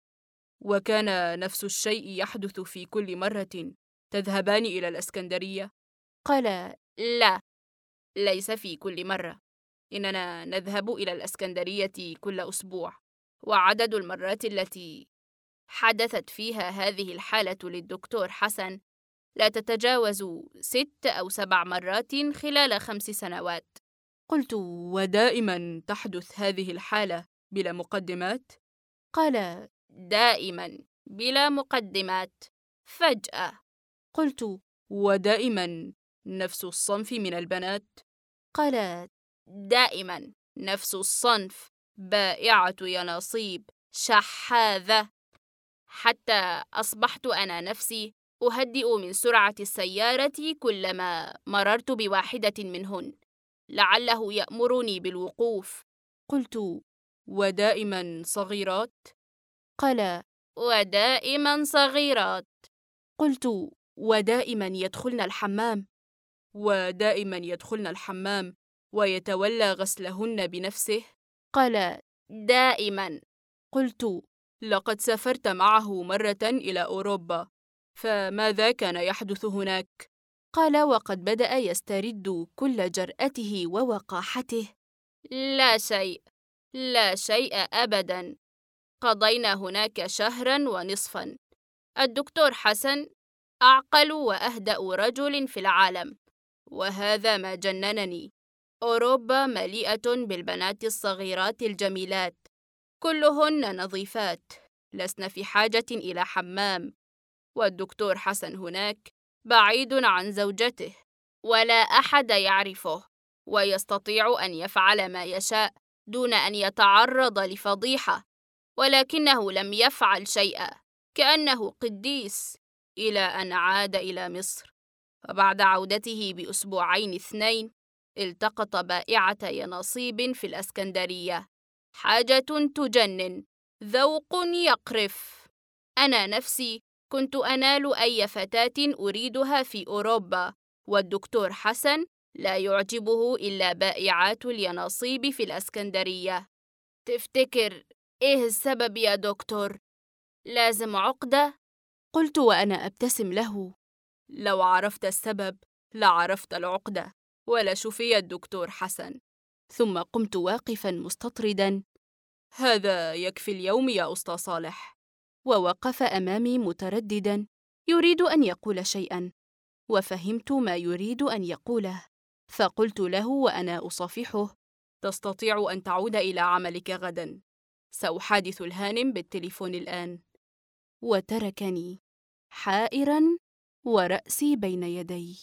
وكان نفس الشيء يحدث في كل مرة تذهبان إلى الإسكندرية؟ قال: لا، ليس في كل مرة. إننا نذهب إلى الإسكندرية كل أسبوع، وعدد المرات التي حدثت فيها هذه الحالة للدكتور حسن لا تتجاوز 6 أو 7 مرات خلال 5 سنوات. قلت: ودائما تحدث هذه الحالة بلا مقدمات؟ قال: دائما بلا مقدمات، فجأة. قلت: ودائما نفس الصنف من البنات؟ قال: دائما نفس الصنف، بائعة يناصيب، شحاذة. حتى أصبحت أنا نفسي أهدئ من سرعة السيارة كلما مررت بواحدة منهن، لعله يأمرني بالوقوف. قلت: ودائما صغيرات؟ قال: ودائما صغيرات. قلت: ودائما يدخلن الحمام؟ ودائما يدخلن الحمام ويتولى غسلهن بنفسه؟ قال: دائما. قلت: لقد سافرت معه مرة إلى أوروبا، فماذا كان يحدث هناك؟ قال وقد بدأ يسترد كل جرأته ووقاحته: لا شيء، لا شيء أبدا. قضينا هناك 1.5 شهرا. الدكتور حسن أعقل وأهدأ رجل في العالم، وهذا ما جننني. أوروبا مليئة بالبنات الصغيرات الجميلات، كلهن نظيفات، لسن في حاجة إلى حمام. والدكتور حسن هناك بعيد عن زوجته، ولا أحد يعرفه، ويستطيع أن يفعل ما يشاء دون أن يتعرض لفضيحة، ولكنه لم يفعل شيئا، كأنه قديس، إلى أن عاد إلى مصر. وبعد عودته بأسبوعين 2 التقط بائعة يناصيب في الإسكندرية. حاجة تجنن، ذوق يقرف. أنا نفسي كنت أنال أي فتاة أريدها في أوروبا، والدكتور حسن لا يعجبه إلا بائعات اليناصيب في الإسكندرية. تفتكر إيه السبب يا دكتور؟ لازم عقدة؟ قلت وأنا أبتسم له: لو عرفت السبب لعرفت العقدة، ولا شفي الدكتور حسن. ثم قمت واقفا مستطردا: هذا يكفي اليوم يا أسطى صالح. ووقف أمامي مترددا يريد أن يقول شيئا، وفهمت ما يريد أن يقوله، فقلت له وأنا أصافحه: تستطيع أن تعود إلى عملك غدا، سأحادث الهانم بالتليفون الآن. وتركني حائرا ورأسي بين يدي.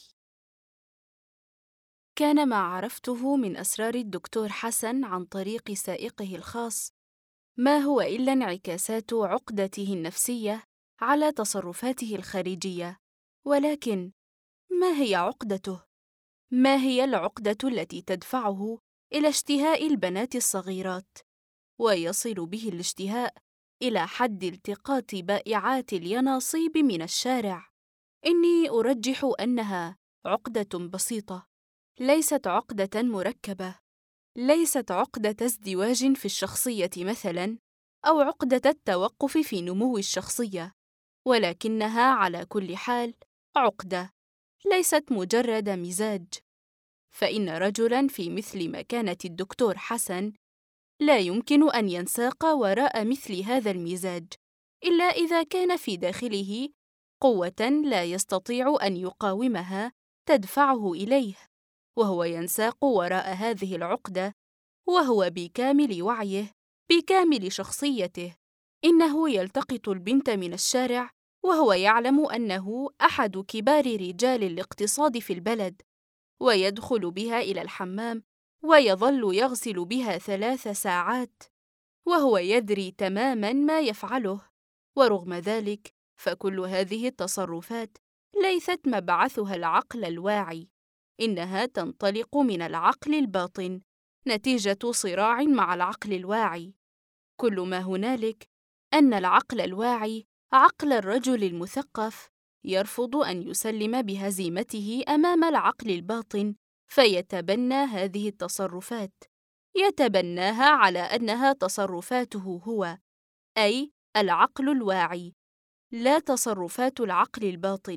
كان ما عرفته من أسرار الدكتور حسن عن طريق سائقه الخاص ما هو إلا انعكاسات عقدته النفسية على تصرفاته الخارجية. ولكن ما هي عقدته؟ ما هي العقدة التي تدفعه إلى اشتهاء البنات الصغيرات، ويصل به الاشتهاء إلى حد التقاط بائعات اليانصيب من الشارع؟ إني أرجح أنها عقدة بسيطة، ليست عقدة مركبة، ليست عقدة ازدواج في الشخصية مثلاً، أو عقدة التوقف في نمو الشخصية، ولكنها على كل حال عقدة، ليست مجرد مزاج. فإن رجلاً في مثل مكانة الدكتور حسن لا يمكن أن ينساق وراء مثل هذا المزاج إلا إذا كان في داخله قوة لا يستطيع أن يقاومها تدفعه إليه، وهو ينساق وراء هذه العقدة وهو بكامل وعيه، بكامل شخصيته. إنه يلتقط البنت من الشارع وهو يعلم أنه أحد كبار رجال الاقتصاد في البلد، ويدخل بها إلى الحمام ويظل يغسل بها 3 ساعات وهو يدري تماماً ما يفعله. ورغم ذلك فكل هذه التصرفات ليست مبعثها العقل الواعي، إنها تنطلق من العقل الباطن نتيجة صراع مع العقل الواعي. كل ما هنالك أن العقل الواعي، عقل الرجل المثقف، يرفض أن يسلم بهزيمته أمام العقل الباطن، فيتبنى هذه التصرفات، يتبناها على أنها تصرفاته هو، أي العقل الواعي، لا تصرفات العقل الباطن،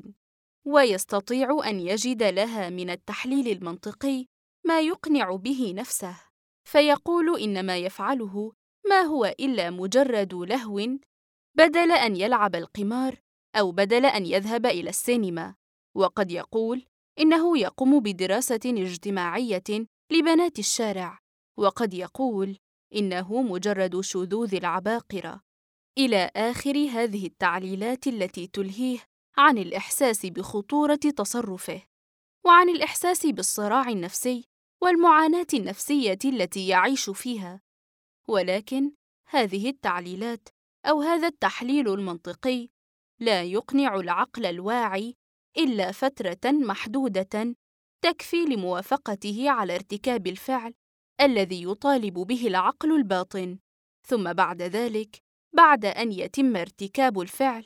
ويستطيع أن يجد لها من التحليل المنطقي ما يقنع به نفسه، فيقول إن ما يفعله ما هو إلا مجرد لهو، بدل أن يلعب القمار أو بدل أن يذهب إلى السينما. وقد يقول إنه يقوم بدراسة اجتماعية لبنات الشارع، وقد يقول إنه مجرد شذوذ العباقرة، إلى آخر هذه التعليلات التي تلهيه عن الإحساس بخطورة تصرفه، وعن الإحساس بالصراع النفسي والمعاناة النفسية التي يعيش فيها. ولكن هذه التعليلات أو هذا التحليل المنطقي لا يقنع العقل الواعي إلا فترة محدودة تكفي لموافقته على ارتكاب الفعل الذي يطالب به العقل الباطن، ثم بعد ذلك، بعد أن يتم ارتكاب الفعل،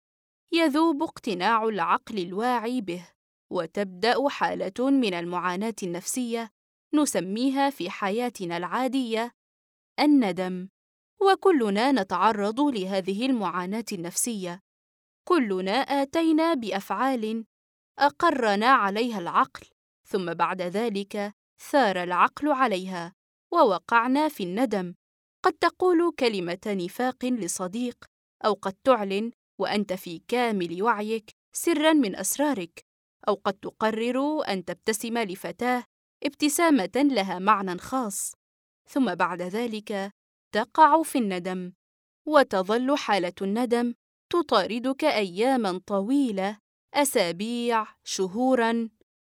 يذوب اقتناع العقل الواعي به، وتبدأ حالة من المعاناة النفسية نسميها في حياتنا العادية الندم. وكلنا نتعرض لهذه المعاناة النفسية، كلنا آتينا بأفعال أقرنا عليها العقل، ثم بعد ذلك ثار العقل عليها ووقعنا في الندم. قد تقول كلمة نفاق لصديق، أو قد تعلن وأنت في كامل وعيك سراً من أسرارك، أو قد تقرر أن تبتسم لفتاة ابتسامة لها معنى خاص، ثم بعد ذلك تقع في الندم، وتظل حالة الندم تطاردك أياماً طويلة، أسابيع، شهوراً،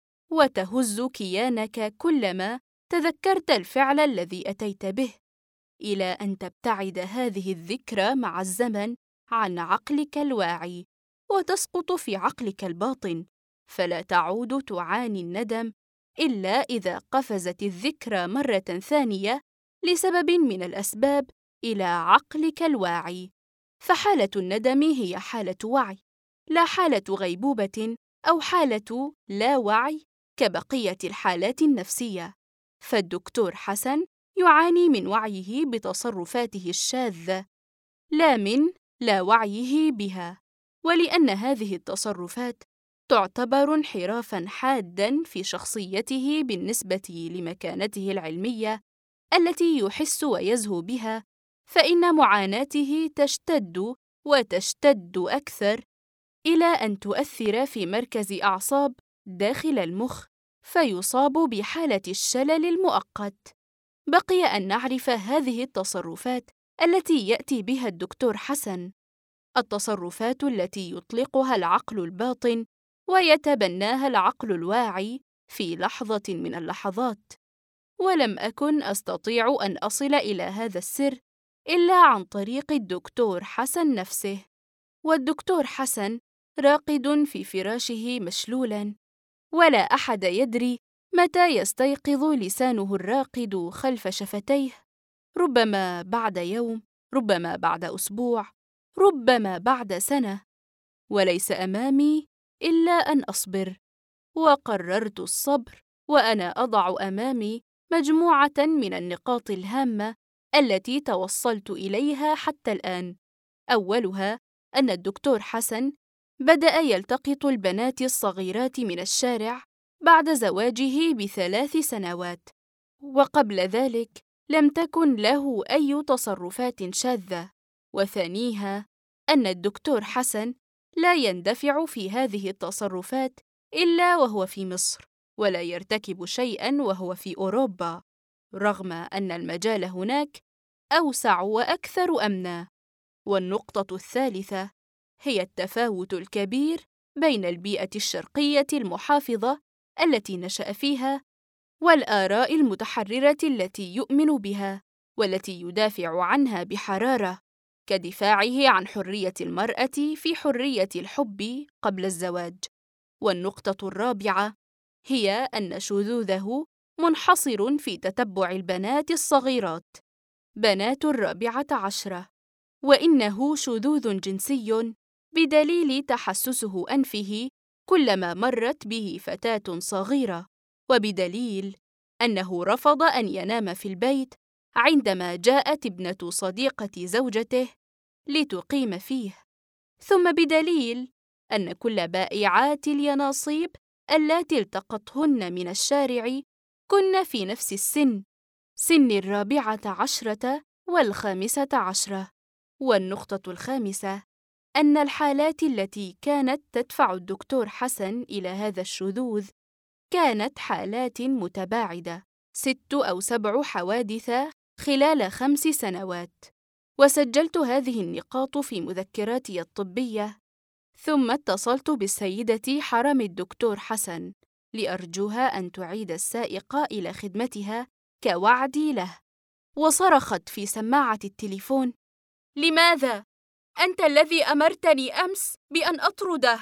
وتهز كيانك كلما تذكرت الفعل الذي أتيت به، إلى أن تبتعد هذه الذكرى مع الزمن عن عقلك الواعي وتسقط في عقلك الباطن، فلا تعود تعاني الندم إلا إذا قفزت الذكرى مرة ثانية لسبب من الأسباب إلى عقلك الواعي. فحالة الندم هي حالة وعي، لا حالة غيبوبة أو حالة لا وعي كبقية الحالات النفسية. فالدكتور حسن يعاني من وعيه بتصرفاته الشاذة، لا من لا وعيه بها، ولأن هذه التصرفات تعتبر انحرافاً حاداً في شخصيته بالنسبة لمكانته العلمية التي يحس ويزهو بها، فإن معاناته تشتد وتشتد أكثر إلى أن تؤثر في مركز أعصاب داخل المخ، فيصاب بحالة الشلل المؤقت. بقي أن نعرف هذه التصرفات التي يأتي بها الدكتور حسن، التصرفات التي يطلقها العقل الباطن ويتبناها العقل الواعي في لحظة من اللحظات. ولم أكن أستطيع أن أصل إلى هذا السر إلا عن طريق الدكتور حسن نفسه. والدكتور حسن راقد في فراشه مشلولاً، ولا أحد يدري متى يستيقظ لسانه الراقد خلف شفتيه، ربما بعد يوم، ربما بعد أسبوع، ربما بعد سنة. وليس أمامي إلا أن أصبر. وقررت الصبر وأنا أضع أمامي مجموعة من النقاط الهامة التي توصلت إليها حتى الآن. أولها أن الدكتور حسن بدأ يلتقط البنات الصغيرات من الشارع بعد زواجه ب3 سنوات، وقبل ذلك لم تكن له أي تصرفات شاذة. وثانيها أن الدكتور حسن لا يندفع في هذه التصرفات إلا وهو في مصر، ولا يرتكب شيئاً وهو في أوروبا، رغم أن المجال هناك أوسع وأكثر أمناً. والنقطة الثالثة هي التفاوت الكبير بين البيئة الشرقية المحافظة التي نشأ فيها والآراء المتحررة التي يؤمن بها والتي يدافع عنها بحرارة، كدفاعه عن حرية المرأة في حرية الحب قبل الزواج. والنقطة الرابعة هي أن شذوذه منحصر في تتبع البنات الصغيرات، بنات 14، وإنه شذوذ جنسي بدليل تحسسه أنفه كلما مرت به فتاة صغيرة، وبدليل أنه رفض أن ينام في البيت عندما جاءت ابنة صديقة زوجته لتقيم فيه، ثم بدليل أن كل بائعات اليناصيب اللاتي التقطهن من الشارع كن في نفس السن، سن 14 و15. والنقطة الخامسة أن الحالات التي كانت تدفع الدكتور حسن إلى هذا الشذوذ كانت حالات متباعدة، 6 أو 7 حوادث خلال 5 سنوات. وسجلت هذه النقاط في مذكراتي الطبية، ثم اتصلت بالسيدة حرم الدكتور حسن لأرجوها أن تعيد السائق إلى خدمتها كوعدي له. وصرخت في سماعة التليفون: لماذا؟ أنت الذي أمرتني أمس بأن أطرده.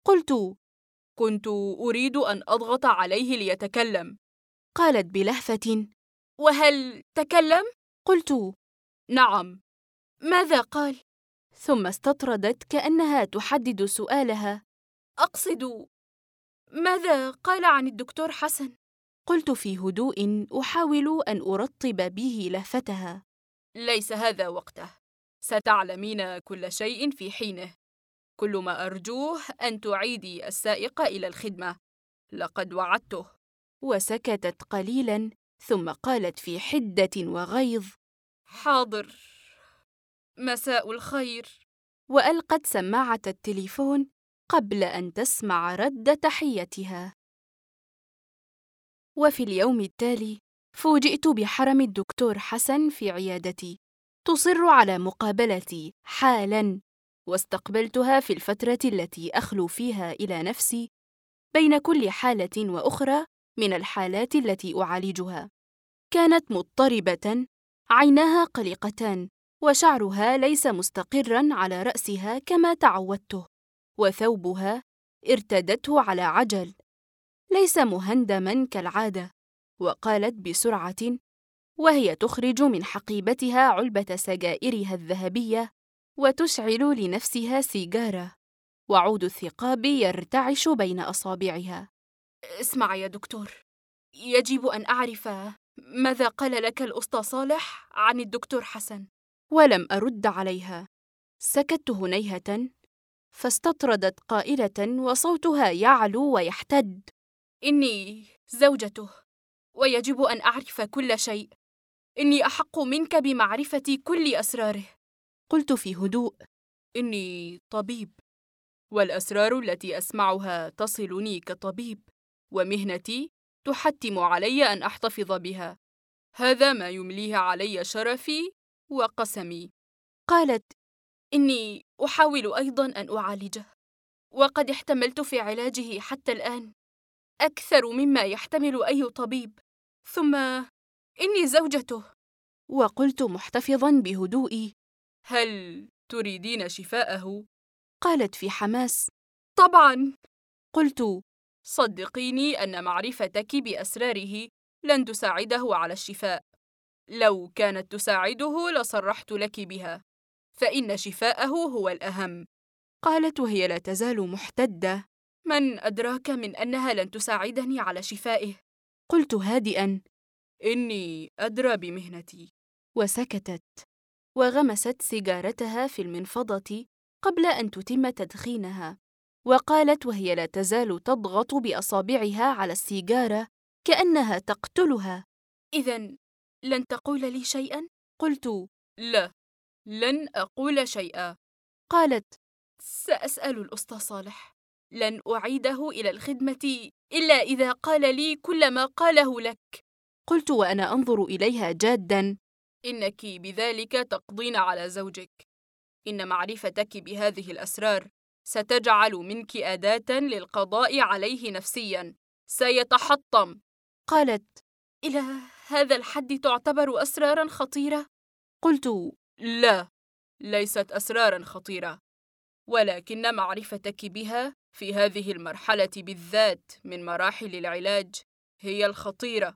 كنت أريد أن أضغط عليه ليتكلم. قالت بلهفة: وهل تكلم؟ قلت: نعم. ماذا قال؟ ثم استطردت كأنها تحدد سؤالها: أقصد ماذا قال عن الدكتور حسن؟ قلت في هدوء أحاول أن أرطب به لهفتها: ليس هذا وقته، ستعلمين كل شيء في حينه. كل ما أرجوه أن تعيدي السائق إلى الخدمة، لقد وعدته. وسكتت قليلاً ثم قالت في حدة وغيظ: حاضر، مساء الخير. وألقت سماعة التليفون قبل أن تسمع رد تحيتها. وفي اليوم التالي فوجئت بحرم الدكتور حسن في عيادتي، تصر على مقابلتي حالاً، واستقبلتها في الفترة التي أخلو فيها إلى نفسي بين كل حالة وأخرى من الحالات التي أعالجها. كانت مضطربة، عيناها قلقتان، وشعرها ليس مستقراً على رأسها كما تعودته، وثوبها ارتدته على عجل، ليس مهندماً كالعادة. وقالت بسرعة وهي تخرج من حقيبتها علبة سجائرها الذهبية وتشعل لنفسها سيجارة، وعود الثقاب يرتعش بين أصابعها: اسمع يا دكتور، يجب أن أعرف ماذا قال لك الأسطى صالح عن الدكتور حسن. ولم أرد عليها. سكت هنيهة، فاستطردت قائلة وصوتها يعلو ويحتد: إني زوجته، ويجب أن أعرف كل شيء. إني أحق منك بمعرفة كل أسراره. قلت في هدوء: إني طبيب، والأسرار التي أسمعها تصلني كطبيب، ومهنتي تحتم علي أن أحتفظ بها. هذا ما يمليه علي شرفي وقسمي. قالت: إني أحاول أيضاً أن أعالجه. وقد احتملت في علاجه حتى الآن أكثر مما يحتمل أي طبيب، ثم إني زوجته. وقلت محتفظاً بهدوئي: هل تريدين شفاءه؟ قالت في حماس: طبعاً. قلت: صدقيني أن معرفتك بأسراره لن تساعده على الشفاء. لو كانت تساعده لصرحت لك بها، فإن شفاءه هو الأهم. قالت وهي لا تزال محتدة: من أدراك من أنها لن تساعدني على شفائه؟ قلت هادئاً: إني أدرى بمهنتي. وسكتت، وغمست سيجارتها في المنفضة قبل أن تتم تدخينها، وقالت وهي لا تزال تضغط بأصابعها على السيجارة كأنها تقتلها: إذن لن تقول لي شيئاً؟ قلت: لا، لن أقول شيئا. قالت: سأسأل الأسطى صالح. لن أعيده إلى الخدمة إلا إذا قال لي كل ما قاله لك. قلت وأنا أنظر إليها جاداً: إنك بذلك تقضين على زوجك. إن معرفتك بهذه الأسرار ستجعل منك أداة للقضاء عليه نفسياً. سيتحطم. قالت: إلى هذا الحد تعتبر أسراراً خطيرة؟ قلت: لا، ليست أسراراً خطيرة، ولكن معرفتك بها في هذه المرحلة بالذات من مراحل العلاج هي الخطيرة.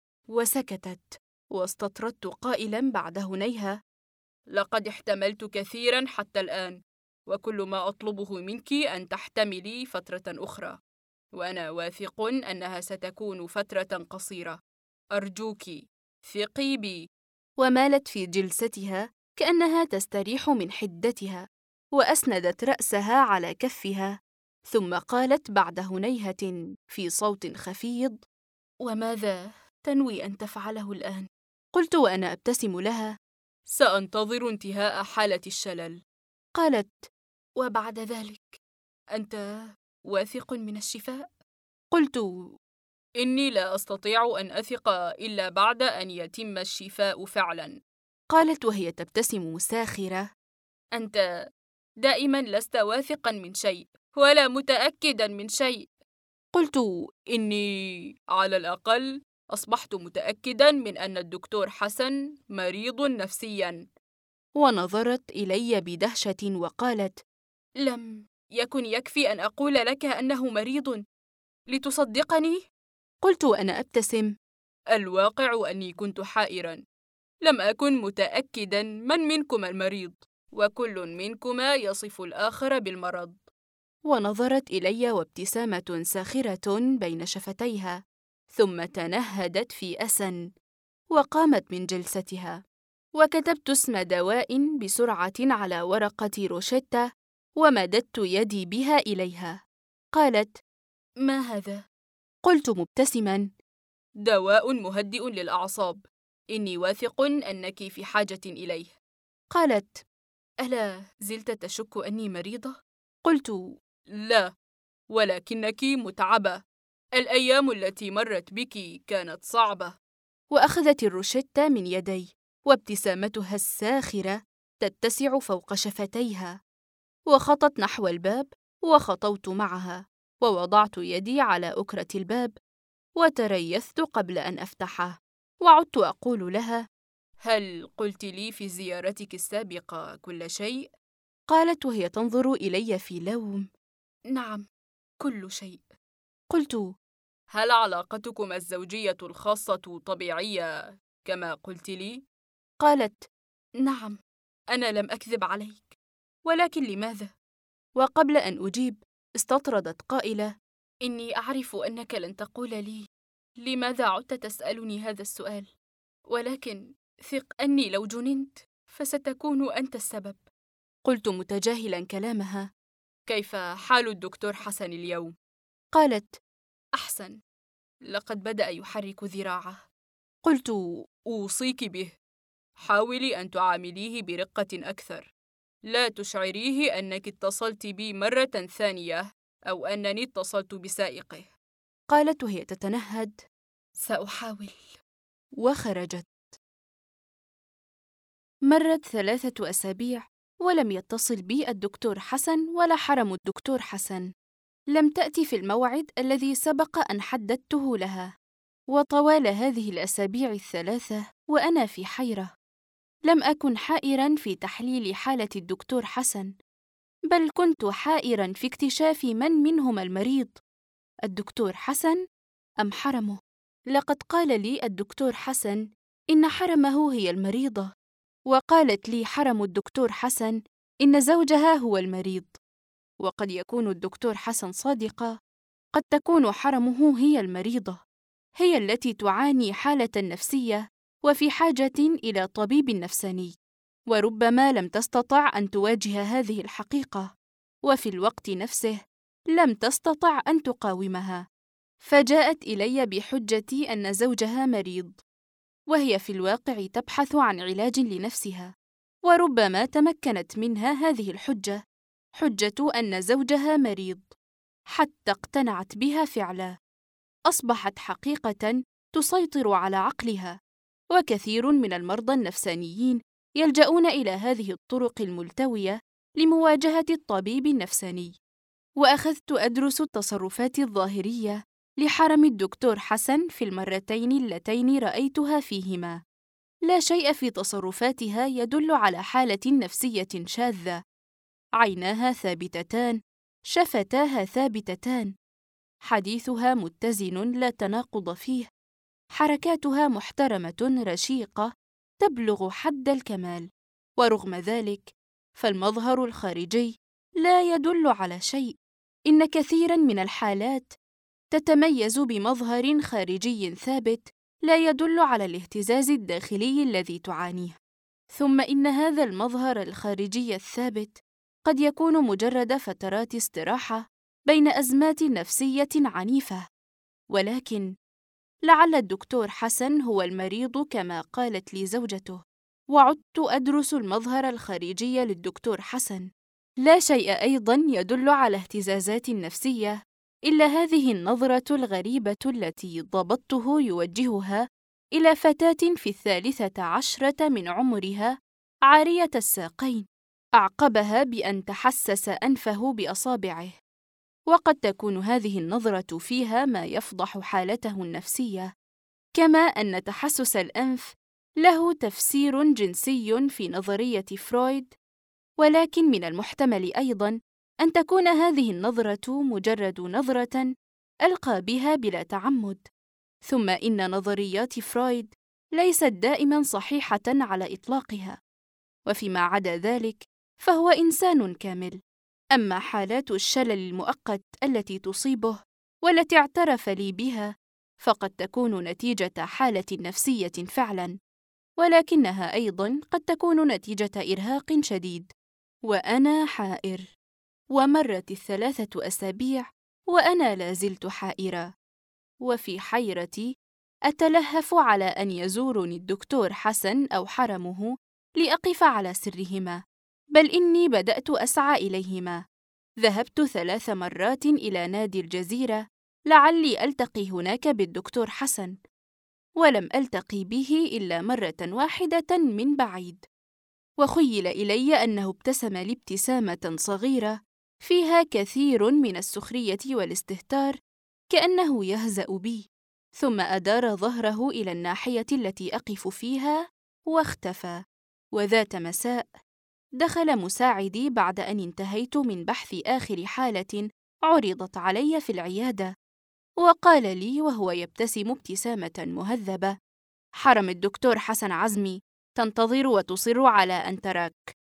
وسكتت، واستطردت قائلاً بعد هنيهة: لقد احتملت كثيراً حتى الآن، وكل ما أطلبه منك أن تحتملي فترة أخرى، وأنا واثق أنها ستكون فترة قصيرة. أرجوك ثقي بي. ومالت في جلستها كأنها تستريح من حدتها، وأسندت رأسها على كفها، ثم قالت بعد هنيهة في صوت خفيض: وماذا تنوي أن تفعله الآن؟ قلت وأنا أبتسم لها: سأنتظر انتهاء حالة الشلل. قالت: وبعد ذلك أنت واثق من الشفاء؟ قلت: إني لا أستطيع أن أثق إلا بعد أن يتم الشفاء فعلاً. قالت وهي تبتسم ساخرة: أنت دائماً لست واثقاً من شيء ولا متأكداً من شيء. قلت: إني على الأقل أصبحت متأكداً من أن الدكتور حسن مريض نفسياً. ونظرت إلي بدهشة وقالت: لم يكن يكفي أن أقول لك أنه مريض لتصدقني؟ قلت وأنا أبتسم: الواقع أني كنت حائراً، لم أكن متأكداً من منكما المريض، وكل منكما يصف الآخر بالمرض. ونظرت إلي وابتسامة ساخرة بين شفتيها، ثم تنهدت في أسى، وقامت من جلستها. وكتبت اسم دواء بسرعة على ورقة روشتة، ومددت يدي بها إليها. قالت: ما هذا؟ قلت مبتسماً: دواء مهدئ للأعصاب، إني واثق أنك في حاجة إليه. قالت: ألا زلت تشك أني مريضة؟ قلت: لا، ولكنك متعبة. الأيام التي مرت بك كانت صعبة. وأخذت الروشتة من يدي، وابتسامتها الساخرة تتسع فوق شفتيها، وخطت نحو الباب، وخطوت معها، ووضعت يدي على أكرة الباب، وتريثت قبل أن أفتحه، وعدت أقول لها: هل قلت لي في زيارتك السابقة كل شيء؟ قالت وهي تنظر إلي في لوم: نعم، كل شيء. قلت: هل علاقتكما الزوجية الخاصة طبيعية كما قلت لي؟ قالت: نعم، أنا لم أكذب عليك، ولكن لماذا؟ وقبل أن أجيب استطردت قائلة: إني أعرف أنك لن تقول لي لماذا عدت تسألني هذا السؤال، ولكن ثق أني لو جننت فستكون أنت السبب. قلت متجاهلا كلامها: كيف حال الدكتور حسن اليوم؟ قالت: أحسن، لقد بدأ يحرك ذراعه. قلت: أوصيك به، حاولي أن تعامليه برقة أكثر، لا تشعريه أنك اتصلت بي مرة ثانية أو أنني اتصلت بسائقه. قالت وهي تتنهد: سأحاول. وخرجت. مرت 3 أسابيع ولم يتصل بي الدكتور حسن ولا حرم الدكتور حسن. لم تأتي في الموعد الذي سبق أن حددته لها. وطوال هذه الأسابيع الثلاثة وأنا في حيرة. لم أكن حائراً في تحليل حالة الدكتور حسن، بل كنت حائراً في اكتشاف من منهما المريض، الدكتور حسن أم حرمه. لقد قال لي الدكتور حسن إن حرمه هي المريضة، وقالت لي حرم الدكتور حسن إن زوجها هو المريض. وقد يكون الدكتور حسن صادقة، قد تكون حرمه هي المريضة، هي التي تعاني حالة نفسية وفي حاجة إلى طبيب نفساني، وربما لم تستطع أن تواجه هذه الحقيقة، وفي الوقت نفسه لم تستطع أن تقاومها، فجاءت إلي بحجة أن زوجها مريض، وهي في الواقع تبحث عن علاج لنفسها. وربما تمكنت منها هذه الحجة، حجة أن زوجها مريض، حتى اقتنعت بها فعلا. أصبحت حقيقة تسيطر على عقلها. وكثير من المرضى النفسانيين يلجؤون إلى هذه الطرق الملتوية لمواجهة الطبيب النفساني. وأخذت أدرس التصرفات الظاهرية لحرم الدكتور حسن في المرتين اللتين رأيتها فيهما. لا شيء في تصرفاتها يدل على حالة نفسية شاذة. عيناها ثابتتان، شفتاها ثابتتان، حديثها متزن لا تناقض فيه، حركاتها محترمة رشيقة تبلغ حد الكمال. ورغم ذلك فالمظهر الخارجي لا يدل على شيء. إن كثيراً من الحالات تتميز بمظهر خارجي ثابت لا يدل على الاهتزاز الداخلي الذي تعانيه. ثم إن هذا المظهر الخارجي الثابت قد يكون مجرد فترات استراحة بين أزمات نفسية عنيفة. ولكن لعل الدكتور حسن هو المريض كما قالت لي زوجته. وعدت أدرس المظهر الخارجي للدكتور حسن. لا شيء أيضاً يدل على اهتزازات نفسية إلا هذه النظرة الغريبة التي ضبطته يوجهها إلى فتاة في 13 من عمرها عارية الساقين، أعقبها بأن تحسس أنفه بأصابعه. وقد تكون هذه النظرة فيها ما يفضح حالته النفسية، كما أن تحسس الأنف له تفسير جنسي في نظرية فرويد. ولكن من المحتمل أيضاً أن تكون هذه النظرة مجرد نظرة ألقى بها بلا تعمد. ثم إن نظريات فرويد ليست دائماً صحيحة على إطلاقها، وفيما عدا ذلك فهو إنسان كامل. أما حالات الشلل المؤقت التي تصيبه والتي اعترف لي بها فقد تكون نتيجة حالة نفسية فعلاً، ولكنها أيضاً قد تكون نتيجة إرهاق شديد. وأنا حائر. ومرت 3 أسابيع وأنا لازلت حائرة. وفي حيرتي أتلهف على أن يزورني الدكتور حسن أو حرمه لأقف على سرهما، بل إني بدأت أسعى إليهما. ذهبت 3 مرات إلى نادي الجزيرة لعلي ألتقي هناك بالدكتور حسن، ولم ألتقي به إلا مرة واحدة من بعيد. وخيل إلي أنه ابتسم لي ابتسامة صغيرة فيها كثير من السخرية والاستهتار، كأنه يهزأ بي، ثم أدار ظهره إلى الناحية التي أقف فيها واختفى. وذات مساء دخل مساعدي بعد أن انتهيت من بحث آخر حالة عرضت علي في العيادة، وقال لي وهو يبتسم ابتسامة مهذبة: حرم الدكتور حسن عزمي تنتظر وتصر على أن تراك.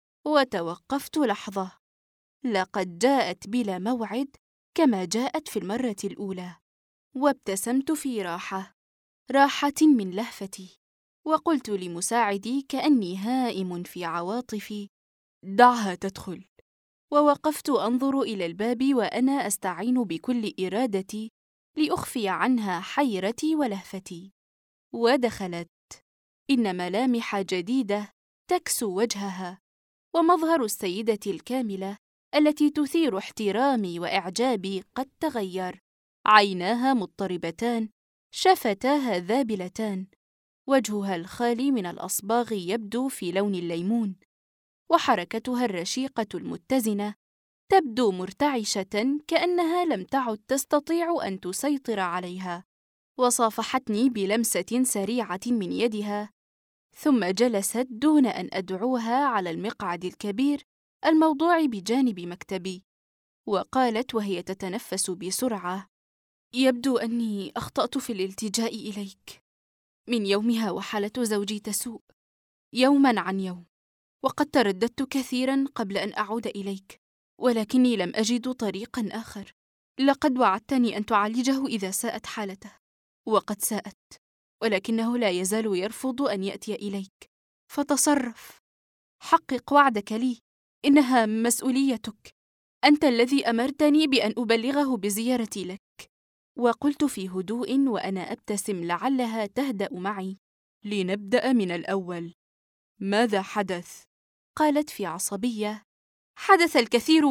وتوقفت لحظة. لقد جاءت بلا موعد كما جاءت في المرة الأولى. وابتسمت في راحة من لهفتي، وقلت لمساعدي كأني هائم في عواطفي: دعها تدخل. ووقفت أنظر إلى الباب وأنا أستعين بكل إرادتي لأخفي عنها حيرتي ولهفتي. ودخلت. إن ملامح جديدة تكسو وجهها، ومظهر السيدة الكاملة التي تثير احترامي وإعجابي قد تغير. عيناها مضطربتان، شفتاها ذابلتان، وجهها الخالي من الأصباغ يبدو في لون الليمون، وحركتها الرشيقة المتزنة تبدو مرتعشة كأنها لم تعد تستطيع أن تسيطر عليها. وصافحتني بلمسة سريعة من يدها، ثم جلست دون أن أدعوها على المقعد الكبير الموضوع بجانب مكتبي، وقالت وهي تتنفس بسرعة: يبدو أني أخطأت في الالتجاء إليك. من يومها وحالة زوجي تسوء يوماً عن يوم، وقد ترددت كثيراً قبل أن أعود إليك، ولكني لم أجد طريقاً آخر. لقد وعدتني أن تعالجه إذا ساءت حالته، وقد ساءت، ولكنه لا يزال يرفض أن يأتي إليك. فتصرف، حقق وعدك لي، إنها مسؤوليتك. أنت الذي أمرتني بأن أبلغه بزيارتي لك. وقلت في هدوء وأنا أبتسم لعلها تهدأ معي: لنبدأ من الأول، ماذا حدث؟ قالت في عصبية: حدث الكثير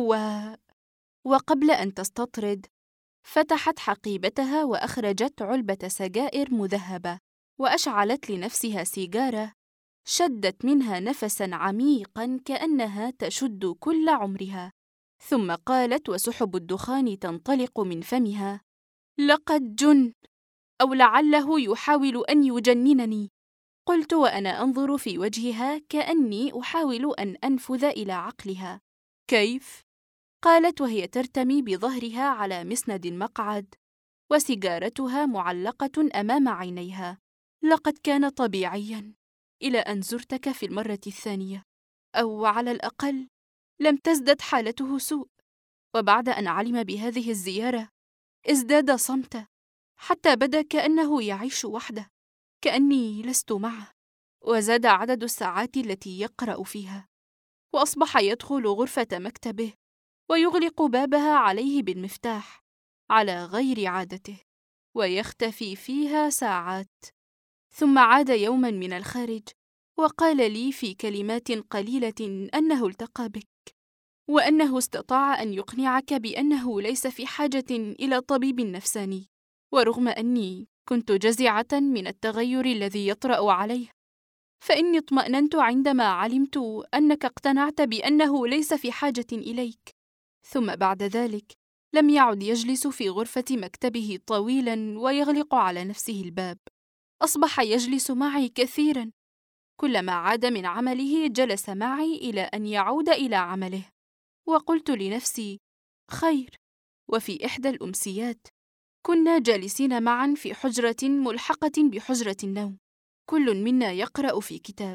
وقبل أن تستطرد فتحت حقيبتها وأخرجت علبة سجائر مذهبة، وأشعلت لنفسها سيجارة، شدت منها نفساً عميقاً كأنها تشد كل عمرها، ثم قالت وسحب الدخان تنطلق من فمها: لقد جن، أو لعله يحاول أن يجننني. قلت وأنا أنظر في وجهها كأني أحاول أن أنفذ إلى عقلها. كيف؟ قالت وهي ترتمي بظهرها على مسند المقعد وسيجارتها معلقة أمام عينيها. لقد كان طبيعياً إلى أن زرتك في المرة الثانية، أو على الأقل لم تزدد حالته سوء، وبعد أن علم بهذه الزيارة ازداد صمتا، حتى بدا كأنه يعيش وحده، كأني لست معه. وزاد عدد الساعات التي يقرأ فيها، وأصبح يدخل غرفة مكتبه ويغلق بابها عليه بالمفتاح على غير عادته، ويختفي فيها ساعات. ثم عاد يوما من الخارج وقال لي في كلمات قليلة أنه التقى بك، وأنه استطاع أن يقنعك بأنه ليس في حاجة إلى طبيب نفساني. ورغم أني كنت جزعة من التغير الذي يطرأ عليه، فإني اطمأننت عندما علمت أنك اقتنعت بأنه ليس في حاجة إليك. ثم بعد ذلك لم يعد يجلس في غرفة مكتبه طويلاً ويغلق على نفسه الباب، أصبح يجلس معي كثيراً. كلما عاد من عمله جلس معي إلى أن يعود إلى عمله. وقلت لنفسي: خير. وفي إحدى الأمسيات كنا جالسين معاً في حجرة ملحقة بحجرة النوم، كل منا يقرأ في كتاب،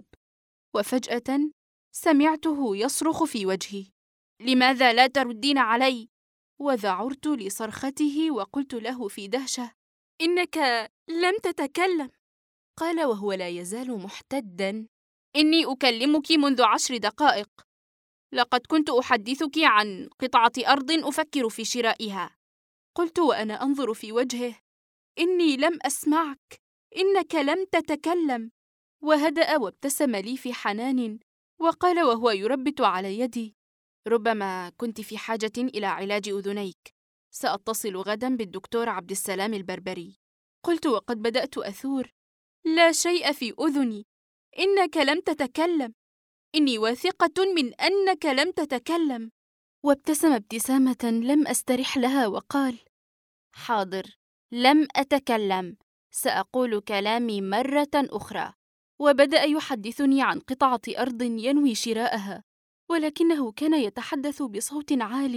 وفجأة سمعته يصرخ في وجهي: لماذا لا تردين علي؟ وذعرت لصرخته وقلت له في دهشة: إنك لم تتكلم. قال وهو لا يزال محتداً: إني أكلمك منذ 10 دقائق. لقد كنت أحدثك عن قطعة أرض أفكر في شرائها. قلت وأنا أنظر في وجهه: إني لم أسمعك، إنك لم تتكلم. وهدأ وابتسم لي في حنان وقال وهو يربت على يدي: ربما كنت في حاجة إلى علاج أذنيك، سأتصل غدا بالدكتور عبد السلام البربري. قلت وقد بدأت أثور: لا شيء في أذني، إنك لم تتكلم، إني واثقة من أنك لم تتكلم. وابتسم ابتسامة لم أسترح لها وقال: حاضر، لم أتكلم، سأقول كلامي مرة أخرى. وبدأ يحدثني عن قطعة أرض ينوي شراءها، ولكنه كان يتحدث بصوت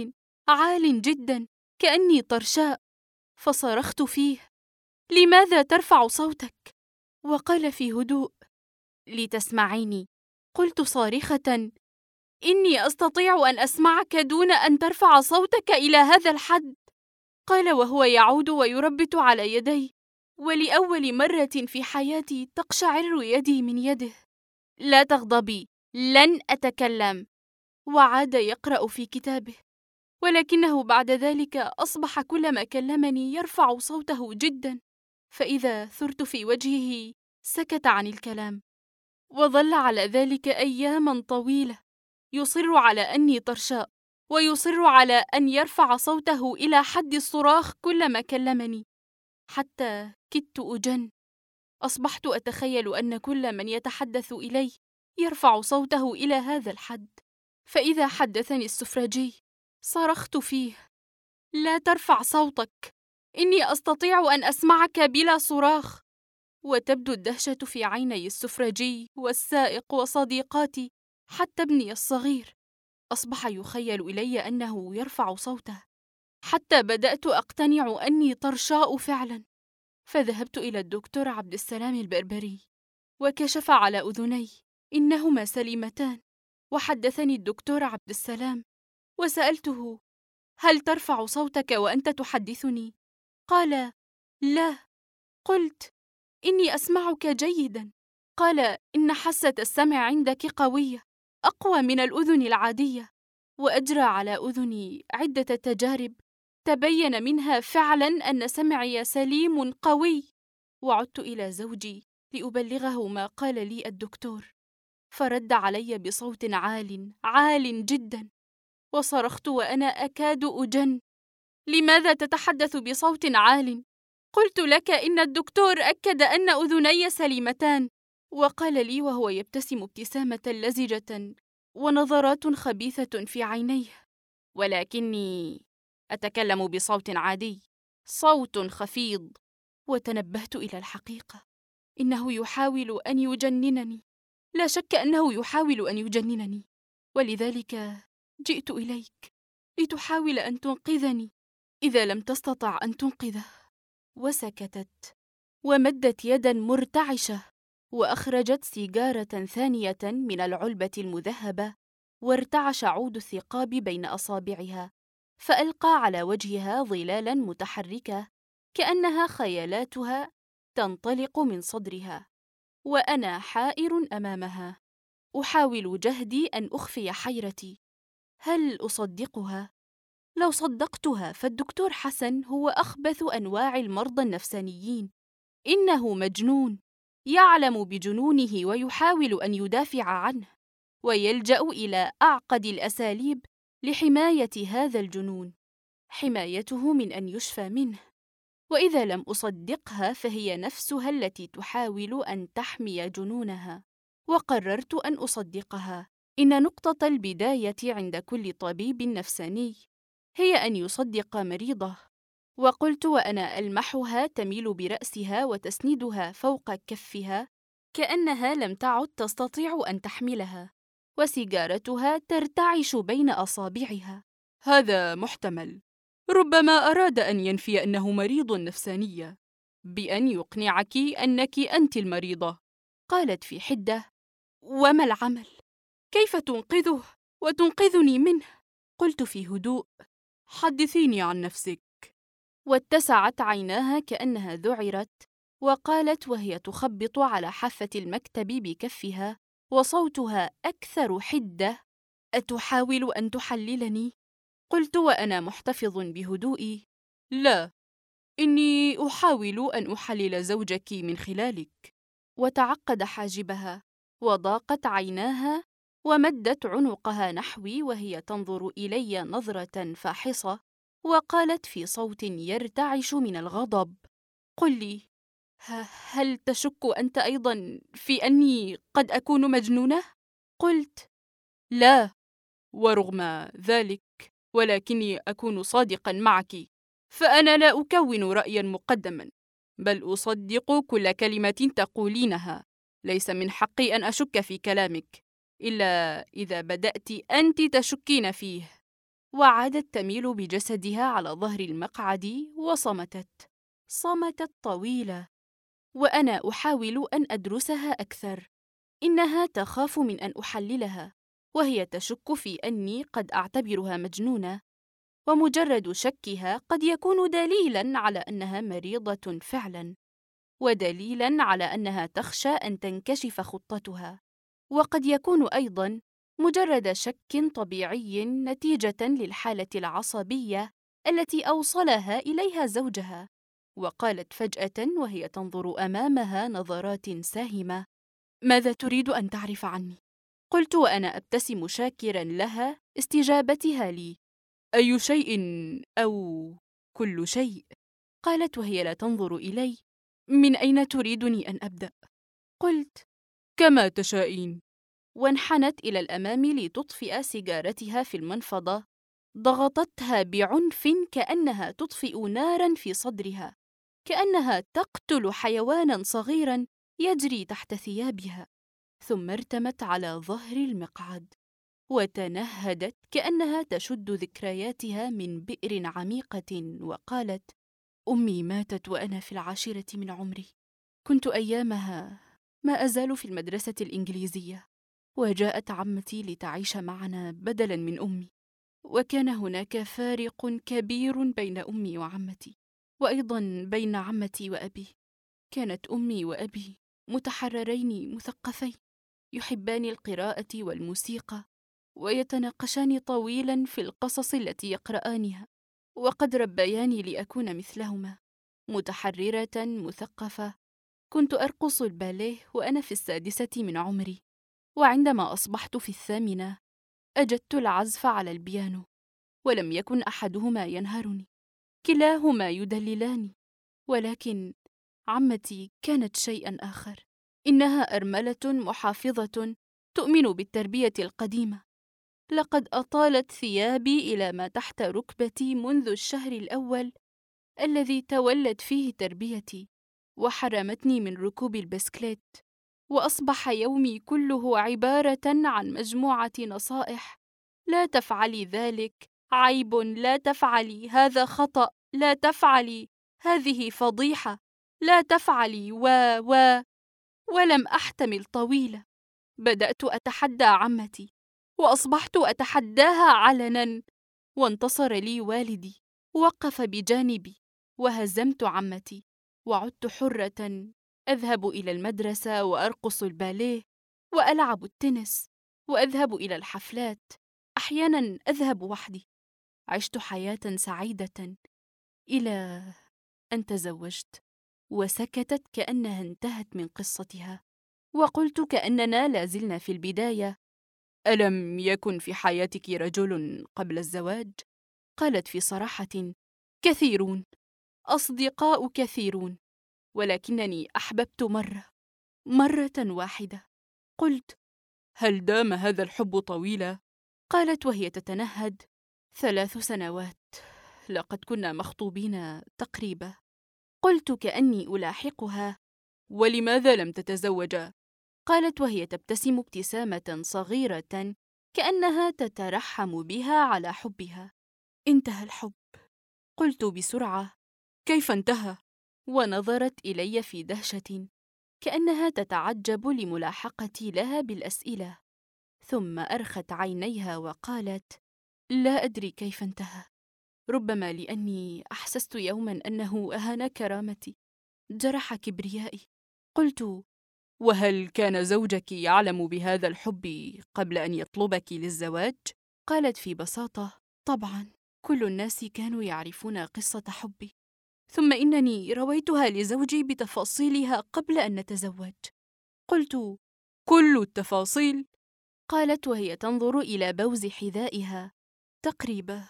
عال جدا كأني طرشاء. فصرخت فيه: لماذا ترفع صوتك؟ وقال في هدوء: لتسمعيني. قلت صارخة: إني أستطيع أن أسمعك دون أن ترفع صوتك إلى هذا الحد. قال وهو يعود ويربت على يدي، ولأول مرة في حياتي تقشعر يدي من يده: لا تغضبي، لن أتكلم. وعاد يقرأ في كتابه، ولكنه بعد ذلك أصبح كلما كلمني يرفع صوته جدا، فإذا ثرت في وجهه سكت عن الكلام. وظل على ذلك أياماً طويلة، يصر على أني طرشاء، ويصر على أن يرفع صوته إلى حد الصراخ كلما كلمني، حتى كدت أجن. أصبحت أتخيل أن كل من يتحدث إلي يرفع صوته إلى هذا الحد. فإذا حدثني السفرجي صرخت فيه: لا ترفع صوتك، إني أستطيع أن أسمعك بلا صراخ. وتبدو الدهشة في عيني السفرجي والسائق وصديقاتي، حتى ابني الصغير أصبح يخيل إلي أنه يرفع صوته، حتى بدأت أقتنع أني طرشاء فعلا. فذهبت إلى الدكتور عبد السلام البربري وكشف على أذني، إنهما سليمتان. وحدثني الدكتور عبد السلام وسألته: هل ترفع صوتك وأنت تحدثني؟ قال: لا. قلت: إني أسمعك جيدا. قال: إن حاسة السمع عندك قوية، أقوى من الأذن العادية. وأجرى على أذني عدة تجارب تبين منها فعلا أن سمعي سليم قوي. وعدت إلى زوجي لأبلغه ما قال لي الدكتور، فرد علي بصوت عال جدا. وصرخت وأنا أكاد أجن: لماذا تتحدث بصوت عال؟ قلت لك إن الدكتور أكد أن أذني سليمتان. وقال لي وهو يبتسم ابتسامة لزجة ونظرات خبيثة في عينيه: ولكني أتكلم بصوت عادي، صوت خفيض. وتنبهت إلى الحقيقة، إنه يحاول أن يجننني، لا شك أنه يحاول أن يجننني. ولذلك جئت إليك لتحاول أن تنقذني إذا لم تستطع أن تنقذه. وسكتت ومدت يدا مرتعشة وأخرجت سيجارة ثانية من العلبة المذهبة، وارتعش عود الثقاب بين أصابعها، فألقى على وجهها ظلالا متحركة كأنها خيالاتها تنطلق من صدرها. وأنا حائر أمامها، أحاول جهدي أن أخفي حيرتي. هل أصدقها؟ لو صدقتها فالدكتور حسن هو أخبث أنواع المرضى النفسانيين. إنه مجنون، يعلم بجنونه ويحاول أن يدافع عنه، ويلجأ إلى أعقد الأساليب لحماية هذا الجنون، حمايته من أن يشفى منه. وإذا لم أصدقها فهي نفسها التي تحاول أن تحمي جنونها. وقررت أن أصدقها. إن نقطة البداية عند كل طبيب نفساني هي أن يصدق مريضه. وقلت وأنا ألمحها تميل برأسها وتسندها فوق كفها كأنها لم تعد تستطيع أن تحملها، وسيجارتها ترتعش بين أصابعها: هذا محتمل. ربما أراد أن ينفي أنه مريض نفسانية بأن يقنعك أنك أنت المريضة. قالت في حدة: وما العمل؟ كيف تنقذه وتنقذني منه؟ قلت في هدوء: حدثيني عن نفسك. واتسعت عيناها كأنها ذعرت، وقالت وهي تخبط على حافة المكتب بكفها وصوتها أكثر حدة: أتحاول أن تحللني؟ قلت وأنا محتفظ بهدوئي: لا، إني أحاول أن أحلل زوجك من خلالك. وتعقد حاجبها وضاقت عيناها ومدت عنقها نحوي وهي تنظر إلي نظرة فاحصة، وقالت في صوت يرتعش من الغضب: قل لي، هل تشك أنت أيضا في أني قد أكون مجنونة؟ قلت: لا، ورغم ذلك ولكني أكون صادقا معك، فأنا لا أكون رأيا مقدما، بل أصدق كل كلمة تقولينها. ليس من حقي أن أشك في كلامك إلا إذا بدأت أنت تشكين فيه. وعادت تميل بجسدها على ظهر المقعد صمتت طويلة، وأنا أحاول أن أدرسها أكثر. إنها تخاف من أن أحللها، وهي تشك في أني قد أعتبرها مجنونة، ومجرد شكها قد يكون دليلاً على أنها مريضة فعلاً، ودليلاً على أنها تخشى أن تنكشف خطتها، وقد يكون أيضاً مجرد شك طبيعي نتيجة للحالة العصبية التي أوصلها إليها زوجها. وقالت فجأة وهي تنظر أمامها نظرات ساهمة: ماذا تريد أن تعرف عني؟ قلت وأنا أبتسم شاكراً لها استجابتها لي: أي شيء أو كل شيء. قالت وهي لا تنظر إلي: من أين تريدني أن أبدأ؟ قلت: كما تشائين. وانحنت إلى الأمام لتطفئ سيجارتها في المنفضة. ضغطتها بعنف كأنها تطفئ ناراً في صدرها، كأنها تقتل حيواناً صغيراً يجري تحت ثيابها. ثم ارتمت على ظهر المقعد وتنهدت كأنها تشد ذكرياتها من بئر عميقة، وقالت: أمي ماتت وأنا في 10 من عمري. كنت أيامها ما أزال في المدرسة الإنجليزية، وجاءت عمتي لتعيش معنا بدلاً من أمي. وكان هناك فارق كبير بين أمي وعمتي، وأيضاً بين عمتي وأبي. كانت أمي وأبي متحررين مثقفين، يحبان القراءة والموسيقى، ويتناقشان طويلاً في القصص التي يقرآنها، وقد ربياني لأكون مثلهما، متحررة مثقفة. كنت أرقص الباليه وأنا في 6 من عمري، وعندما أصبحت في 8 أجدت العزف على البيانو، ولم يكن أحدهما ينهرني، كلاهما يدللاني. ولكن عمتي كانت شيئاً آخر. إنها أرملة محافظة تؤمن بالتربية القديمة. لقد أطالت ثيابي إلى ما تحت ركبتي منذ الشهر الأول الذي تولت فيه تربيتي، وحرمتني من ركوب البسكليت، وأصبح يومي كله عبارة عن مجموعة نصائح: لا تفعلي ذلك، عيب، لا تفعلي هذا، خطأ، لا تفعلي هذه، فضيحة، لا تفعلي ولم أحتمل طويلة. بدأت أتحدى عمتي، وأصبحت أتحداها علناً، وانتصر لي والدي، وقف بجانبي، وهزمت عمتي، وعدت حرة أذهب إلى المدرسة وأرقص الباليه وألعب التنس وأذهب إلى الحفلات. أحياناً أذهب وحدي. عشت حياة سعيدة إلى أن تزوجت. وسكتت كأنها انتهت من قصتها، وقلت كأننا لازلنا في البداية: ألم يكن في حياتك رجل قبل الزواج؟ قالت في صراحة: كثيرون، أصدقاء كثيرون، ولكنني أحببت مرة واحدة. قلت: هل دام هذا الحب طويلا؟ قالت وهي تتنهد: 3 سنوات، لقد كنا مخطوبين تقريبا. قلت كأني ألاحقها: ولماذا لم تتزوجا؟ قالت وهي تبتسم ابتسامة صغيرة كأنها تترحم بها على حبها: انتهى الحب. قلت بسرعة: كيف انتهى؟ ونظرت إلي في دهشة، كأنها تتعجب لملاحقتي لها بالأسئلة، ثم أرخت عينيها وقالت: لا أدري كيف انتهى. ربما لأني أحسست يوما أنه أهان كرامتي، جرح كبريائي. قلت: وهل كان زوجك يعلم بهذا الحب قبل أن يطلبك للزواج؟ قالت في بساطة: طبعا، كل الناس كانوا يعرفون قصة حبي، ثم إنني رويتها لزوجي بتفاصيلها قبل أن نتزوج. قلت: كل التفاصيل؟ قالت وهي تنظر إلى بوز حذائها: تقريبا.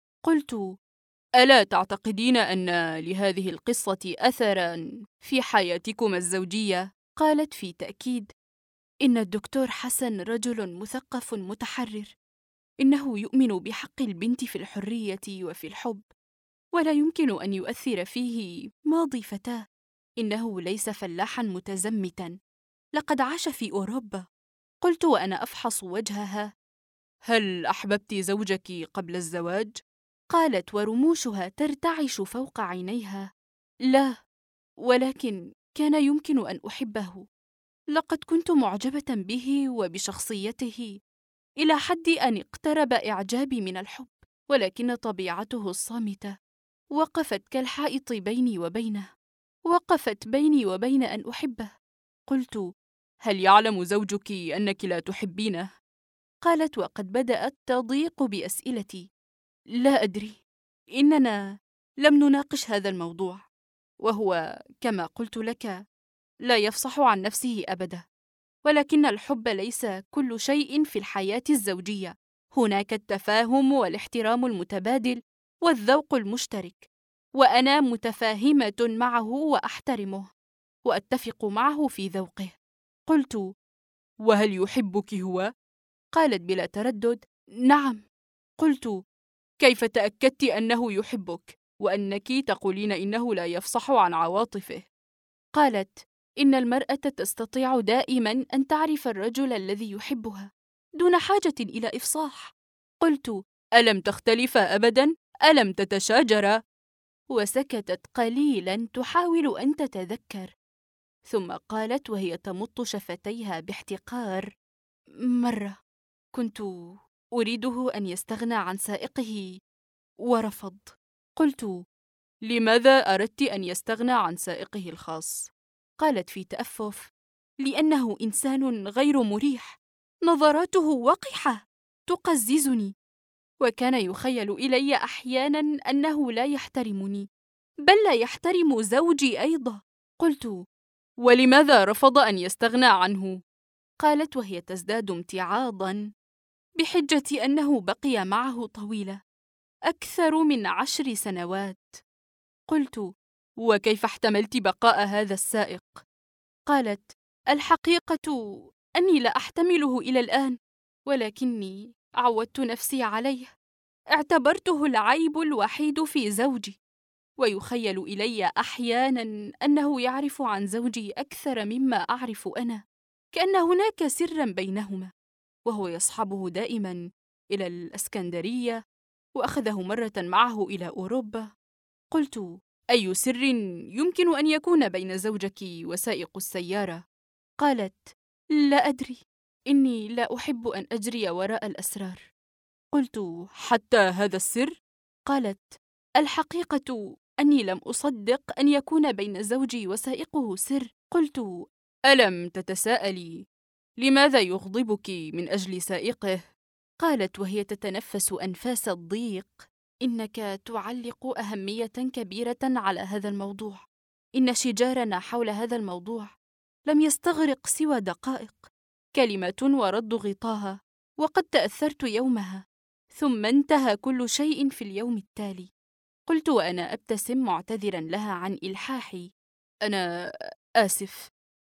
قلت: ألا تعتقدين أن لهذه القصة أثراً في حياتكما الزوجية؟ قالت في تأكيد: إن الدكتور حسن رجل مثقف متحرر. إنه يؤمن بحق البنت في الحرية وفي الحب، ولا يمكن أن يؤثر فيه ماضي فتاة. إنه ليس فلاحاً متزمتاً، لقد عاش في أوروبا. قلت وأنا أفحص وجهها: هل أحببت زوجك قبل الزواج؟ قالت ورموشها ترتعش فوق عينيها: لا، ولكن كان يمكن أن أحبه. لقد كنت معجبة به وبشخصيته إلى حد أن اقترب إعجابي من الحب، ولكن طبيعته الصامتة وقفت كالحائط بيني وبينه، وقفت بيني وبين أن أحبه. قلت: هل يعلم زوجك أنك لا تحبينه؟ قالت وقد بدأت تضيق بأسئلتي: لا أدري، إننا لم نناقش هذا الموضوع، وهو كما قلت لك لا يفصح عن نفسه أبدا. ولكن الحب ليس كل شيء في الحياة الزوجية. هناك التفاهم والاحترام المتبادل والذوق المشترك، وأنا متفاهمة معه وأحترمه وأتفق معه في ذوقه. قلت: وهل يحبك هو؟ قالت بلا تردد: نعم. قلت: كيف تأكدت أنه يحبك وأنك تقولين إنه لا يفصح عن عواطفه؟ قالت: إن المرأة تستطيع دائما أن تعرف الرجل الذي يحبها دون حاجة إلى إفصاح. قلت: ألم تختلفا أبدا؟ ألم تتشاجرا؟ وسكتت قليلا تحاول أن تتذكر، ثم قالت وهي تمط شفتيها باحتقار: مرة كنت أريده أن يستغنى عن سائقه ورفض. قلت: لماذا أردت أن يستغنى عن سائقه الخاص؟ قالت في تأفف: لأنه إنسان غير مريح، نظراته وقحة تقززني، وكان يخيل إلي أحيانا أنه لا يحترمني، بل لا يحترم زوجي أيضا. قلت: ولماذا رفض أن يستغنى عنه؟ قالت وهي تزداد امتعاضا: بحجة أنه بقي معه طويلة، أكثر من 10 سنوات. قلت: وكيف احتملت بقاء هذا السائق؟ قالت: الحقيقة أني لا أحتمله إلى الآن، ولكني عودت نفسي عليه، اعتبرته العيب الوحيد في زوجي، ويخيل إلي أحيانا أنه يعرف عن زوجي أكثر مما أعرف أنا، كأن هناك سرا بينهما، وهو يصحبه دائما إلى الإسكندرية، وأخذه مرة معه إلى أوروبا. قلت: أي سر يمكن أن يكون بين زوجك وسائق السيارة؟ قالت: لا أدري، إني لا أحب أن أجري وراء الأسرار. قلت: حتى هذا السر؟ قالت: الحقيقة أني لم أصدق أن يكون بين زوجي وسائقه سر. قلت: ألم تتساءلي لماذا يغضبك من أجل سائقه؟ قالت وهي تتنفس أنفاس الضيق: إنك تعلق أهمية كبيرة على هذا الموضوع. إن شجارنا حول هذا الموضوع لم يستغرق سوى دقائق، كلمة ورد غطاها، وقد تأثرت يومها، ثم انتهى كل شيء في اليوم التالي. قلت وأنا أبتسم معتذرا لها عن إلحاحي: أنا آسف،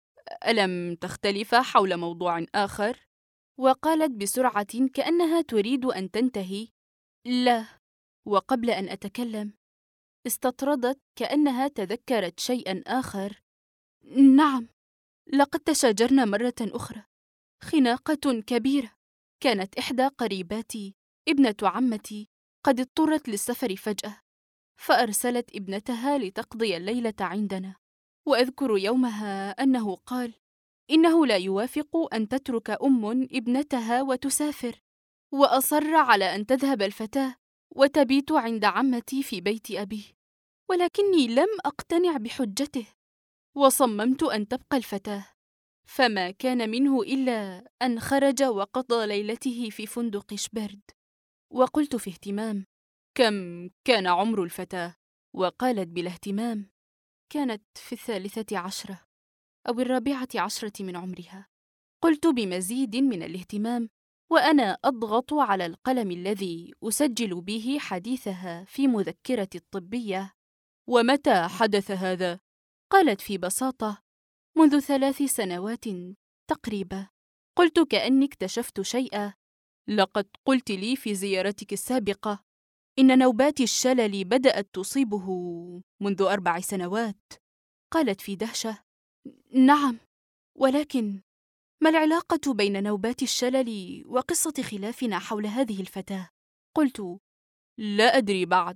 ألم تختلف حول موضوع آخر؟ وقالت بسرعة كأنها تريد أن تنتهي: لا. وقبل أن أتكلم استطردت كأنها تذكرت شيئا آخر: نعم، لقد تشاجرنا مرة أخرى، خناقة كبيرة. كانت إحدى قريباتي ابنة عمتي قد اضطرت للسفر فجأة، فأرسلت ابنتها لتقضي الليلة عندنا، وأذكر يومها أنه قال إنه لا يوافق أن تترك ابنتها وتسافر، وأصر على أن تذهب الفتاة وتبيت عند عمتي في بيت أبيه، ولكني لم أقتنع بحجته، وصممت أن تبقى الفتاة، فما كان منه إلا أن خرج وقضى ليلته في فندق شبرد. وقلت في اهتمام: كم كان عمر الفتاة؟ وقالت بلا اهتمام: كانت في 13 أو 14 من عمرها. قلت بمزيد من الاهتمام وأنا أضغط على القلم الذي أسجل به حديثها في مذكرتي الطبية: ومتى حدث هذا؟ قالت في بساطة: منذ 3 سنوات تقريبا. قلت كأني اكتشفت شيئا: لقد قلت لي في زيارتك السابقة إن نوبات الشلل بدأت تصيبه منذ 4 سنوات. قالت في دهشة: نعم، ولكن ما العلاقة بين نوبات الشلل وقصة خلافنا حول هذه الفتاة؟ قلت: لا أدري بعد،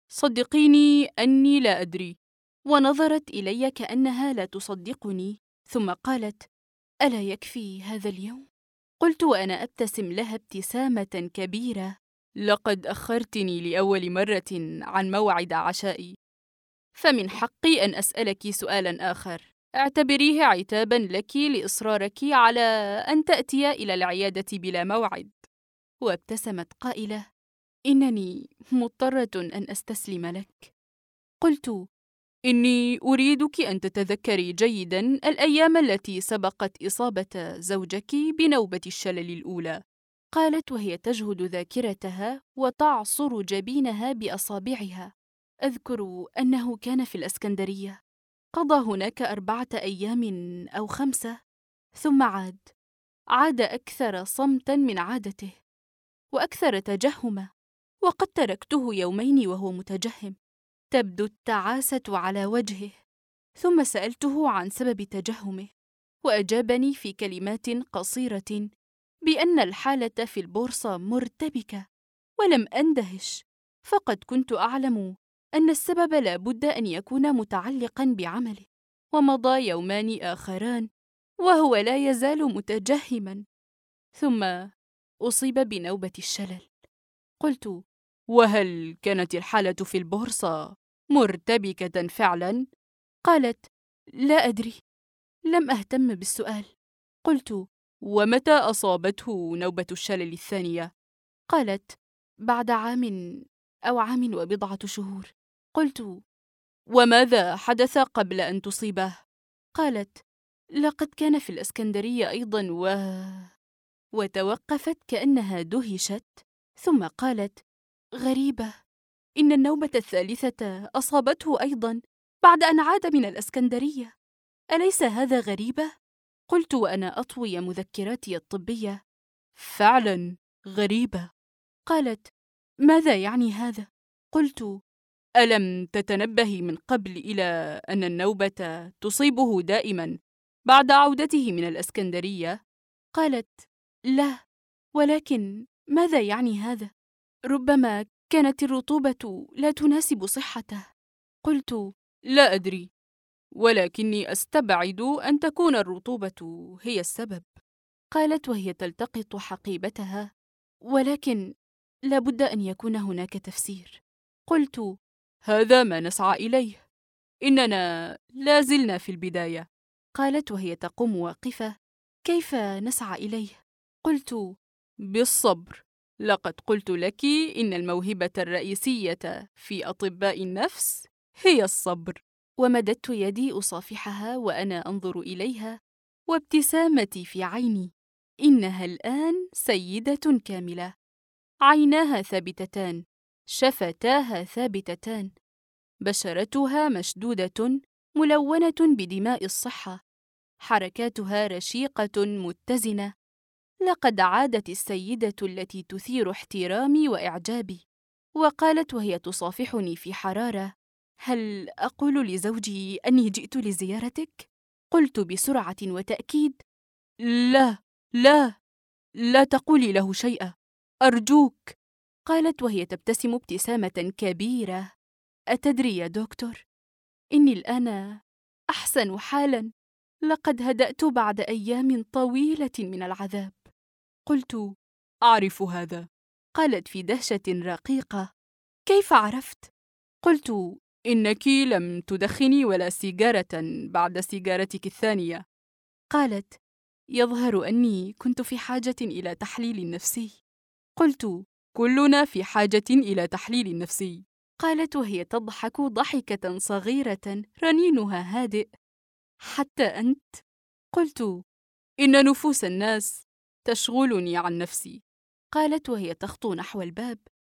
صدقيني أني لا أدري. ونظرت إلي كأنها لا تصدقني، ثم قالت: ألا يكفي هذا اليوم؟ قلت وأنا أبتسم لها ابتسامة كبيرة: لقد أخرتني لأول مرة عن موعد عشائي، فمن حقي أن أسألك سؤالا آخر، اعتبريه عتابا لك لإصرارك على أن تأتي إلى العيادة بلا موعد. وابتسمت قائلة: إنني مضطرة أن أستسلم لك. قلت: إني أريدك أن تتذكري جيدا الأيام التي سبقت إصابة زوجك بنوبة الشلل الأولى. قالت وهي تجهد ذاكرتها وتعصر جبينها بأصابعها: أذكر أنه كان في الإسكندرية، قضى هناك 4 أيام أو 5 ثم عاد. عاد أكثر صمتاً من عادته، وأكثر تجهماً، وقد تركته يومين وهو متجهم، تبدو التعاسة على وجهه. ثم سألته عن سبب تجهمه، وأجابني في كلمات قصيرة بأن الحالة في البورصة مرتبكة. ولم أندهش، فقد كنت أعلم أن السبب لا بد أن يكون متعلقاً بعمله. ومضى يومان آخران وهو لا يزال متجهماً، ثم أصيب بنوبة الشلل. قلت: وهل كانت الحالة في البورصة مرتبكة فعلاً؟ قالت: لا أدري، لم أهتم بالسؤال. قلت: ومتى أصابته نوبة الشلل الثانية؟ قالت: بعد عام أو عام وبضعة شهور. قلت: وماذا حدث قبل أن تصيبه؟ قالت: لقد كان في الإسكندرية أيضاً وتوقفت كأنها دهشت، ثم قالت: غريبة، إن النوبة الثالثة أصابته أيضاً بعد أن عاد من الإسكندرية. أليس هذا غريبة؟ قلت وأنا أطوي مذكراتي الطبية: فعلاً غريبة. قالت: ماذا يعني هذا؟ قلت: ألم تتنبهي من قبل إلى أن النوبة تصيبه دائماً بعد عودته من الإسكندرية؟ قالت: لا، ولكن ماذا يعني هذا؟ ربما كانت الرطوبة لا تناسب صحته. قلت: لا أدري، ولكني أستبعد أن تكون الرطوبة هي السبب. قالت وهي تلتقط حقيبتها: ولكن لابد أن يكون هناك تفسير. قلت: هذا ما نسعى إليه، إننا لازلنا في البداية. قالت وهي تقوم واقفة: كيف نسعى إليه؟ قلت: بالصبر. لقد قلت لك إن الموهبة الرئيسية في أطباء النفس هي الصبر. ومددت يدي أصافحها وأنا أنظر إليها، وابتسامتي في عيني. إنها الآن سيدة كاملة، عيناها ثابتتان، شفتاها ثابتتان، بشرتها مشدودة ملونة بدماء الصحة، حركاتها رشيقة متزنة. لقد عادت السيدة التي تثير احترامي وإعجابي. وقالت وهي تصافحني في حرارة: هل أقول لزوجي أني جئت لزيارتك؟ قلت بسرعة وتأكيد: لا، لا، لا تقولي له شيئا، أرجوك. قالت وهي تبتسم ابتسامة كبيرة: أتدري يا دكتور، إني الآن أحسن حالاً، لقد هدأت بعد أيام طويلة من العذاب. قلت: أعرف هذا. قالت في دهشة رقيقة: كيف عرفت؟ قلت: إنك لم تدخني ولا سيجارة بعد سيجارتك الثانية. قالت: يظهر أني كنت في حاجة إلى تحليل نفسي. قلت: كلنا في حاجة إلى تحليل نفسي. قالت وهي تضحك ضحكة صغيرة رنينها هادئ: حتى أنت؟ قلت: إن نفوس الناس تشغلني عن نفسي. قالت وهي تخطو نحو الباب: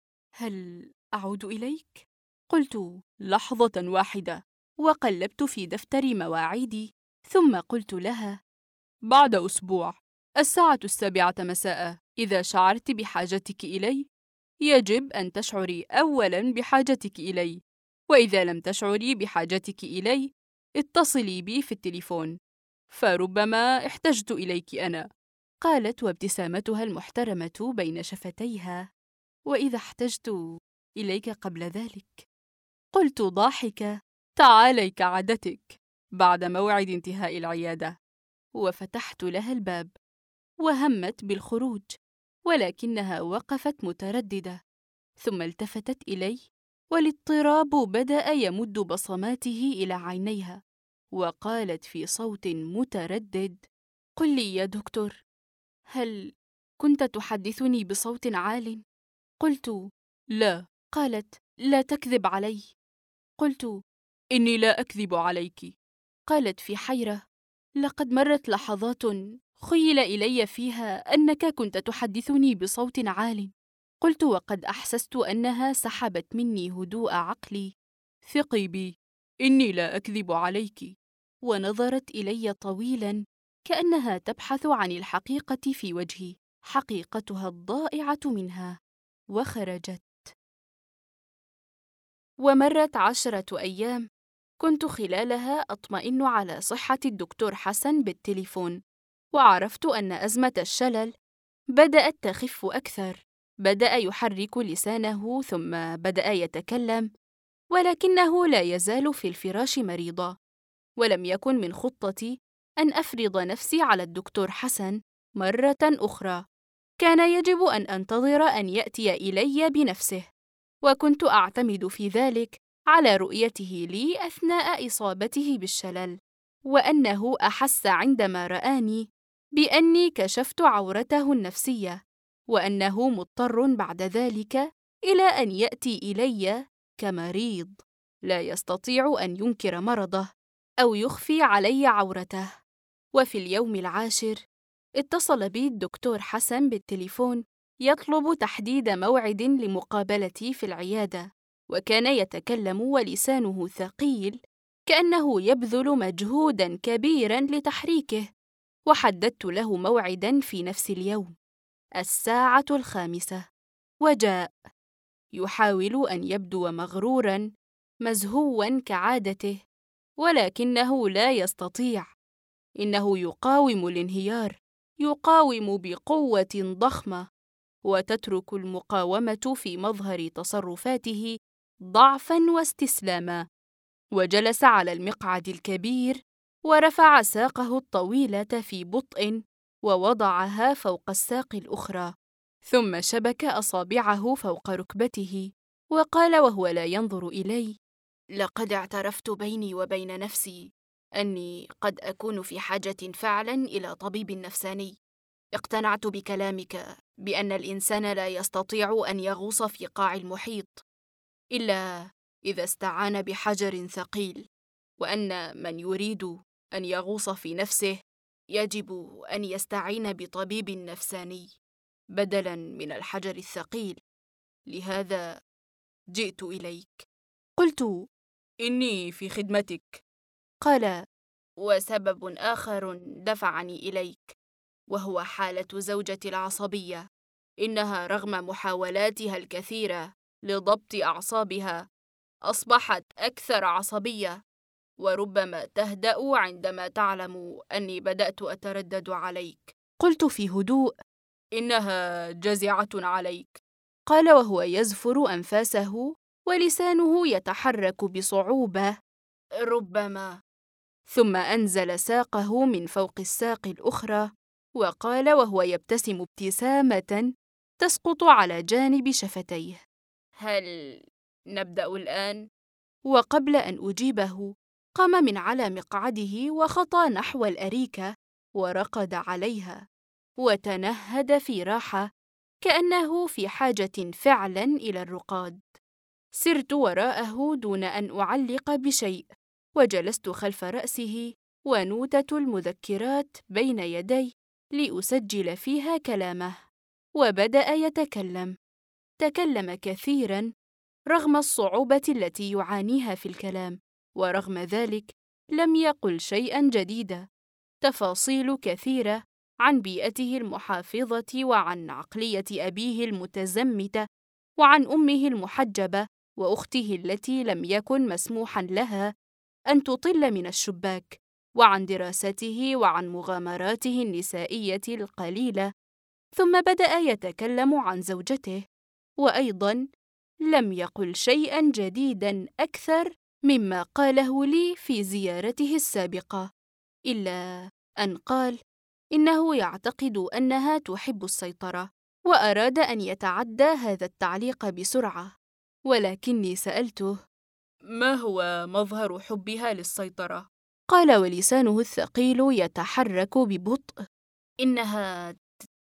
هل أعود إليك؟ قلت: لحظة واحدة. وقلبت في دفتر مواعيدي، ثم قلت لها: بعد أسبوع، الساعة 7 مساء، إذا شعرت بحاجتك إلي، يجب أن تشعري أولاً بحاجتك إلي، وإذا لم تشعري بحاجتك إلي، اتصلي بي في التليفون، فربما احتجت إليك أنا. قالت وابتسامتها المحترمة بين شفتيها: وإذا احتجت إليك قبل ذلك؟ قلت ضاحكة: تعالي كعادتك بعد موعد انتهاء العيادة. وفتحت لها الباب، وهمت بالخروج، ولكنها وقفت مترددة، ثم التفتت إلي، والاضطراب بدأ يمد بصماته إلى عينيها، وقالت في صوت متردد: قل لي يا دكتور، هل كنت تحدثني بصوت عال؟ قلت: لا. قالت: لا تكذب علي. قلت: إني لا أكذب عليك. قالت في حيرة: لقد مرت لحظات خيل إلي فيها أنك كنت تحدثني بصوت عال. قلت وقد أحسست أنها سحبت مني هدوء عقلي: ثقي بي، إني لا أكذب عليك. ونظرت إلي طويلاً كأنها تبحث عن الحقيقة في وجهي، حقيقتها الضائعة منها، وخرجت. ومرت 10 أيام، كنت خلالها أطمئن على صحة الدكتور حسن بالتليفون، وعرفت أن أزمة الشلل بدأت تخف أكثر. بدأ يحرك لسانه ثم بدأ يتكلم، ولكنه لا يزال في الفراش مريضا. ولم يكن من خطتي أن أفرض نفسي على الدكتور حسن مرة أخرى. كان يجب أن أنتظر أن يأتي إلي بنفسه، وكنت أعتمد في ذلك على رؤيته لي أثناء إصابته بالشلل، وأنه أحس عندما رآني بأني كشفت عورته النفسية، وأنه مضطر بعد ذلك إلى أن يأتي إلي كمريض لا يستطيع أن ينكر مرضه أو يخفي علي عورته. وفي اليوم العاشر اتصل بي الدكتور حسن بالتليفون يطلب تحديد موعد لمقابلتي في العيادة، وكان يتكلم ولسانه ثقيل كأنه يبذل مجهوداً كبيراً لتحريكه. وحددت له موعداً في نفس اليوم 5:00، وجاء يحاول أن يبدو مغروراً مزهواً كعادته، ولكنه لا يستطيع. إنه يقاوم الانهيار، يقاوم بقوة ضخمة، وتترك المقاومة في مظهر تصرفاته ضعفاً واستسلاما. وجلس على المقعد الكبير ورفع ساقه الطويلة في بطء ووضعها فوق الساق الأخرى، ثم شبك أصابعه فوق ركبته وقال وهو لا ينظر إلي: لقد اعترفت بيني وبين نفسي أني قد أكون في حاجة فعلاً إلى طبيب نفساني. اقتنعت بكلامك بأن الإنسان لا يستطيع أن يغوص في قاع المحيط إلا إذا استعان بحجر ثقيل، وأن من يريد أن يغوص في نفسه يجب أن يستعين بطبيب نفساني بدلاً من الحجر الثقيل. لهذا جئت إليك. قلت: إني في خدمتك. قال: وسبب آخر دفعني إليك، وهو حالة زوجتي العصبية. إنها رغم محاولاتها الكثيرة لضبط أعصابها أصبحت أكثر عصبية، وربما تهدأ عندما تعلم أني بدأت أتردد عليك. قلت في هدوء: إنها جزعة عليك. قال وهو يزفر أنفاسه ولسانه يتحرك بصعوبة: ربما. ثم أنزل ساقه من فوق الساق الأخرى وقال وهو يبتسم ابتسامة تسقط على جانب شفتيه: هل نبدأ الآن؟ وقبل أن أجيبه قام من على مقعده وخطى نحو الأريكة ورقد عليها وتنهد في راحة كأنه في حاجة فعلاً إلى الرقاد. سرت وراءه دون أن أعلق بشيء، وجلست خلف رأسه ونوتة المذكرات بين يدي لأسجل فيها كلامه. وبدأ يتكلم. تكلم كثيراً رغم الصعوبة التي يعانيها في الكلام، ورغم ذلك لم يقل شيئاً جديداً. تفاصيل كثيرة عن بيئته المحافظة، وعن عقلية أبيه المتزمتة، وعن أمه المحجبة، وأخته التي لم يكن مسموحاً لها أن تطل من الشباك، وعن دراسته، وعن مغامراته النسائية القليلة. ثم بدأ يتكلم عن زوجته، وأيضاً لم يقل شيئاً جديداً أكثر مما قاله لي في زيارته السابقة، إلا أن قال إنه يعتقد أنها تحب السيطرة، وأراد أن يتعدى هذا التعليق بسرعة. ولكني سألته: ما هو مظهر حبها للسيطرة؟ قال ولسانه الثقيل يتحرك ببطء: إنها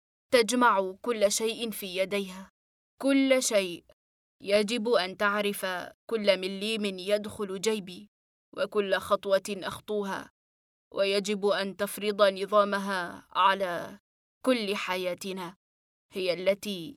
تجمع كل شيء في يديها، كل شيء. يجب أن تعرف كل مليم يدخل جيبي، وكل خطوة أخطوها، ويجب أن تفرض نظامها على كل حياتنا. هي التي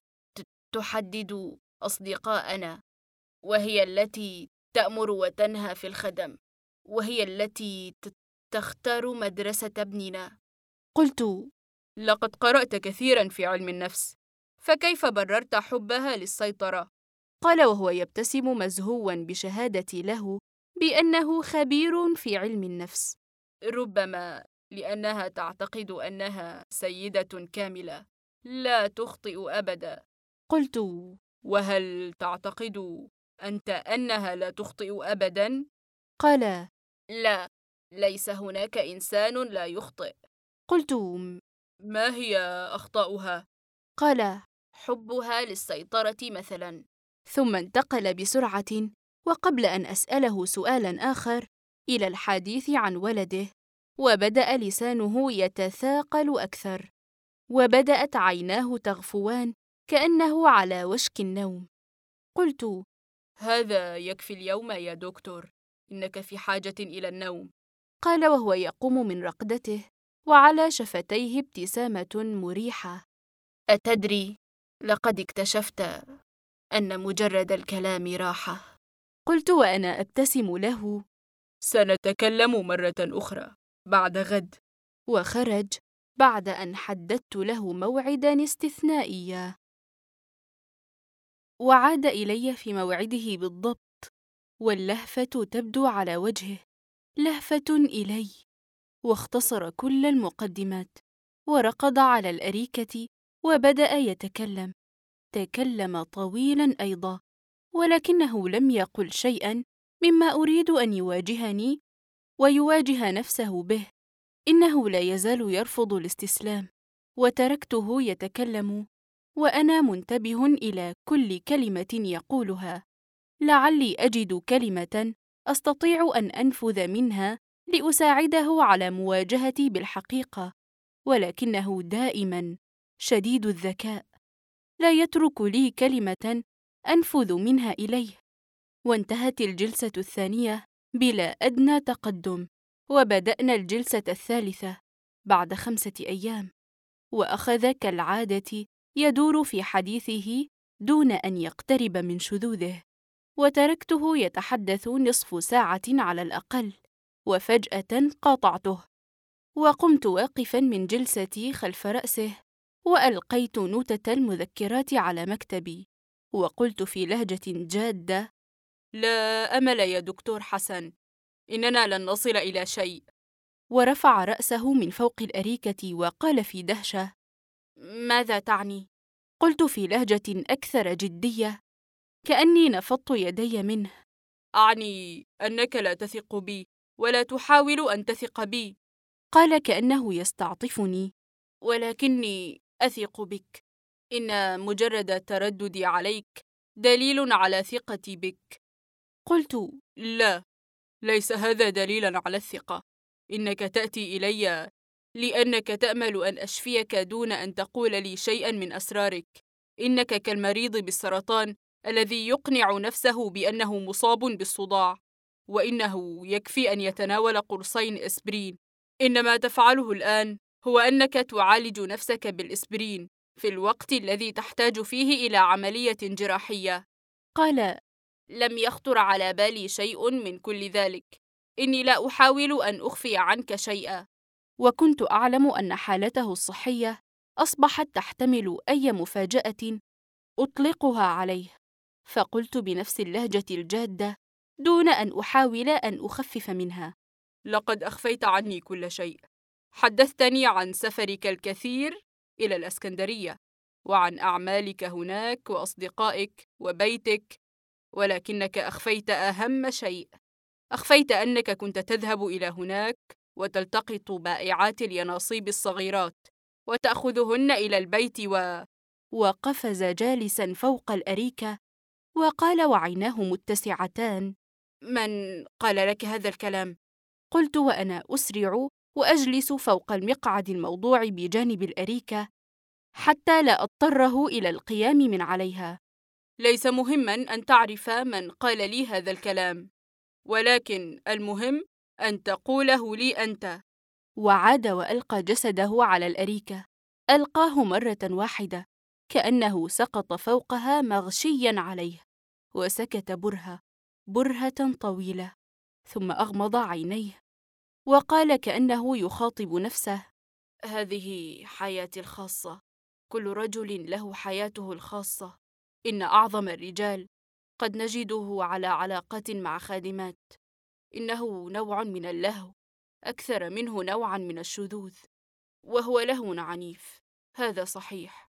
تحدد أصدقاءنا، وهي التي تأمر وتنهى في الخدم، وهي التي تختار مدرسة ابننا، قلت: لقد قرأت كثيرا في علم النفس، فكيف بررت حبها للسيطرة؟ قال وهو يبتسم مزهوا بشهادتي له بأنه خبير في علم النفس: ربما لأنها تعتقد أنها سيدة كاملة لا تخطئ أبدا. قلت: وهل تعتقد أنت أنها لا تخطئ أبدا؟ قال: لا، ليس هناك إنسان لا يخطئ. قلت: ما هي أخطاؤها؟ قال: حبها للسيطرة مثلا. ثم انتقل بسرعة، وقبل أن أسأله سؤالا آخر، إلى الحديث عن ولده، وبدأ لسانه يتثاقل أكثر، وبدأت عيناه تغفوان كأنه على وشك النوم. قلت: هذا يكفي اليوم يا دكتور، إنك في حاجة إلى النوم. قال وهو يقوم من رقدته، وعلى شفتيه ابتسامة مريحة: أتدري، لقد اكتشفت أن مجرد الكلام راحة. قلت وأنا أبتسم له: سنتكلم مرة أخرى بعد غد. وخرج بعد أن حددت له موعداً استثنائيا. وعاد إلي في موعده بالضبط، واللهفة تبدو على وجهه، لهفة إلي، واختصر كل المقدمات، وركض على الأريكة وبدأ يتكلم. تكلم طويلاً أيضا، ولكنه لم يقل شيئاً مما أريد أن يواجهني ويواجه نفسه به. إنه لا يزال يرفض الاستسلام، وتركته يتكلم وأنا منتبه إلى كل كلمة يقولها، لعلي أجد كلمة أستطيع أن أنفذ منها لأساعده على مواجهتي بالحقيقة. ولكنه دائما شديد الذكاء، لا يترك لي كلمة أنفذ منها إليه. وانتهت الجلسة الثانية بلا أدنى تقدم، وبدأنا الجلسة الثالثة بعد 5 أيام، وأخذ كالعادة يدور في حديثه دون أن يقترب من شذوذه، وتركته يتحدث نصف ساعة على الأقل، وفجأة قاطعته، وقمت واقفا من جلستي خلف رأسه، وألقيت نوتة المذكرات على مكتبي، وقلت في لهجة جادة: لا أمل يا دكتور حسن، إننا لن نصل إلى شيء. ورفع رأسه من فوق الأريكة وقال في دهشة: ماذا تعني؟ قلت في لهجة أكثر جدية، كأني نفضت يدي منه: أعني أنك لا تثق بي ولا تحاول أن تثق بي. قال كأنه يستعطفني: ولكني أثق بك، إن مجرد ترددي عليك دليل على ثقتي بك. قلت: لا، ليس هذا دليلاً على الثقة، إنك تأتي إلي لأنك تأمل أن أشفيك دون أن تقول لي شيئاً من أسرارك. إنك كالمريض بالسرطان الذي يقنع نفسه بأنه مصاب بالصداع، وإنه يكفي أن يتناول قرصين إسبرين. إن ما تفعله الآن هو أنك تعالج نفسك بالإسبرين في الوقت الذي تحتاج فيه إلى عملية جراحية. قال: لم يخطر على بالي شيء من كل ذلك، إني لا أحاول أن أخفي عنك شيئا. وكنت أعلم أن حالته الصحية أصبحت تحتمل أي مفاجأة أطلقها عليه، فقلت بنفس اللهجة الجادة دون أن أحاول أن أخفف منها: لقد أخفيت عني كل شيء. حدثتني عن سفرك الكثير إلى الإسكندرية، وعن أعمالك هناك وأصدقائك وبيتك، ولكنك أخفيت أهم شيء. أخفيت أنك كنت تذهب إلى هناك وتلتقط بائعات اليانصيب الصغيرات وتأخذهن إلى البيت وقفز جالسا فوق الأريكة وقال وعيناه متسعتان: من قال لك هذا الكلام؟ قلت وأنا أسرع وأجلس فوق المقعد الموضوع بجانب الأريكة حتى لا أضطره إلى القيام من عليها. ليس مهماً أن تعرف من قال لي هذا الكلام، ولكن المهم أن تقوله لي أنت. وعاد وألقى جسده على الأريكة، ألقاه مرة واحدة كأنه سقط فوقها مغشياً عليه، وسكت برهة طويلة، ثم أغمض عينيه وقال كأنه يخاطب نفسه: هذه حياتي الخاصة. كل رجل له حياته الخاصة. إن أعظم الرجال قد نجده على علاقات مع خادمات. إنه نوع من اللهو أكثر منه نوعا من الشذوذ، وهو لهو عنيف، هذا صحيح.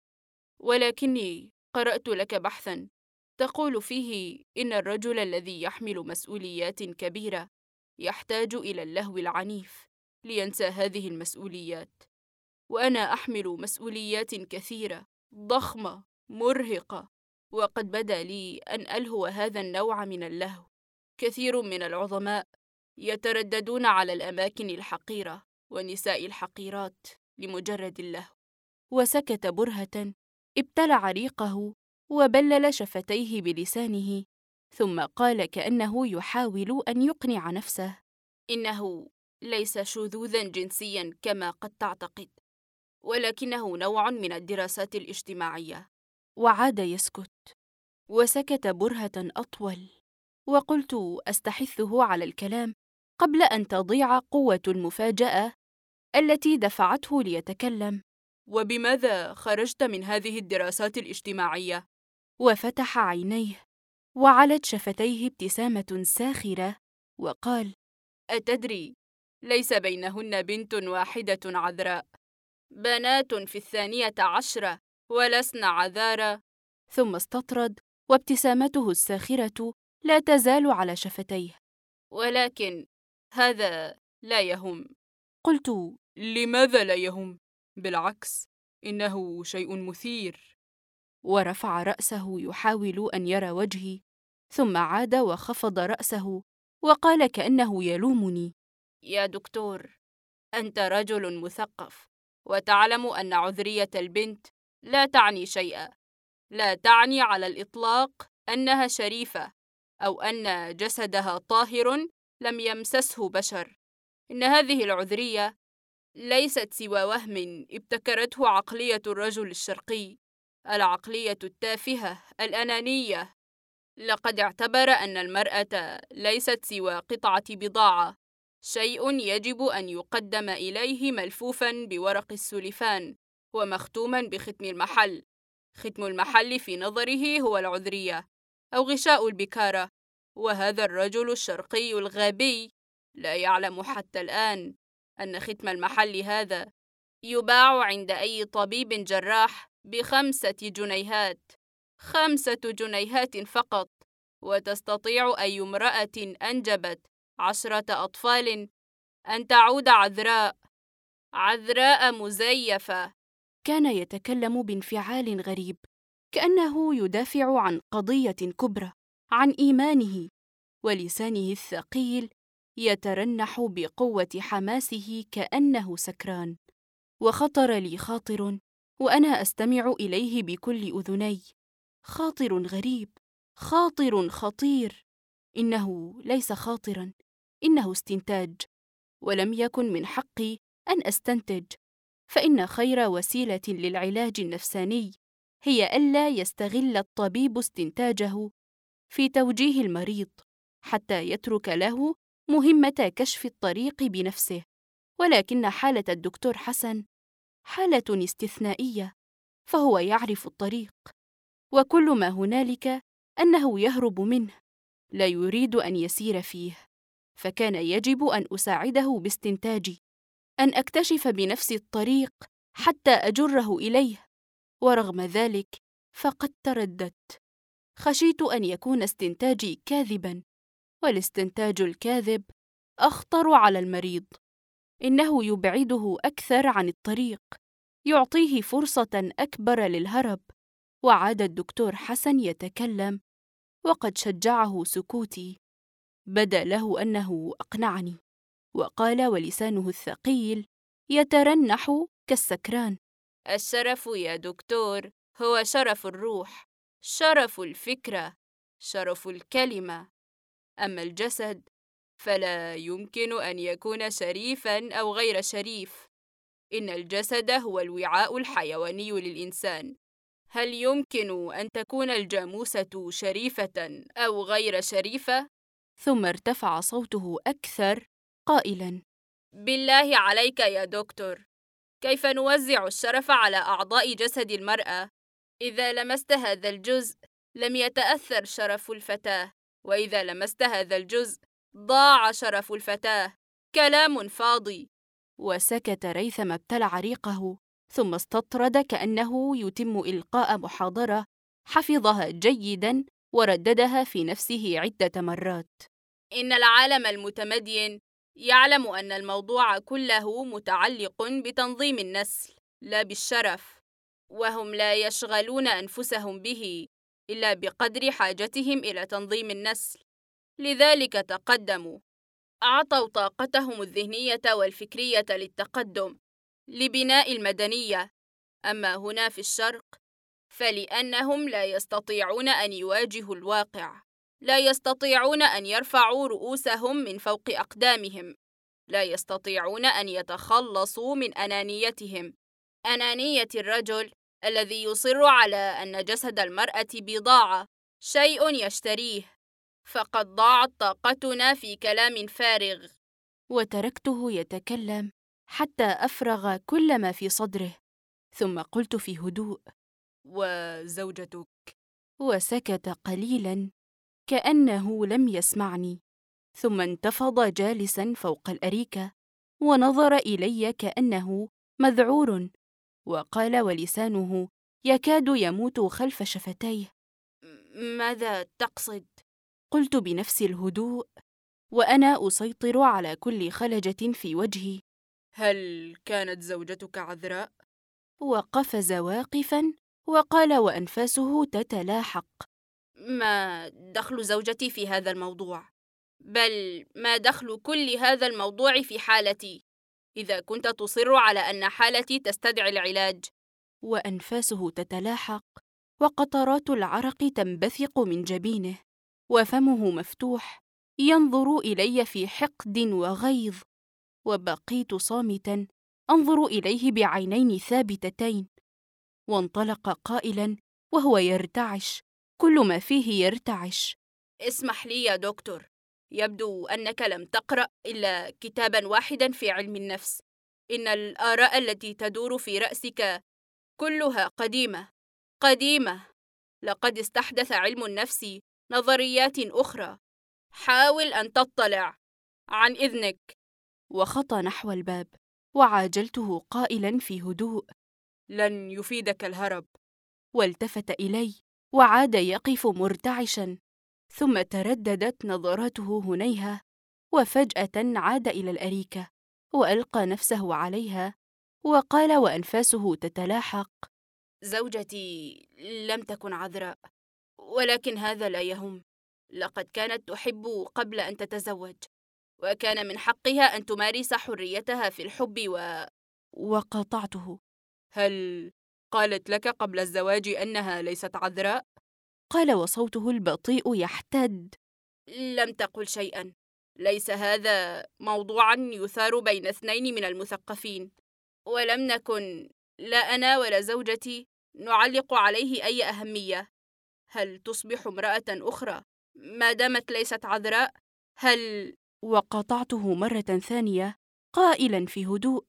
ولكني قرأت لك بحثا تقول فيه إن الرجل الذي يحمل مسؤوليات كبيرة يحتاج إلى اللهو العنيف لينسى هذه المسؤوليات. وأنا أحمل مسؤوليات كثيرة ضخمة مرهقة، وقد بدا لي أن ألهو هذا النوع من اللهو. كثير من العظماء يترددون على الأماكن الحقيرة والنساء الحقيرات لمجرد اللهو. وسكت برهة، ابتلع ريقه وبلل شفتيه بلسانه، ثم قال كأنه يحاول أن يقنع نفسه: إنه ليس شذوذا جنسيا كما قد تعتقد، ولكنه نوع من الدراسات الاجتماعية. وعاد يسكت. وسكت برهة أطول، وقلت أستحثه على الكلام قبل أن تضيع قوة المفاجأة التي دفعته ليتكلم: وبماذا خرجت من هذه الدراسات الاجتماعية؟ وفتح عينيه وعلت شفتيه ابتسامة ساخرة وقال: أتدري، ليس بينهن بنت واحدة عذراء، بنات في 12 ولسن عذارى. ثم استطرد، وابتسامته الساخرة لا تزال على شفتيه. ولكن هذا لا يهم. قلت: لماذا لا يهم؟ بالعكس، إنه شيء مثير. ورفع رأسه يحاول أن يرى وجهي، ثم عاد وخفض رأسه وقال كأنه يلومني: يا دكتور، أنت رجل مثقف، وتعلم أن عذرية البنت لا تعني شيئا. لا تعني على الإطلاق أنها شريفة أو أن جسدها طاهر لم يمسسه بشر. إن هذه العذرية ليست سوى وهم ابتكرته عقلية الرجل الشرقي، العقلية التافهة الأنانية. لقد اعتبر أن المرأة ليست سوى قطعة بضاعة، شيء يجب أن يقدم إليه ملفوفا بورق السلفان ومختوما بختم المحل. ختم المحل في نظره هو العذرية أو غشاء البكارة. وهذا الرجل الشرقي الغبي لا يعلم حتى الآن أن ختم المحل هذا يباع عند أي طبيب جراح ب5 جنيهات، 5 جنيهات فقط. وتستطيع أي امرأة أنجبت 10 أطفال أن تعود عذراء، عذراء مزيفة. كان يتكلم بانفعال غريب، كأنه يدافع عن قضية كبرى، عن إيمانه، ولسانه الثقيل يترنح بقوة حماسه كأنه سكران. وخطر لي خاطر وأنا أستمع إليه بكل أذني، خاطر غريب، خاطر خطير. إنه ليس خاطرا، إنه استنتاج، ولم يكن من حقي أن أستنتج، فإن خير وسيلة للعلاج النفساني هي ألا يستغل الطبيب استنتاجه في توجيه المريض حتى يترك له مهمة كشف الطريق بنفسه. ولكن حالة الدكتور حسن حالة استثنائية، فهو يعرف الطريق، وكل ما هنالك أنه يهرب منه، لا يريد أن يسير فيه. فكان يجب أن أساعده باستنتاجي، أن أكتشف بنفسي الطريق حتى أجره إليه. ورغم ذلك فقد ترددت، خشيت أن يكون استنتاجي كاذباً، والاستنتاج الكاذب أخطر على المريض. إنه يبعده أكثر عن الطريق، يعطيه فرصة أكبر للهرب. وعاد الدكتور حسن يتكلم، وقد شجعه سكوتي. بدا له أنه أقنعني، وقال ولسانه الثقيل يترنح كالسكران: الشرف يا دكتور هو شرف الروح، شرف الفكرة، شرف الكلمة. أما الجسد فلا يمكن أن يكون شريفاً أو غير شريف. إن الجسد هو الوعاء الحيواني للإنسان. هل يمكن أن تكون الجاموسة شريفة أو غير شريفة؟ ثم ارتفع صوته أكثر قائلاً: بالله عليك يا دكتور، كيف نوزع الشرف على أعضاء جسد المرأة؟ إذا لمست هذا الجزء لم يتأثر شرف الفتاة، وإذا لمست هذا الجزء ضاع شرف الفتاة. كلام فاضي. وسكت ريثم ابتلع ريقه، ثم استطرد كأنه يتم إلقاء محاضرة حفظها جيداً ورددها في نفسه عدة مرات. إن العالم المتمدين يعلم أن الموضوع كله متعلق بتنظيم النسل لا بالشرف، وهم لا يشغلون أنفسهم به إلا بقدر حاجتهم إلى تنظيم النسل. لذلك تقدموا، أعطوا طاقتهم الذهنية والفكرية للتقدم، لبناء المدنية. أما هنا في الشرق فلأنهم لا يستطيعون أن يواجهوا الواقع، لا يستطيعون أن يرفعوا رؤوسهم من فوق أقدامهم، لا يستطيعون أن يتخلصوا من أنانيتهم، أنانية الرجل الذي يصر على أن جسد المرأة بضاعة، شيء يشتريه. فقد ضاعت طاقتنا في كلام فارغ. وتركته يتكلم حتى أفرغ كل ما في صدره، ثم قلت في هدوء: وزوجتك؟ وسكت قليلاً كأنه لم يسمعني، ثم انتفض جالساً فوق الأريكة ونظر إلي كأنه مذعور، وقال ولسانه يكاد يموت خلف شفتيه: ماذا تقصد؟ قلت بنفس الهدوء وأنا أسيطر على كل خلجة في وجهي: هل كانت زوجتك عذراء؟ وقفز واقفاً وقال وأنفاسه تتلاحق: ما دخل زوجتي في هذا الموضوع؟ بل ما دخل كل هذا الموضوع في حالتي إذا كنت تصر على أن حالتي تستدعي العلاج؟ وأنفاسه تتلاحق وقطرات العرق تنبثق من جبينه، وفمه مفتوح ينظر إلي في حقد وغيظ. وبقيت صامتاً أنظر إليه بعينين ثابتتين. وانطلق قائلاً وهو يرتعش، كل ما فيه يرتعش: اسمح لي يا دكتور، يبدو أنك لم تقرأ إلا كتاباً واحداً في علم النفس. إن الآراء التي تدور في رأسك كلها قديمة قديمة. لقد استحدث علم النفس نظريات أخرى. حاول أن تطلع عن إذنك. وخطى نحو الباب، وعاجلته قائلاً في هدوء: لن يفيدك الهرب. والتفت إلي وعاد يقف مرتعشاً، ثم ترددت نظراته هنيهة، وفجأة عاد إلى الأريكة وألقى نفسه عليها وقال وأنفاسه تتلاحق: زوجتي لم تكن عذراء، ولكن هذا لا يهم. لقد كانت تحب قبل أن تتزوج، وكان من حقها أن تمارس حريتها في الحب وقاطعته: هل قالت لك قبل الزواج أنها ليست عذراء؟ قال وصوته البطيء يحتد: لم تقل شيئاً. ليس هذا موضوعاً يثار بين اثنين من المثقفين، ولم نكن لا أنا ولا زوجتي نعلق عليه أي أهمية. هل تصبح امرأة أخرى ما دامت ليست عذراء؟ هل؟ وقاطعته مرة ثانية قائلاً في هدوء: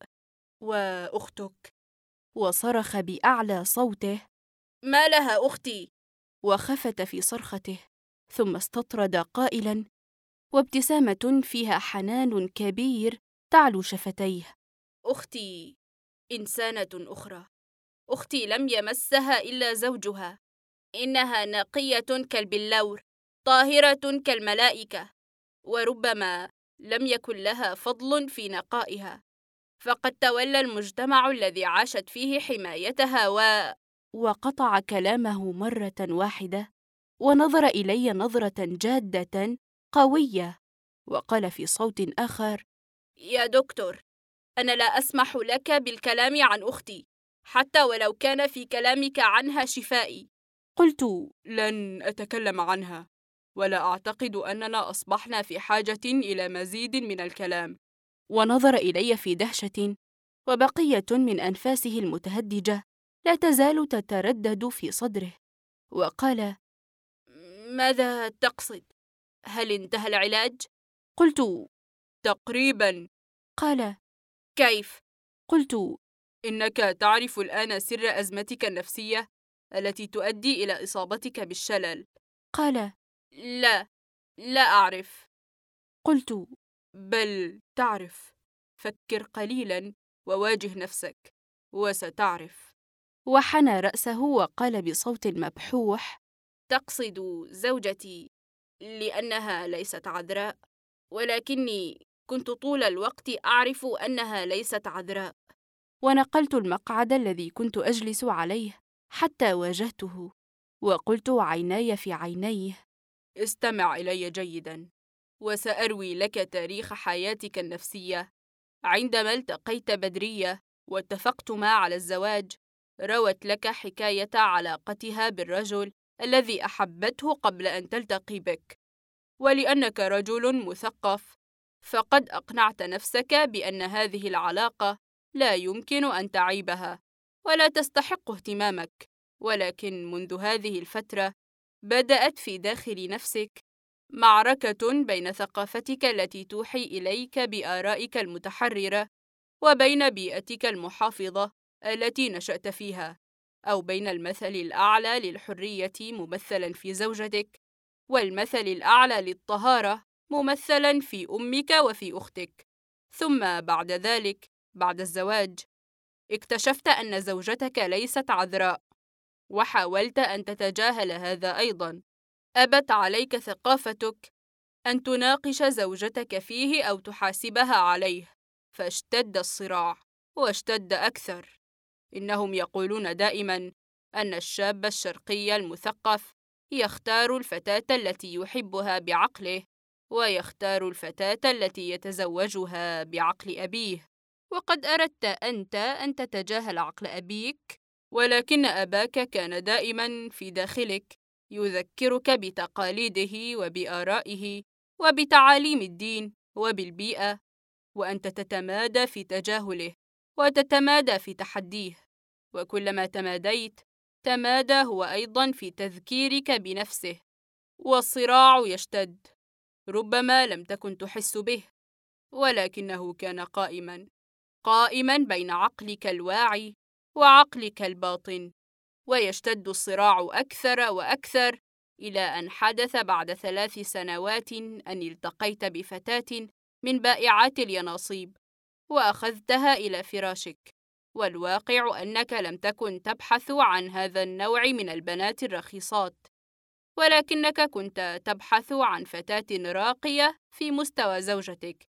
وأختك؟ وصرخ بأعلى صوته: ما لها أختي؟ وخفت في صرخته، ثم استطرد قائلاً وابتسامة فيها حنان كبير تعلو شفتيه: أختي إنسانة أخرى. أختي لم يمسها إلا زوجها. إنها نقية كالبلور، طاهرة كالملائكة، وربما لم يكن لها فضل في نقائها، فقد تولى المجتمع الذي عاشت فيه حمايتها وقطع كلامه مرة واحدة، ونظر إلي نظرة جادة قوية، وقال في صوت آخر: يا دكتور، أنا لا أسمح لك بالكلام عن أختي، حتى ولو كان في كلامك عنها شفائي. قلت: لن أتكلم عنها، ولا أعتقد أننا أصبحنا في حاجة إلى مزيد من الكلام. ونظر إلي في دهشة، وبقية من أنفاسه المتهدجة لا تزال تتردد في صدره، وقال: ماذا تقصد؟ هل انتهى العلاج؟ قلت: تقريباً. قال: كيف؟ قلت: إنك تعرف الآن سر أزمتك النفسية التي تؤدي إلى إصابتك بالشلل. قال: لا، لا أعرف. قلت: بل تعرف. فكر قليلا وواجه نفسك وستعرف. وحنى رأسه وقال بصوت مبحوح: تقصد زوجتي لأنها ليست عذراء، ولكني كنت طول الوقت أعرف أنها ليست عذراء. ونقلت المقعد الذي كنت أجلس عليه حتى واجهته، وقلت عيناي في عينيه: استمع إلي جيداً، وسأروي لك تاريخ حياتك النفسية. عندما التقيت بدرية واتفقتما على الزواج، روت لك حكاية علاقتها بالرجل الذي أحبته قبل أن تلتقي بك، ولأنك رجل مثقف فقد أقنعت نفسك بأن هذه العلاقة لا يمكن أن تعيبها ولا تستحق اهتمامك. ولكن منذ هذه الفترة بدأت في داخل نفسك معركة بين ثقافتك التي توحي إليك بآرائك المتحررة وبين بيئتك المحافظة التي نشأت فيها، أو بين المثل الأعلى للحرية ممثلا في زوجتك والمثل الأعلى للطهارة ممثلا في أمك وفي أختك. ثم بعد ذلك، بعد الزواج، اكتشفت أن زوجتك ليست عذراء، وحاولت أن تتجاهل هذا أيضاً. أبت عليك ثقافتك أن تناقش زوجتك فيه أو تحاسبها عليه، فاشتد الصراع واشتد أكثر. إنهم يقولون دائماً أن الشاب الشرقي المثقف يختار الفتاة التي يحبها بعقله، ويختار الفتاة التي يتزوجها بعقل أبيه. وقد أردت أنت أن تتجاهل عقل أبيك، ولكن أباك كان دائماً في داخلك يذكرك بتقاليده وبآرائه وبتعاليم الدين وبالبيئة، وأنت تتمادى في تجاهله وتتمادى في تحديه. وكلما تماديت تمادى هو أيضاً في تذكيرك بنفسه، والصراع يشتد. ربما لم تكن تحس به، ولكنه كان قائماً بين عقلك الواعي وعقلك الباطن، ويشتد الصراع أكثر وأكثر إلى أن حدث بعد 3 سنوات أن التقيت بفتاة من بائعات اليانصيب وأخذتها إلى فراشك. والواقع أنك لم تكن تبحث عن هذا النوع من البنات الرخيصات، ولكنك كنت تبحث عن فتاة راقية في مستوى زوجتك،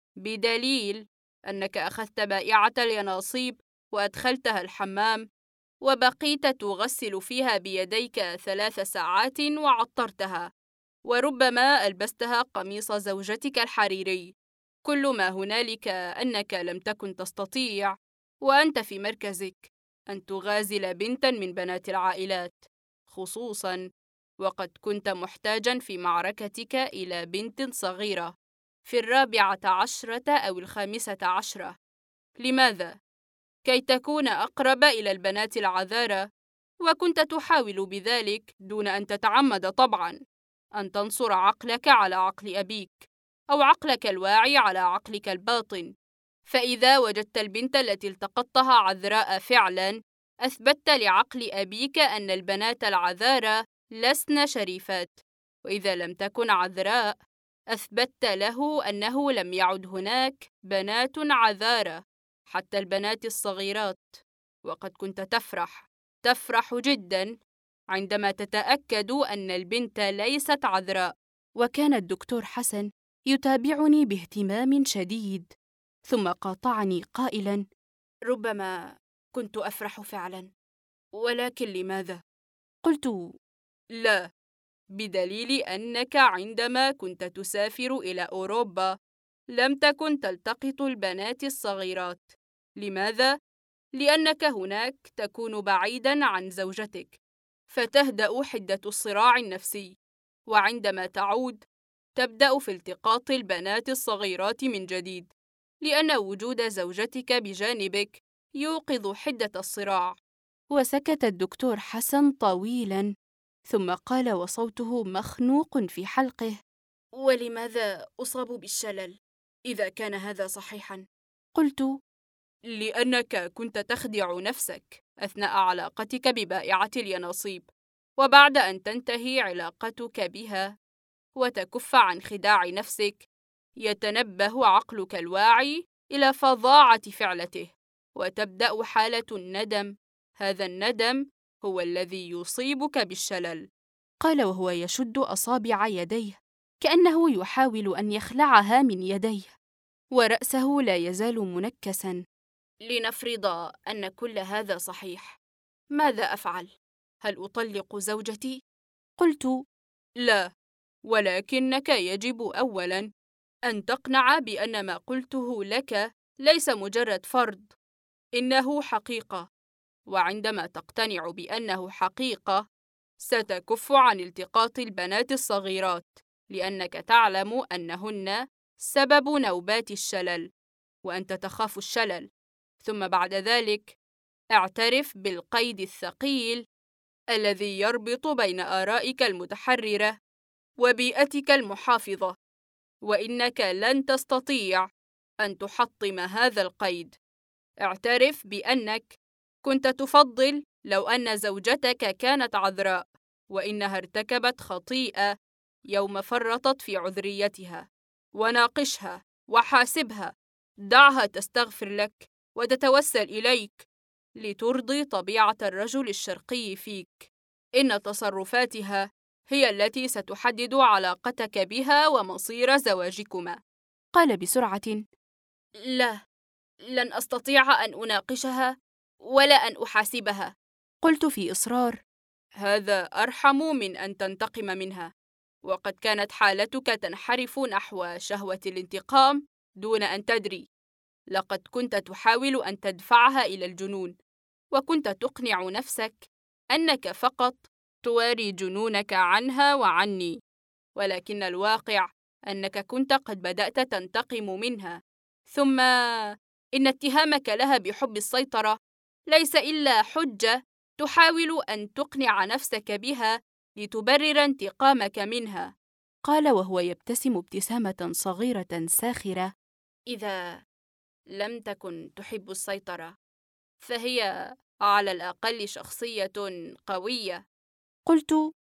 بدليل أنك أخذت بائعة اليانصيب وأدخلتها الحمام وبقيت تغسل فيها بيديك 3 ساعات وعطرتها، وربما ألبستها قميص زوجتك الحريري. كل ما هنالك أنك لم تكن تستطيع وأنت في مركزك أن تغازل بنتاً من بنات العائلات، خصوصاً وقد كنت محتاجاً في معركتك إلى بنت صغيرة في 14 أو 15. لماذا؟ كي تكون أقرب إلى البنات العذارى، وكنت تحاول بذلك دون أن تتعمد طبعاً أن تنصر عقلك على عقل أبيك، أو عقلك الواعي على عقلك الباطن. فإذا وجدت البنت التي التقطتها عذراء فعلاً، أثبتت لعقل أبيك أن البنات العذارى لسن شريفات، وإذا لم تكن عذراء أثبتت له أنه لم يعد هناك بنات عذارى، حتى البنات الصغيرات. وقد كنت تفرح جداً عندما تتأكد أن البنت ليست عذراء. وكان الدكتور حسن يتابعني باهتمام شديد، ثم قاطعني قائلاً: ربما كنت أفرح فعلاً، ولكن لماذا؟ قلت: لا، بدليل أنك عندما كنت تسافر إلى أوروبا لم تكن تلتقط البنات الصغيرات. لماذا؟ لأنك هناك تكون بعيداً عن زوجتك، فتهدأ حدة الصراع النفسي، وعندما تعود تبدأ في التقاط البنات الصغيرات من جديد، لأن وجود زوجتك بجانبك يوقظ حدة الصراع. وسكت الدكتور حسن طويلاً، ثم قال وصوته مخنوق في حلقه: ولماذا أصاب بالشلل إذا كان هذا صحيحاً؟ قلت: لأنك كنت تخدع نفسك أثناء علاقتك ببائعة اليانصيب، وبعد أن تنتهي علاقتك بها وتكف عن خداع نفسك، يتنبه عقلك الواعي إلى فظاعة فعلته، وتبدأ حالة الندم. هذا الندم هو الذي يصيبك بالشلل. قال وهو يشد أصابع يديه كأنه يحاول أن يخلعها من يديه، ورأسه لا يزال منكساً. لنفرض أن كل هذا صحيح، ماذا أفعل؟ هل أطلق زوجتي؟ قلت: لا، ولكنك يجب أولاً أن تقنع بأن ما قلته لك ليس مجرد فرض، إنه حقيقة، وعندما تقتنع بأنه حقيقة ستكف عن التقاط البنات الصغيرات، لأنك تعلم أنهن سبب نوبات الشلل، وأنت تخاف الشلل. ثم بعد ذلك اعترف بالقيد الثقيل الذي يربط بين آرائك المتحررة وبيئتك المحافظة، وإنك لن تستطيع أن تحطم هذا القيد. اعترف بأنك كنت تفضل لو أن زوجتك كانت عذراء، وإنها ارتكبت خطيئة يوم فرطت في عذريتها، وناقشها وحاسبها. دعها تستغفر لك وتتوسل إليك لترضي طبيعة الرجل الشرقي فيك. إن تصرفاتها هي التي ستحدد علاقتك بها ومصير زواجكما. قال بسرعة: لا، لن أستطيع أن أناقشها ولا أن أحاسبها. قلت في إصرار: هذا أرحم من أن تنتقم منها، وقد كانت حالتك تنحرف نحو شهوة الانتقام دون أن تدري. لقد كنت تحاول أن تدفعها إلى الجنون، وكنت تقنع نفسك أنك فقط تواري جنونك عنها وعني، ولكن الواقع أنك كنت قد بدأت تنتقم منها. ثم إن اتهامك لها بحب السيطرة ليس إلا حجة تحاول أن تقنع نفسك بها لتبرر انتقامك منها. قال وهو يبتسم ابتسامة صغيرة ساخرة: إذا لم تكن تحب السيطرة فهي على الأقل شخصية قوية. قلت: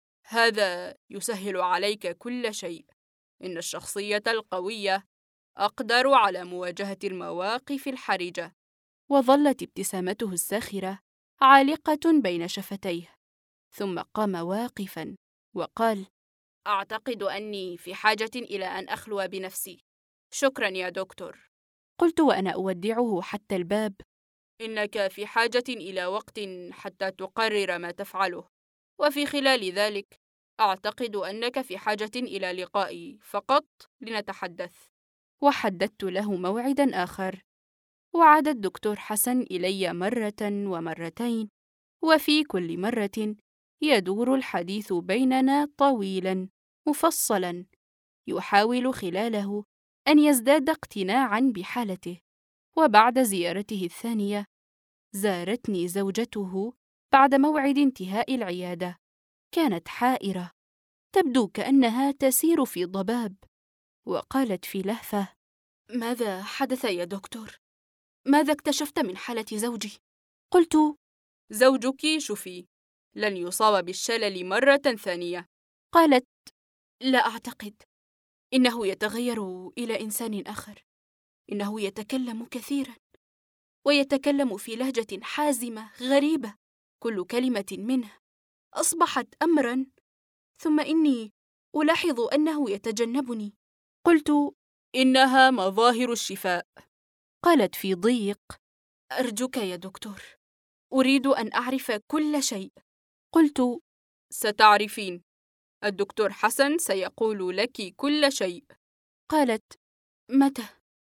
هذا يسهل عليك كل شيء. إن الشخصية القوية أقدر على مواجهة المواقف الحرجة. وظلت ابتسامته الساخرة عالقة بين شفتيه، ثم قام واقفاً وقال: أعتقد أني في حاجة إلى أن أخلو بنفسي. شكراً يا دكتور. قلت وأنا أودعه حتى الباب: إنك في حاجة إلى وقت حتى تقرر ما تفعله، وفي خلال ذلك أعتقد أنك في حاجة إلى لقائي فقط لنتحدث. وحددت له موعداً آخر، وعاد الدكتور حسن إلي مرة ومرتين، وفي كل مرة يدور الحديث بيننا طويلاً مفصلاً، يحاول خلاله أن يزداد اقتناعاً بحالته. وبعد زيارته الثانية زارتني زوجته بعد موعد انتهاء العيادة. كانت حائرة، تبدو كأنها تسير في ضباب، وقالت في لهفة: ماذا حدث يا دكتور؟ ماذا اكتشفت من حالة زوجي؟ قلت: زوجك شفي، لن يصاب بالشلل مرة ثانية. قالت: لا أعتقد، إنه يتغير إلى إنسان آخر. إنه يتكلم كثيراً، ويتكلم في لهجة حازمة غريبة، كل كلمة منه أصبحت أمراً، ثم إني ألاحظ أنه يتجنبني. قلت: إنها مظاهر الشفاء. قالت في ضيق: أرجوك يا دكتور، أريد أن أعرف كل شيء. قلت: ستعرفين، الدكتور حسن سيقول لك كل شيء. قالت: متى؟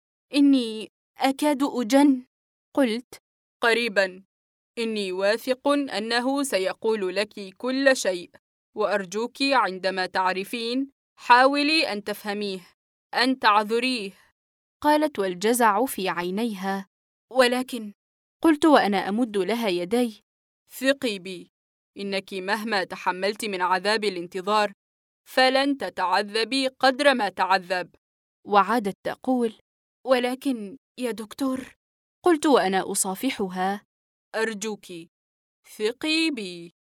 إني أكاد أجن. قلت: قريباً، إني واثق أنه سيقول لك كل شيء، وأرجوك عندما تعرفين حاولي أن تفهميه، أن تعذريه. قالت والجزع في عينيها: ولكن. قلت وأنا أمد لها يدي: ثقي بي، إنك مهما تحملت من عذاب الانتظار فلن تتعذبي قدر ما تعذب. وعادت تقول: ولكن يا دكتور. قلت وأنا أصافحها: أرجوك، ثقي بي.